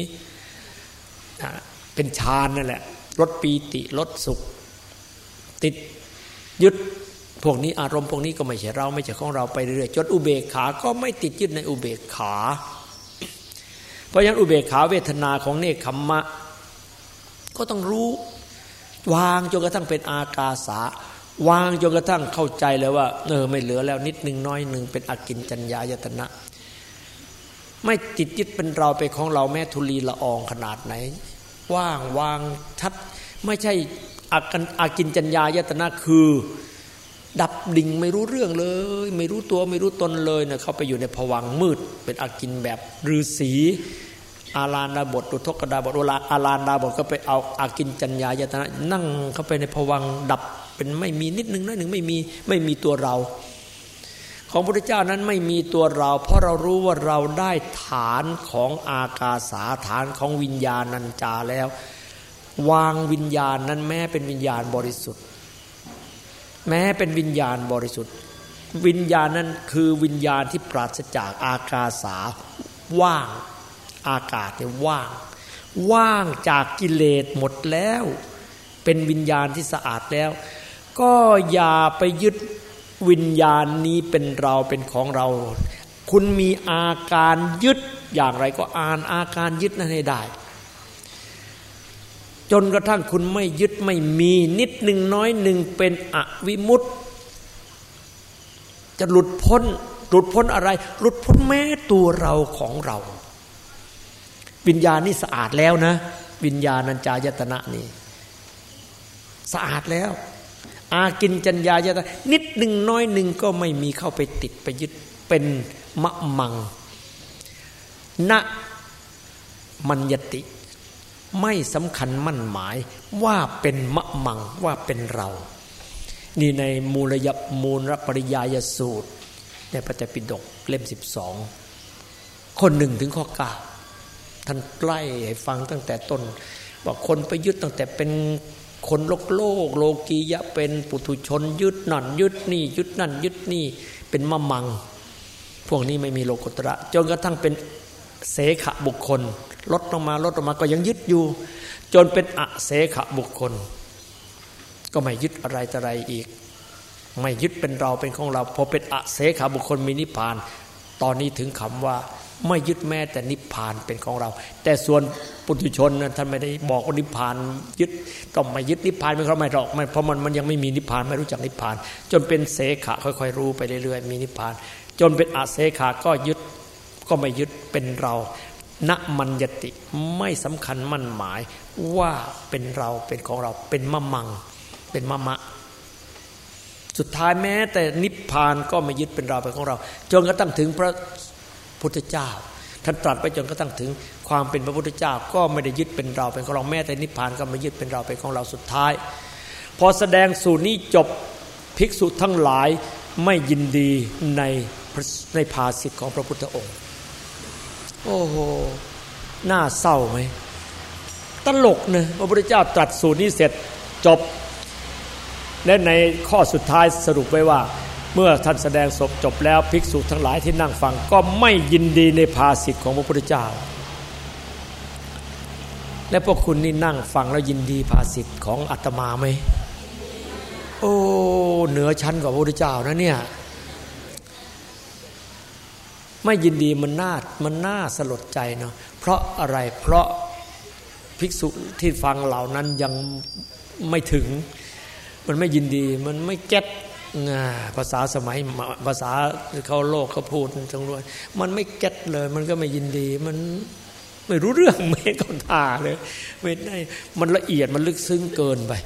เป็นฌานนั่นแหละลดปีติลดสุขติดยึดพวกนี้อารมณ์พวกนี้ก็ไม่ใช่เราไม่ใช่ของเราไปเรื่อยๆจนอุเบกขาก็ไม่ติดยึดในอุเบกขาเพราะฉะนั้นอุเบกขาเวทนาของเนคขมมะก็ต้องรู้วางจนกระทั่งเป็นอากาสาวางจนกระทั่งเข้าใจเลยว่าไม่เหลือแล้วนิดนึงน้อยนึงเป็นอกิญจัญญายตนะไม่ติดยึดเป็นเราเป็นของเราแม้ธุลีละอองขนาดไหนว่างวางชัดไม่ใช่อากิญจัญญายตนะคือดับดิ่งไม่รู้เรื่องเลยไม่รู้ตัวไม่รู้ตนเลยเนี่ยเข้าไปอยู่ในภวังค์มืดเป็นอากินแบบฤาษีอาลานดาบทอุทกดาบทอาลานดาบทก็ไปเอาอากิญจัญญายตนะนั่งเข้าไปในภวังค์ดับเป็นไม่มีนิดนึงน้อยนึงไม่มีตัวเราของพระพุทธเจ้านั้นไม่มีตัวเราเพราะเรารู้ว่าเราได้ฐานของอากาสาฐานของวิญญาณัญจาแล้ววางวิญญาณนั้นแม้เป็นวิญญาณบริสุทธิ์แม้เป็นวิญญาณบริสุทธิ์วิญญาณนั้นคือวิญญาณที่ปราศจากอากาสาว่างอากาศเนี่ยว่างจากกิเลสหมดแล้วเป็นวิญญาณที่สะอาดแล้วก็อย่าไปยึดวิญญาณนี้เป็นเราเป็นของเราคุณมีอาการยึดอย่างไรก็อ่านอาการยึดนั้นให้ได้จนกระทั่งคุณไม่ยึดไม่มีนิดหนึ่งน้อยหนึ่งเป็นอวิมุตติจะหลุดพ้นอะไรหลุดพ้นแม้ตัวเราของเราวิญญาณนี่สะอาดแล้วนะวิญญาณัญจายตนะนี่สะอาดแล้วอากิญจัญญายตนะนิดหนึ่งน้อยหนึ่งก็ไม่มีเข้าไปติดไปยึดเป็นมะมังนะมัญญติไม่สำคัญมั่นหมายว่าเป็นมะมังว่าเป็นเรานี่ในมูลปริยายสูตรในพระไตรปิฎกเล่ม12ข้อ1ถึงข้อ9ท่านไล่ให้ฟังตั้งแต่ต้นว่าคนไปยึดตั้งแต่เป็นคนโลกโลกียะเป็นปุถุชนยึดนั่นยึดนี่ยึดนั่นยึดนี่เป็นมะมังพวกนี้ไม่มีโลกุตระจนกระทั่งเป็นเสขะบุคคลลดลงมาก็ยังยึดอยู่จนเป็นอเสขะบุคคลก็ไม่ยึดอะไรต่ออะไรอีกไม่ยึดเป็นเราเป็นของเราพอเป็นอเสขะบุคคลมีนิพพานตอนนี้ถึงคำว่าไม่ยึดแม้แต่นิพพานเป็นของเราแต่ส่วนปุถุชนนั้นท่านไม่ได้บอกว่านิพพานยึดต้องไม่ยึดนิพพานเป็นของเราไม่หรอกเพราะมันยังไม่มีนิพพานไม่รู้จักนิพพานจนเป็นเสขะค่อยๆรู้ไปเรื่อยๆมีนิพพานจนเป็นอเสขะก็ยึดก็ไม่ยึดเป็นเราณมัญญติไม่สำคัญมั่นหมายว่าเป็นเราเป็นของเราเป็นมะมังเป็นมะมะสุดท้ายแม้แต่นิพพานก็ไม่ยึดเป็นเราเป็นของเราจนกระทั่งถึงพระพุทธเจ้าท่านตรัสไปจนกระทั่งถึงความเป็นพระพุทธเจ้าก็ไม่ได้ยึดเป็นเราเป็นของเราแม้แต่นิพพานก็ไม่ยึดเป็นเราเป็นของเราสุดท้ายพอแสดงสูตรนี้จบภิกษุทั้งหลายไม่ยินดีในภาษิตของพระพุทธองค์โอ้โหน่าเศร้าไหมตลกนะพระพุทธเจ้าตรัสสูตรนี้เสร็จจบและในข้อสุดท้ายสรุปไว้ว่าเมื่อท่านแสดงจบแล้วภิกษุทั้งหลายที่นั่งฟังก็ไม่ยินดีในภาษิตของพระพุทธเจ้าและพวกคุณนี่นั่งฟังแล้วยินดีภาษิตของอาตมาไหมโอ้เหนือชั้นกว่าพระพุทธเจ้านะเนี่ยไม่ยินดีมันน่าสลดใจเนาะเพราะอะไรเพราะภิกษุที่ฟังเหล่านั้นยังไม่ถึงมันไม่ยินดีมันไม่เก็ตภาษาสมัยภาษาเขาโลกเขาพูดตรงนู้นมันไม่เก็ตเลยมันก็ไม่ยินดีมันไม่รู้เรื่องไม่เข้าท่าเลยไม่ได้มันละเอียดมันลึกซึ้งเกินไป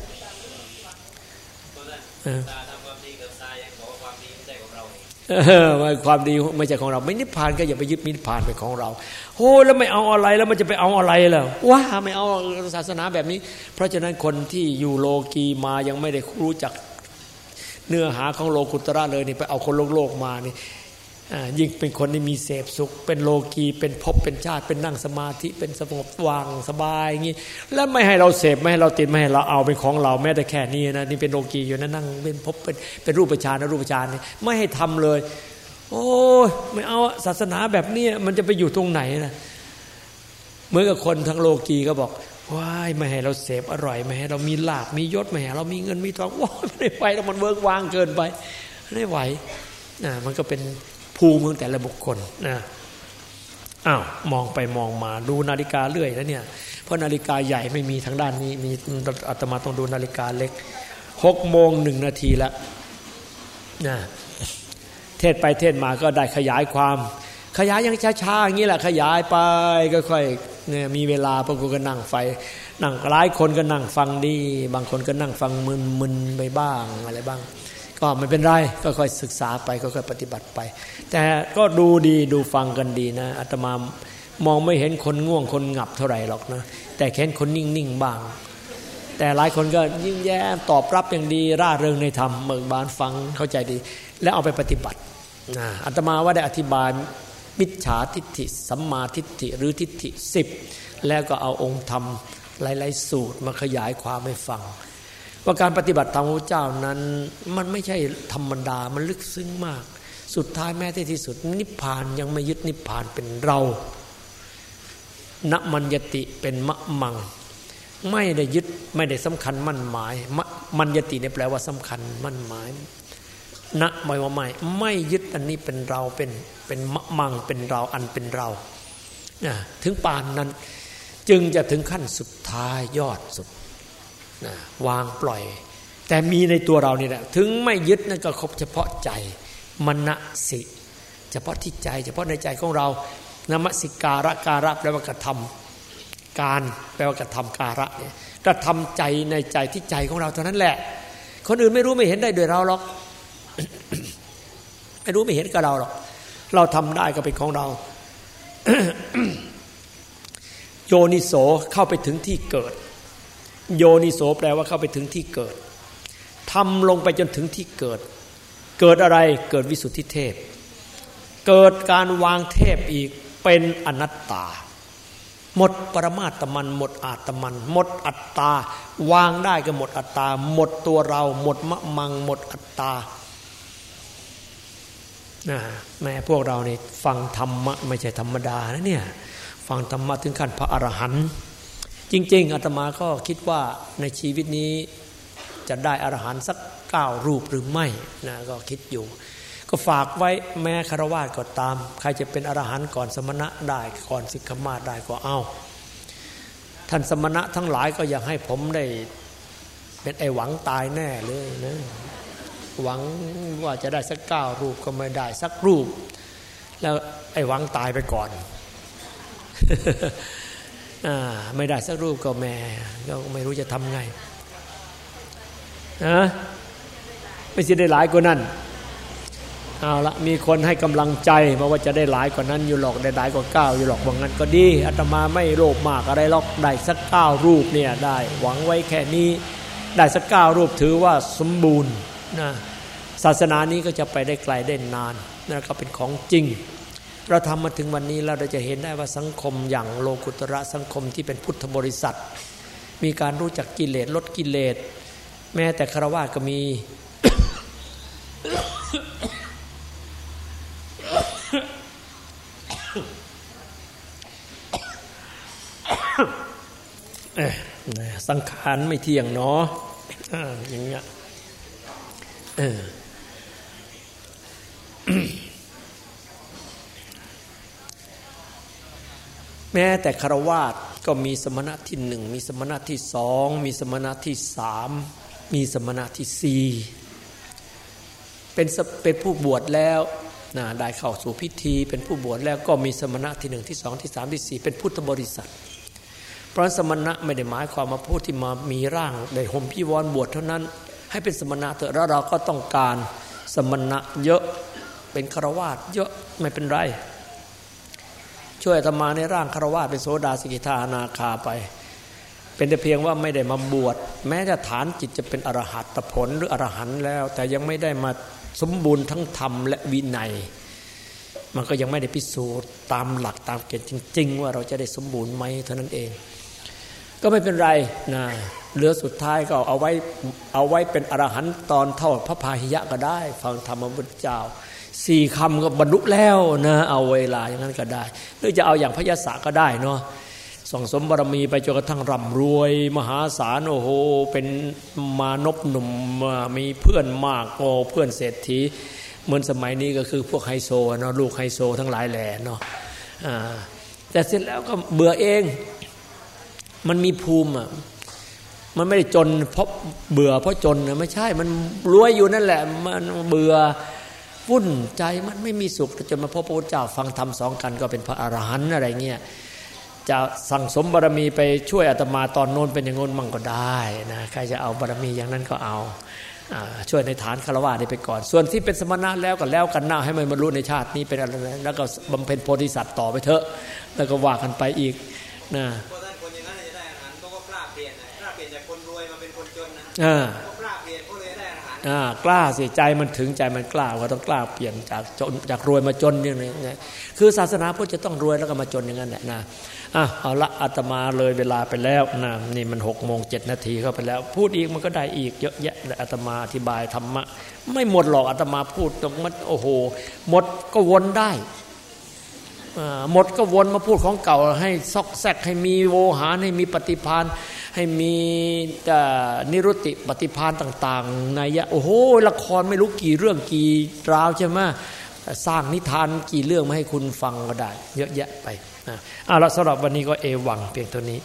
ความดีไม่ใช่ของเราไม่นิพพานก็อย่าไปยึดนิพพานเป็นของเราโอ้แล้วไม่เอาอะไรแล้วมันจะไปเอาอะไรล่ะว่าไม่เอาศาสนาแบบนี้เพราะฉะนั้นคนที่อยู่โลกีมายังไม่ได้รู้จักเนื้อหาของโลกุตระเลยนี่ไปเอาคนโลกมานี่ยิ่งเป็นคนที่มีเสพสุขเป็นโลกีเป็นภพเป็นชาติเป็นนั่งสมาธิเป็นสงบวางสบายอย่างงี้แล้วไม่ให้เราเสพไม่ให้เราติดไม่ให้เราเอาเป็นของเราแม้แต่แค่นี้นะนี่เป็นโลกีอยู่นะนั่งเป็นภพเป็นรูปฌานนะรูปฌานนี่ไม่ให้ทำเลยโอ้ยไม่เอาศาสนาแบบนี้มันจะไปอยู่ตรงไหนนะเหมือนกับคนทั้งโลกีก็บอกว้ายไม่ให้เราเสพอร่อยไม่ให้เรามีลาภมียศไม่ให้เรามีเงินมีทองว้ายไม่ไหวแล้วมันเวิร์กว่างเกินไปไม่ไหวมันก็เป็นภูมิของแต่ละบุคคลนะอ้าวมองไปมองมาดูนาฬิกาเรื่อยแล้วเนี่ยเพราะนาฬิกาใหญ่ไม่มีทางด้านนี้มีอาตมาต้องดูนาฬิกาเล็ก6:01 นาทีแล้วนะเทศไปเทศมาก็ได้ขยายความขยายยังช้าๆอย่างนี้แหละขยายไปค่อยๆเนี่ยมีเวลาพวกกูก็นั่งไฟนั่งหลายคนก็นั่งฟังดีบางคนก็นั่งฟังมึนๆไปบ้างอะไรบ้างก็ไม่เป็นไรก็ค่อยศึกษาไปก็ค่อยปฏิบัติไปแต่ก็ดูดีดูฟังกันดีนะอาตมามองไม่เห็นคนง่วงคนงับเท่าไหร่หรอกนะแต่เห็นคนนิ่งๆบ้างแต่หลายคนก็ยิ้มแย้มตอบรับอย่างดีร่าเริงในธรรมเบิกบานฟังเข้าใจดีแล้วเอาไปปฏิบัติอาตมาว่าได้อธิบายมิจฉาทิฏฐิสัมมาทิฏฐิหรือทิฏฐิ10แล้วก็เอาองค์ธรรมหลายๆสูตรมาขยายความให้ฟังว่าการปฏิบัติธรรมของพระเจ้านั้นมันไม่ใช่ธรรมดามันลึกซึ้งมากสุดท้ายแม้ที่สุดนิพพานยังไม่ยึดนิพพานเป็นเราณมัญญติเป็นมะมังไม่ได้ยึดไม่ได้สำคัญมั่นหมายมัญญติเนี่ยแปลว่าสำคัญมั่นหมายณหมายว่าไม่ยึดอันนี้เป็นเราเป็นมะมังเป็นเราอันเป็นเราถึงปานนั้นจึงจะถึงขั้นสุดท้ายยอดสุดวางปล่อยแต่มีในตัวเรานี่แหละถึงไม่ยึดนั่นก็ครบเฉพาะใจมนสิเฉพาะที่ใจเฉพาะในใจของเรานมสิการะการะแปลว่ากระทำการแปลว่ากระทำการะเนี่ยกระทำใจในใจที่ใจของเราเท่านั้นแหละคนอื่นไม่รู้ไม่เห็นได้โดยเราหรอก ไม่รู้ไม่เห็นกับเราหรอกเราทำได้ก็เป็นของเรา โยนิโสเข้าไปถึงที่เกิดโยนิโสแปลว่าเข้าไปถึงที่เกิดทำลงไปจนถึงที่เกิดเกิดอะไรเกิดวิสุทธิเทพเกิดการวางเทพอีกเป็นอนัตตาหมดปรมาตมันหมดอาตมันหมดอัตตาวางได้ก็หมดอัตตาหมดตัวเราหมดมะมังหมดอัตตาแม่พวกเรานี่ฟังธรรมะไม่ใช่ธรรมดานะเนี่ยฟังธรรมะถึงขั้นพระอรหันต์จริงๆอาตมาก็คิดว่าในชีวิตนี้จะได้อรหันต์สัก9 รูปหรือไม่นะก็คิดอยู่ก็ฝากไว้แม้ฆราวาสก็ตามใครจะเป็นอรหันต์ก่อนสมณะได้ก่อนสิกขมาศได้ก็เอาท่านสมณะทั้งหลายก็อยากให้ผมได้เป็นไอ้หวังตายแน่เลยนะหวังว่าจะได้สัก9 รูปก็ไม่ได้สักรูปแล้วไอ้หวังตายไปก่อน ไม่ได้สักรูปก็แม่ก็ไม่รู้จะทำไงไม่ใช่ได้หลายกว่านั้นเอาละมีคนให้กำลังใจมาว่าจะได้หลายกว่านั้นอยู่หรอกได้หลายกว่า9อยู่หรอกว่างั้นก็ดีอาตมาไม่โลภมากอะไรหรอกได้สัก9 รูปเนี่ยได้หวังไว้แค่นี้ได้สัก9 รูปถือว่าสมบูรณ์นะศาสนานี้ก็จะไปได้ไกลได้นานนะก็เป็นของจริงเราทำมาถึงวันนี้เราจะเห็นได้ว่าสังคมอย่างโลกุตระสังคมที่เป็นพุทธบริษัทมีการรู้จักกิเลสลดกิเลสแม้แต่ฆราวาสก็มี สังขารไม่เที่ยงเนาะอย่างเงี้ยแม้แต่ฆราวาสก็มีสมณะที่1มีสมณะที่2มีสมณะที่3มีสมณะที่4เป็นผู้บวชแล้วได้เข้าสู่พิธีเป็นผู้บวชแล้วก็มีสมณะที่1ที่2ที่3ที่4เป็นพุทธบริษัทเพราะสมณะไม่ได้หมายความมาผู้ที่มามีร่างได้ห่มจีวรบวชเท่านั้นให้เป็นสมณะเถอะแล้วเราก็ต้องการสมณะเยอะเป็นฆราวาสเยอะไม่เป็นไรช่วยอาตมาในร่างฆราวาสเป็นโสดาสกิทาอนาคาไปเป็นแต่เพียงว่าไม่ได้มาบวชแม้จะฐานจิตจะเป็นอรหัตผลหรืออรหันต์แล้วแต่ยังไม่ได้มาสมบูรณ์ทั้งธรรมและวินัยมันก็ยังไม่ได้พิสูจน์ตามหลักตามเกณฑ์จริงๆว่าเราจะได้สมบูรณ์ไหมเท่านั้นเองก็ไม่เป็นไรนะเหลือสุดท้ายก็เอาไว้เป็นอรหันต์ตอนเท่าพระพาหิยะก็ได้ฟังธรรมพระพุทธเจ้า4 คำก็บรรลุแล้วนะเอาเวลาอย่างนั้นก็ได้หรือจะเอาอย่างพระยศก็ได้เนาะสั่งสมบารมีไปจนกระทั่งร่ำรวยมหาศาลโอ้โหเป็นมานพหนุ่มมีเพื่อนมากโอ้เพื่อนเศรษฐีเหมือนสมัยนี้ก็คือพวกไฮโซเนาะลูกไฮโซทั้งหลายแหล่เนาะแต่เสร็จแล้วก็เบื่อเองมันมีภูมิมันไม่ได้จนเพราะเบื่อเพราะจนนะไม่ใช่มันรวยอยู่นั่นแหละมันเบื่อวุ่นใจมันไม่มีสุขจนมาพบพระพุทธเจ้าฟังธรรมสองกันก็เป็นพระอรหันต์อะไรเงี้ยจะสั่งสมบารมีไปช่วยอาตมาตอนโน้นเป็นอย่างโน้นมั่งก็ได้นะใครจะเอาบารมีอย่างนั้นก็เอาช่วยในฐานฆราวาสได้ไปก่อนส่วนที่เป็นสมณะแล้วก็แล้วกันหน้าให้มันบรรลุในชาตินี้เป็นอะไรแล้วก็บำเพ็ญโพธิสัตว์ต่อไปเถอะแล้วก็ว่ากันไปอีกนะคนอย่างนั้นจะได้อาหารก็กล้าเปลี่ยนจากคนรวยมาเป็นคนจนนะก็กล้าเปลี่ยนก็เลยได้อาหารกล้าสิใจมันถึงใจมันกล้าก็ต้องกล้าเปลี่ยนจากจนจากรวยมาจนอย่างนี้คือศาสนาพุทธจะต้องรวยแล้วก็มาจนอย่างนั้นแหละนะเอาละอาตมาเลยเวลาไปแล้วนะนี่มัน6:07 นาทีเข้าไปแล้วพูดอีกมันก็ได้อีกเยอะแยะอาตมาอธิบายธรรมะไม่หมดหรอกอาตมาพูดตรงมันโอ้โหหมดก็วนได้หมดก็วนมาพูดของเก่าให้ซอกแซกให้มีโวหารให้มีปฏิภาณให้มีนิรุตติปฏิภาณต่างๆนัยยะโอ้โหละครไม่รู้กี่เรื่องกี่ราวใช่ไหมสร้างนิทานกี่เรื่องมาให้คุณฟังก็ได้เยอะแยะไปแล้วสำหรับวันนี้ก็เอวังเพียงเท่านี้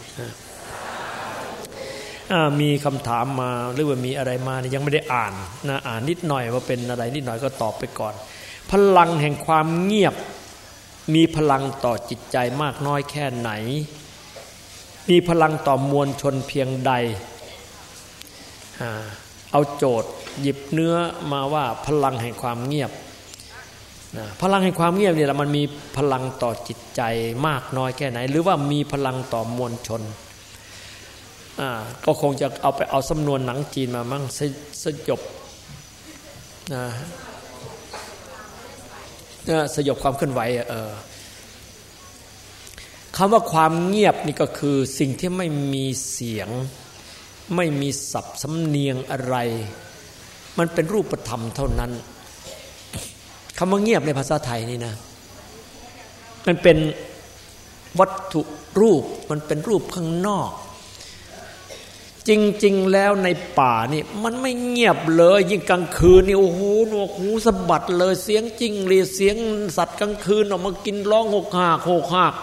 มีคำถามมาหรือว่ามีอะไรมายังไม่ได้อ่านนะอ่านนิดหน่อยว่าเป็นอะไรนิดหน่อยก็ตอบไปก่อนพลังแห่งความเงียบมีพลังต่อจิตใจมากน้อยแค่ไหนมีพลังต่อมวลชนเพียงใดเอาโจทย์หยิบเนื้อมาว่าพลังแห่งความเงียบพลังแห่งความเงียบนี่แหละมันมีพลังต่อจิตใจมากน้อยแค่ไหนหรือว่ามีพลังต่อมวลชนก็คงจะเอาสำนวนหนังจีนมามั่งสยบสยบความเคลื่อนไหวคำว่าความเงียบนี่ก็คือสิ่งที่ไม่มีเสียงไม่มีศัพท์สำเนียงอะไรมันเป็นรูปธรรมเท่านั้นคำว่าเงียบในภาษาไทยนี่นะมันเป็นวัตถุรูปมันเป็นรูปข้างนอกจริงๆแล้วในป่านี่มันไม่เงียบเลยยิ่งกลางคืนนี่โอ้โหหนวกหูสะบัดเลยเสียงจิ้งหรีดเสียงสัตว์กลางคืนออกมากินร้องหกหากโหกหาก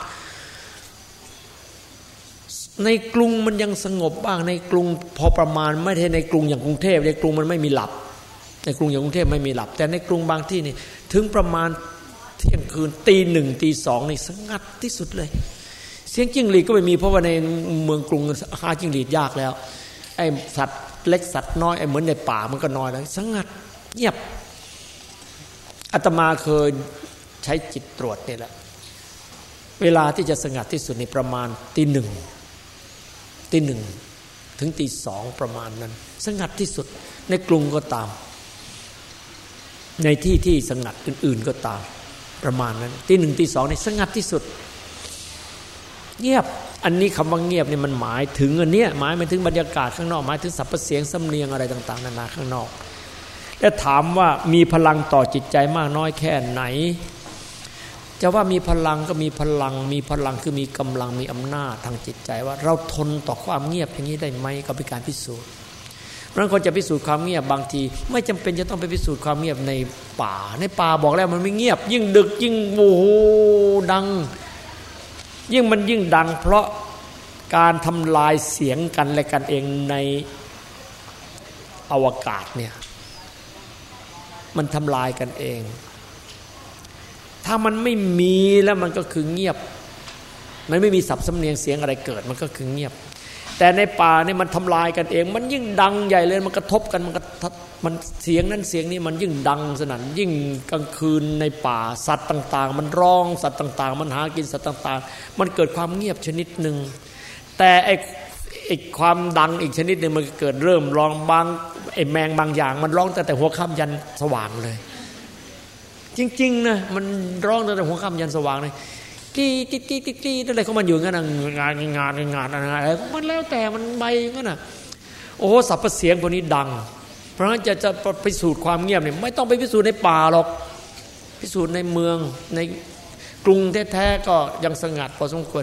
ในกรุงมันยังสงบบ้างในกรุงพอประมาณไม่ใช่ในกรุงอย่างกรุงเทพในกรุงมันไม่มีหลับในกรุงอย่างกรุงเทพไม่มีหลับแต่ในกรุงบางที่นี่ถึงประมาณเที่ยงคืนตี 1 ตี 2นี่สงัดที่สุดเลยเสียงจิ้งหรีดก็ไม่มีเพราะว่าในเมืองกรุงหาจิ้งหรีดยากแล้วไอ้สัตว์เล็กสัตว์น้อยไอ้เหมือนในป่ามันก็น้อยแล้วสงัดเงียบอาตมาเคยใช้จิตตรวจนี่แหละเวลาที่จะสงัดที่สุดนี่ประมาณตี 1ถึงตี 2ประมาณนั้นสงัดที่สุดในกรุงก็ตามในที่สงัดอื่นๆก็ตามประมาณนั้นตี 1 ตี 2นี่สงัดที่สุดเงียบอันนี้คำว่าเงียบนี่มันหมายถึงอันเนี้ยหมายถึงบรรยากาศข้างนอกหมายถึงสรรพเสียงสำเนียงอะไรต่างๆนานาข้างนอกและถามว่ามีพลังต่อจิตใจมากน้อยแค่ไหนจะว่ามีพลังก็มีพลังคือมีกำลังมีอำนาจทางจิตใจว่าเราทนต่อความเงียบอย่างนี้ได้ไหมก็เป็นการพิสูจน์เพราะฉะนั้นคนจะพิสูจน์ความเงียบบางทีไม่จำเป็นจะต้องไปพิสูจน์ความเงียบในป่าบอกแล้วมันไม่เงียบยิ่งดึกยิ่งโอ้โหดังยิ่งดังเพราะการทำลายเสียงกันและกันเองในอวกาศเนี่ยมันทำลายกันเองถ้ามันไม่มีแล้วมันก็คือเงียบมันไม่มีศัพท์สำเนียงเสียงอะไรเกิดมันก็คือเงียบแต่ในป่าเนี่ยมันทำลายกันเองมันยิ่งดังใหญ่เลยมันกระทบกันมันเสียงนั้นเสียงนี้มันยิ่งดังสนั่นยิ่งกลางคืนในป่าสัตว์ต่างๆมันร้องสัตว์ต่างๆมันหากินสัตว์ต่างๆมันเกิดความเงียบชนิดนึงแต่ไอ้ความดังอีกชนิดนึงมันเกิดเริ่มร้องบางไอ้แมงบางอย่างมันร้องแต่หัวค่ำยันสว่างเลยจริงๆนะมันร้องแต่หัวค่ำยันสว่างเลยกี้อะไรของมันอยู่งั้นงานอะไรมันแล้วแต่มันใบงั้นน่ะโอ้สรรพเสียงพวกนี้ดังเพราะฉะนั้นจะพิสูจน์ความเงียบเนี่ยไม่ต้องไปพิสูจน์ในป่าหรอกพิสูจน์ในเมืองในกรุงแท้ๆก็ยังสงัดพอสมควร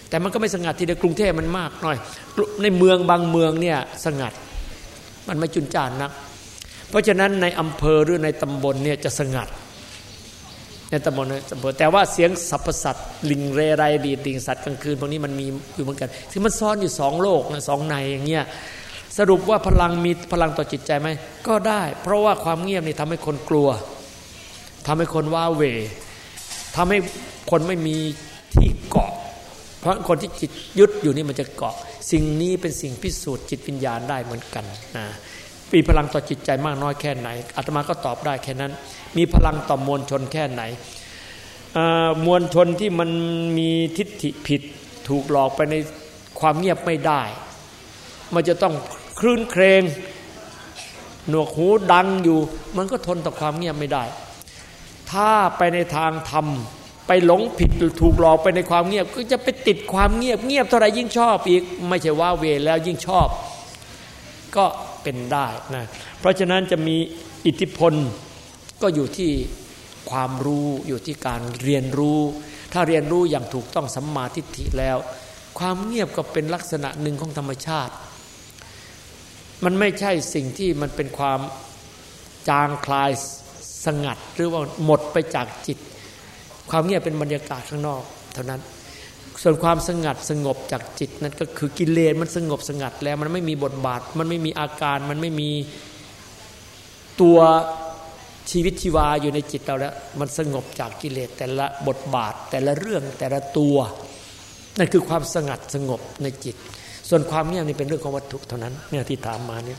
แต่มันก็ไม่สงัดทีเดียวกรุงเทพมันมากหน่อยในเมืองบางเมืองเนี่ยสงัดมันไม่จุนจ้านนักเพราะฉะนั้นในอำเภอหรือในตำบลเนี่ยจะสงัดในตำบลแต่ว่าเสียงสรรพสัตว์ลิงเรไรดีดลิงสัตว์กลางคืนพวกนี้มันมีอยู่เหมือนกันที่มันซ่อนอยู่2โลกนะ2ในอย่างเงี้ยสรุปว่าพลังมีพลังต่อจิตใจไหมก็ได้เพราะว่าความเงียบนี่ทำให้คนกลัวทำให้คนว้าเหวทำให้คนไม่มีที่เกาะเพราะคนที่จิตยึดอยู่นี่มันจะเกาะสิ่งนี้เป็นสิ่งพิสูจน์จิตวิญญาณได้เหมือนกันนะมีพลังต่อจิตใจมากน้อยแค่ไหนอาตมาก็ตอบได้แค่นั้นมีพลังต่อมวลชนแค่ไหนมวลชนที่มันมีทิฏฐิผิดถูกหลอกไปในความเงียบไม่ได้มันจะต้องคลื่นเครงหนวกหูดังอยู่มันก็ทนต่อความเงียบไม่ได้ถ้าไปในทางธรรมไปหลงผิดหรือถูกหลอกไปในความเงียบก็จะไปติดความเงียบเงียบเท่าไหร่ยิ่งชอบอีกไม่ใช่ว่าเวแล้วยิ่งชอบก็เป็นได้นะเพราะฉะนั้นจะมีอิทธิพลก็อยู่ที่ความรู้อยู่ที่การเรียนรู้ถ้าเรียนรู้อย่างถูกต้องสัมมาทิฏฐิแล้วความเงียบก็เป็นลักษณะหนึ่งของธรรมชาติมันไม่ใช่สิ่งที่มันเป็นความจางคลายสงัดหรือว่าหมดไปจากจิตความเงียบเป็นบรรยากาศข้างนอกเท่านั้นส่วนความสงัดสงบจากจิตนั้นก็คือกิเลสมันสงบสงัดแล้วมันไม่มีบทบาทมันไม่มีอาการมันไม่มีตัวชีวิตชีวาอยู่ในจิตเราแล้วมันสงบจากกิเลสแต่ละบทบาทแต่ละเรื่องแต่ละตัวนั่นคือความสงัดสงบในจิตส่วนความเงียบนี่เป็นเรื่องของวัตถุเท่านั้นเนี่ยที่ถามมาเนี่ย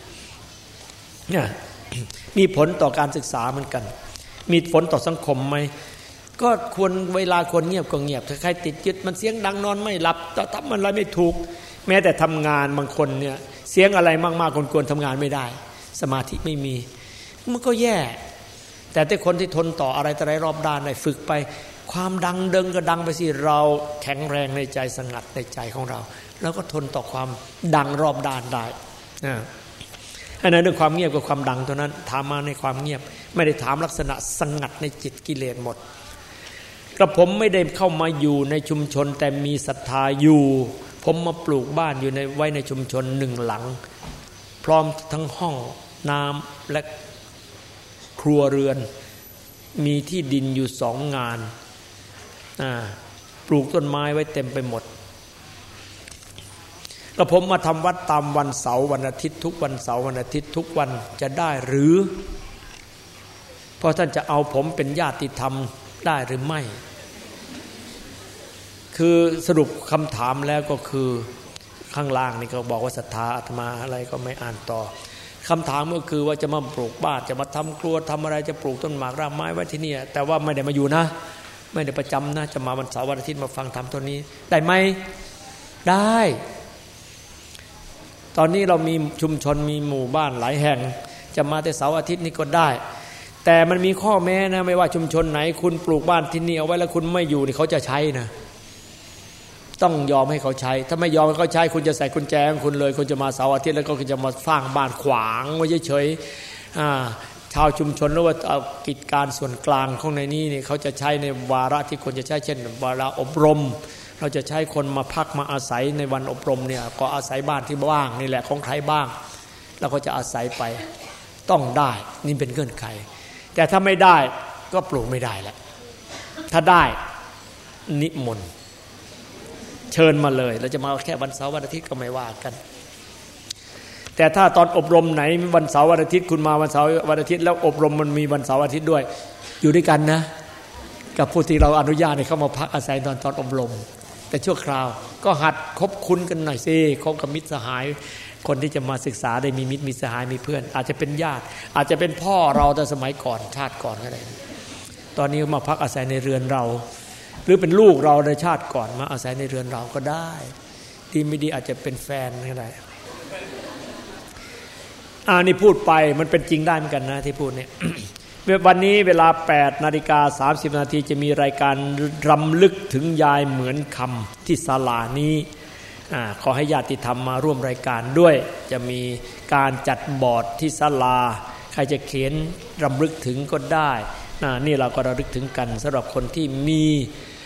มีผลต่อการศึกษาเหมือนกันมีผลต่อสังคมไหมก็ควรเวลาคนเงียบก็เงียบถ้าใครติดยึดมันเสียงดังนอนไม่หลับทำอะไรไม่ถูกแม้แต่ทำงานบางคนเนี่ยเสียงอะไรมากๆคนทำงานไม่ได้สมาธิไม่มีมันก็แย่แต่คนที่ทนต่ออะไรแต่ไรรอบด้านได้ฝึกไปความดังเดิงก็ดังไปสิเราแข็งแรงในใจสงัดในใจของเราแล้วก็ทนต่อความดังรอบด้านได้อันนั้นเรื่องความเงียบกับความดังเท่านั้นถามมาในความเงียบไม่ได้ถามลักษณะสงัดในจิตกิเลสหมดกระผมไม่ได้เข้ามาอยู่ในชุมชนแต่มีศรัทธาอยู่ผมมาปลูกบ้านอยู่ในไว้ในชุมชน1หลังพร้อมทั้งห้องน้ำและครัวเรือนมีที่ดินอยู่2 งานปลูกต้นไม้ไว้เต็มไปหมดกระผมมาทำวัดตามวันเสาร์วันอาทิตย์ทุกวันเสาร์วันอาทิตย์ทุกวันจะได้หรือเพราะท่านจะเอาผมเป็นญาติธรรมได้หรือไม่คือสรุปคำถามแล้วก็คือข้างล่างนี่ก็บอกว่าศรัทธาอาตมาอะไรก็ไม่อ่านต่อคำถามก็คือว่าจะมาปลูกบ้านจะมาทำครัวทำอะไรจะปลูกต้นหมากรากไม้ไว้ที่นี่แต่ว่าไม่ได้มาอยู่นะไม่ได้ประจำนะจะมาวันเสาร์วันอาทิตย์มาฟังธรรมตัวนี้ได้ไหมได้ตอนนี้เรามีชุมชนมีหมู่บ้านหลายแห่งจะมาแต่เสาร์อาทิตย์นี้ก็ได้แต่มันมีข้อแม้นะไม่ว่าชุมชนไหนคุณปลูกบ้านที่นี่เอาไว้แล้วคุณไม่อยู่นี่เขาจะใช้นะต้องยอมให้เขาใช้ถ้าไม่ยอมให้เขาใช้คุณจะใส่กุญแจของคุณเลยคุณจะมาเสาร์อาทิตย์แล้วก็คุณจะมาสร้างบ้านขวางไว้เฉยๆชาวชุมชนหรือว่ากิจการส่วนกลางของในนี้นี่เขาจะใช้ในวาระที่คนจะใช้เช่นวาระอบรมเราจะใช้คนมาพักมาอาศัยในวันอบรมเนี่ยก็อาศัยบ้านที่ว่างนี่แหละของใครบ้างแล้วก็จะอาศัยไปต้องได้นี่เป็นเงื่อนไขแต่ถ้าไม่ได้ก็ปลูกไม่ได้แล้วถ้าได้นิมนต์เชิญมาเลยเราจะมาแค่วันเสาร์วันอาทิตย์ก็ไม่ว่ากันแต่ถ้าตอนอบรมไหนวันเสาร์วันอาทิตย์คุณมาวันเสาร์วันอาทิตย์แล้วอบรมมันมีวันเสาร์อาทิตย์ด้วยอยู่ด้วยกันนะกับผู้ที่เราอนุญาตให้เข้ามาพักอาศัยตอนอบรมแต่ชั่วคราวก็หัดคบคุ้นกันหน่อยสิคบกับมิตรสหายคนที่จะมาศึกษาได้มีมิตรมีสหายมีเพื่อนอาจจะเป็นญาติอาจจะเป็นพ่อเราแต่สมัยก่อนชาติก่อนก็ได้ตอนนี้มาพักอาศัยในเรือนเราหรือเป็นลูกเราในชาติก่อนมาอาศัยในเรือนเราก็ได้ดีไม่ดีอาจจะเป็นแฟนก็ได้นี่พูดไปมันเป็นจริงได้เหมือนกันนะที่พูดเนี่ย วันนี้เวลา 8:30 นาทีจะมีรายการรำลึกถึงยายเหมือนคำที่ศาลานี้ขอให้ญาติธรรมมาร่วมรายการด้วยจะมีการจัดบอร์ดที่ศาลาใครจะเขียนรำลึกถึงก็ได้นี่เราก็ระลึกถึงกันสำหรับคนที่มี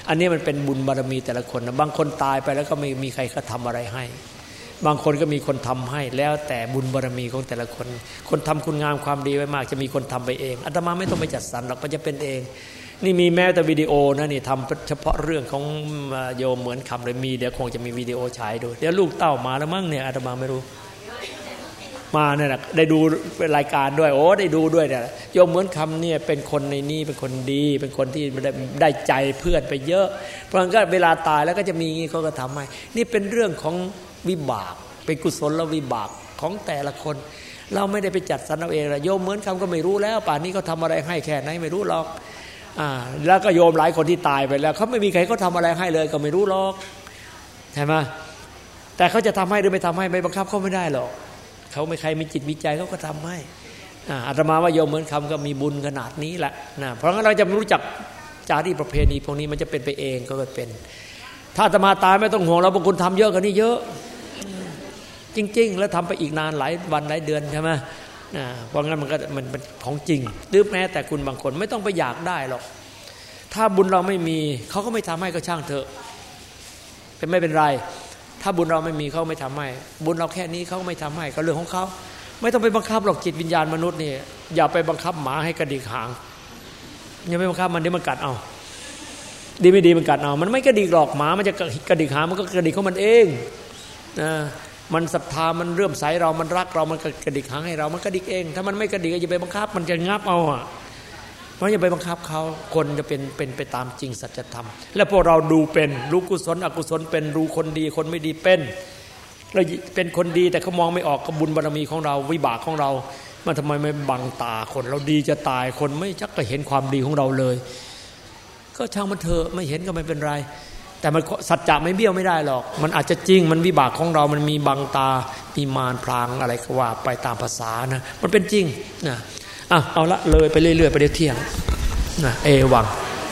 อันนี้มันเป็นบุญบารมีแต่ละคนนะบางคนตายไปแล้วก็ไม่มีใครเขาทำอะไรให้บางคนก็มีคนทำให้แล้วแต่บุญบารมีของแต่ละคนคนทำคุณงามความดีไว้มากจะมีคนทำไปเองอาตมาไม่ต้องไปจัดสรรหรอกมันจะเป็นเองนี่มีแม้แต่วิดีโอนะนี่ทำเฉพาะเรื่องของโยมเหมือนคำเลยมีเดี๋ยวคงจะมีวิดีโอฉายดูเดี๋ยวลูกเต้ามาแล้วมั้งเนี่ยอาตมาไม่รู้มาเนี่ยนะได้ดูรายการด้วยโอ้ได้ดูด้วยเนี่ยโยมเหมือนคำเนี่ยเป็นคนในนี้เป็นคนดีเป็นคนที่ได้ใจเพื่อนไปเยอะเพราะงั้นก็เวลาตายแล้วก็จะมีงี้เขาก็ทำให้นี่เป็นเรื่องของวิบากเป็นกุศลและวิบากของแต่ละคนเราไม่ได้ไปจัดสรรเอาเองละโยมเหมือนคำก็ไม่รู้แล้วป่านนี้เขาทำอะไรให้แค่ไหนไม่รู้หรอกแล้วก็โยมหลายคนที่ตายไปแล้วเขาไม่มีใครเขาทำอะไรให้เลยก็ไม่รู้หรอกใช่ไหมแต่เขาจะทำให้หรือไม่ทำให้ไม่บังคับเขาไม่ได้หรอกเขาไม่ใครมีจิตวิจัยเขาก็ทำให้อาตมาว่าโยมเหมือนคำก็มีบุญขนาดนี้แหละนะเพราะงั้นเราจะไม่รู้จักจารีตประเพณีพวกนี้มันจะเป็นไปเองก็เป็นถ้าอาตมาตายไม่ต้องห่วงเราบางคนทำเยอะกว่านี้เยอะจริงๆแล้วทำไปอีกนานหลายวันหลายเดือนใช่ไหมเพราะงั้นมันเป็นของจริงหรือแม้แต่คุณบางคนไม่ต้องไปอยากได้หรอกถ้าบุญเราไม่มีเขาก็ไม่ทำให้ก็ช่างเถอะเป็นไม่เป็นไรถ้าบุญเราไม่มีเขาไม่ทำให้บุญเราแค่นี้เขาไม่ทำให้ก็เรื่องของเขาไม่ต้องไปบังคับหรอกจิตวิญญาณมนุษย์นี่อย่าไปบังคับหมาให้กระดิกหางอย่าไปบังคับมันเดี๋ยวมันกัดเอาดีไม่ดีมันกัดเอามันไม่กระดิกหรอกหมามันจะกระดิกหางมันก็กระดิกของมันเองมันศรัทธามันเรื่มใสเรามันรักเรามันกระดิกหางให้เรามันกระดิกเองถ้ามันไม่กระดิกอย่าไปบังคับมันจะงับเอาเพราะอย่าไปบังคับเขาคนจะเป็นไปตามจริงสัจธรรมและพวกเราดูเป็นรู้กุศลอกุศลเป็นรู้คนดีคนไม่ดีเป็นเราเป็นคนดีแต่เขามองไม่ออกกับบุญบารมีของเราวิบากของเรามันทำไมไม่บังตาคนเราดีจะตายคนไม่ชักก็เห็นความดีของเราเลยก็ช่างมันเถอะไม่เห็นก็ไม่เป็นไรแต่มันสัจจะไม่เบี้ยวไม่ได้หรอกมันอาจจะจริงมันวิบากของเรามันมีบังตามีมารพรางอะไรก็ว่าไปตามภาษานะมันเป็นจริงนะเอาละเลยไปเรื่อยๆไปเดี๋ยวเที่ยงนะเอวัง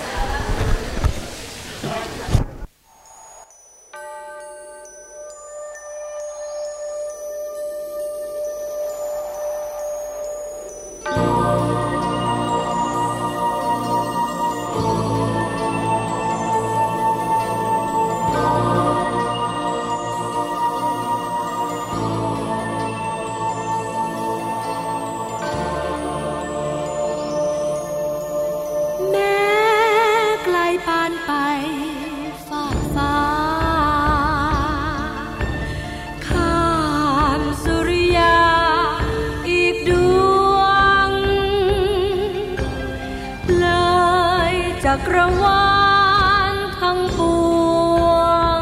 จักรวาลทั้งปวง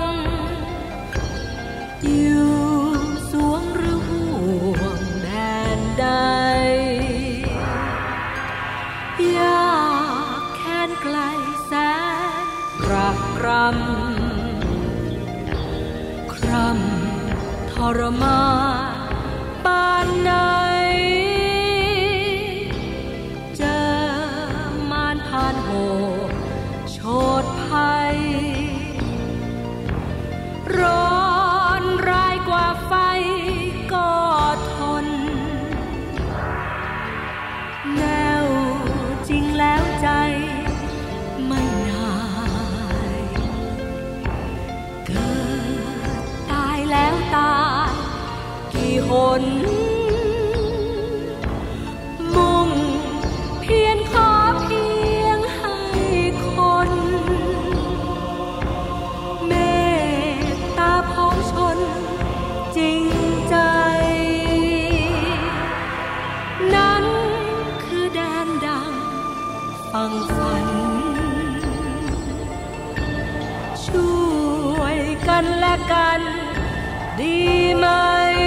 อยู่สวงหรือห่วงแดนใดยากแค้นไกลแสนรักรำคร่ำทรมานปานใดโชดภัยร้อนรายกว่าไฟก็ทนแน่วจริงแล้วใจไม่นายเกิดตายแล้วตายกี่หนมุ่งเพียรขอเพียงคนเมตตาพ้องชนจริงใจนั้นคือแดนดังฟังฝันช่วยกันและกันดีไหม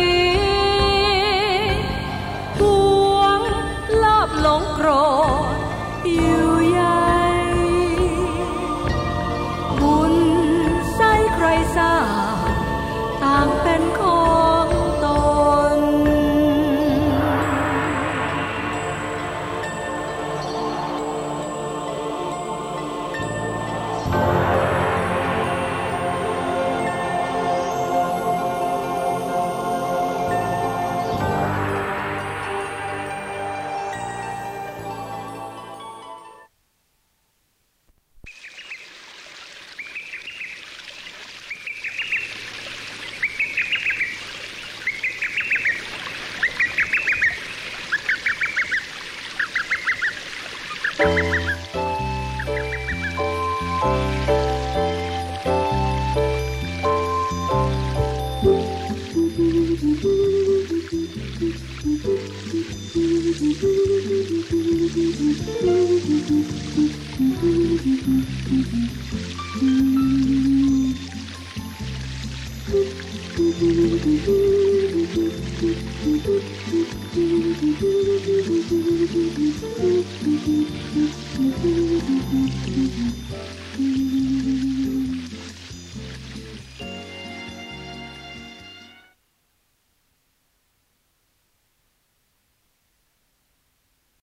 หวงลอบหลงโกรธอยู่ใยบุญใส่ใครทราบต่างเป็นของตน Thank you.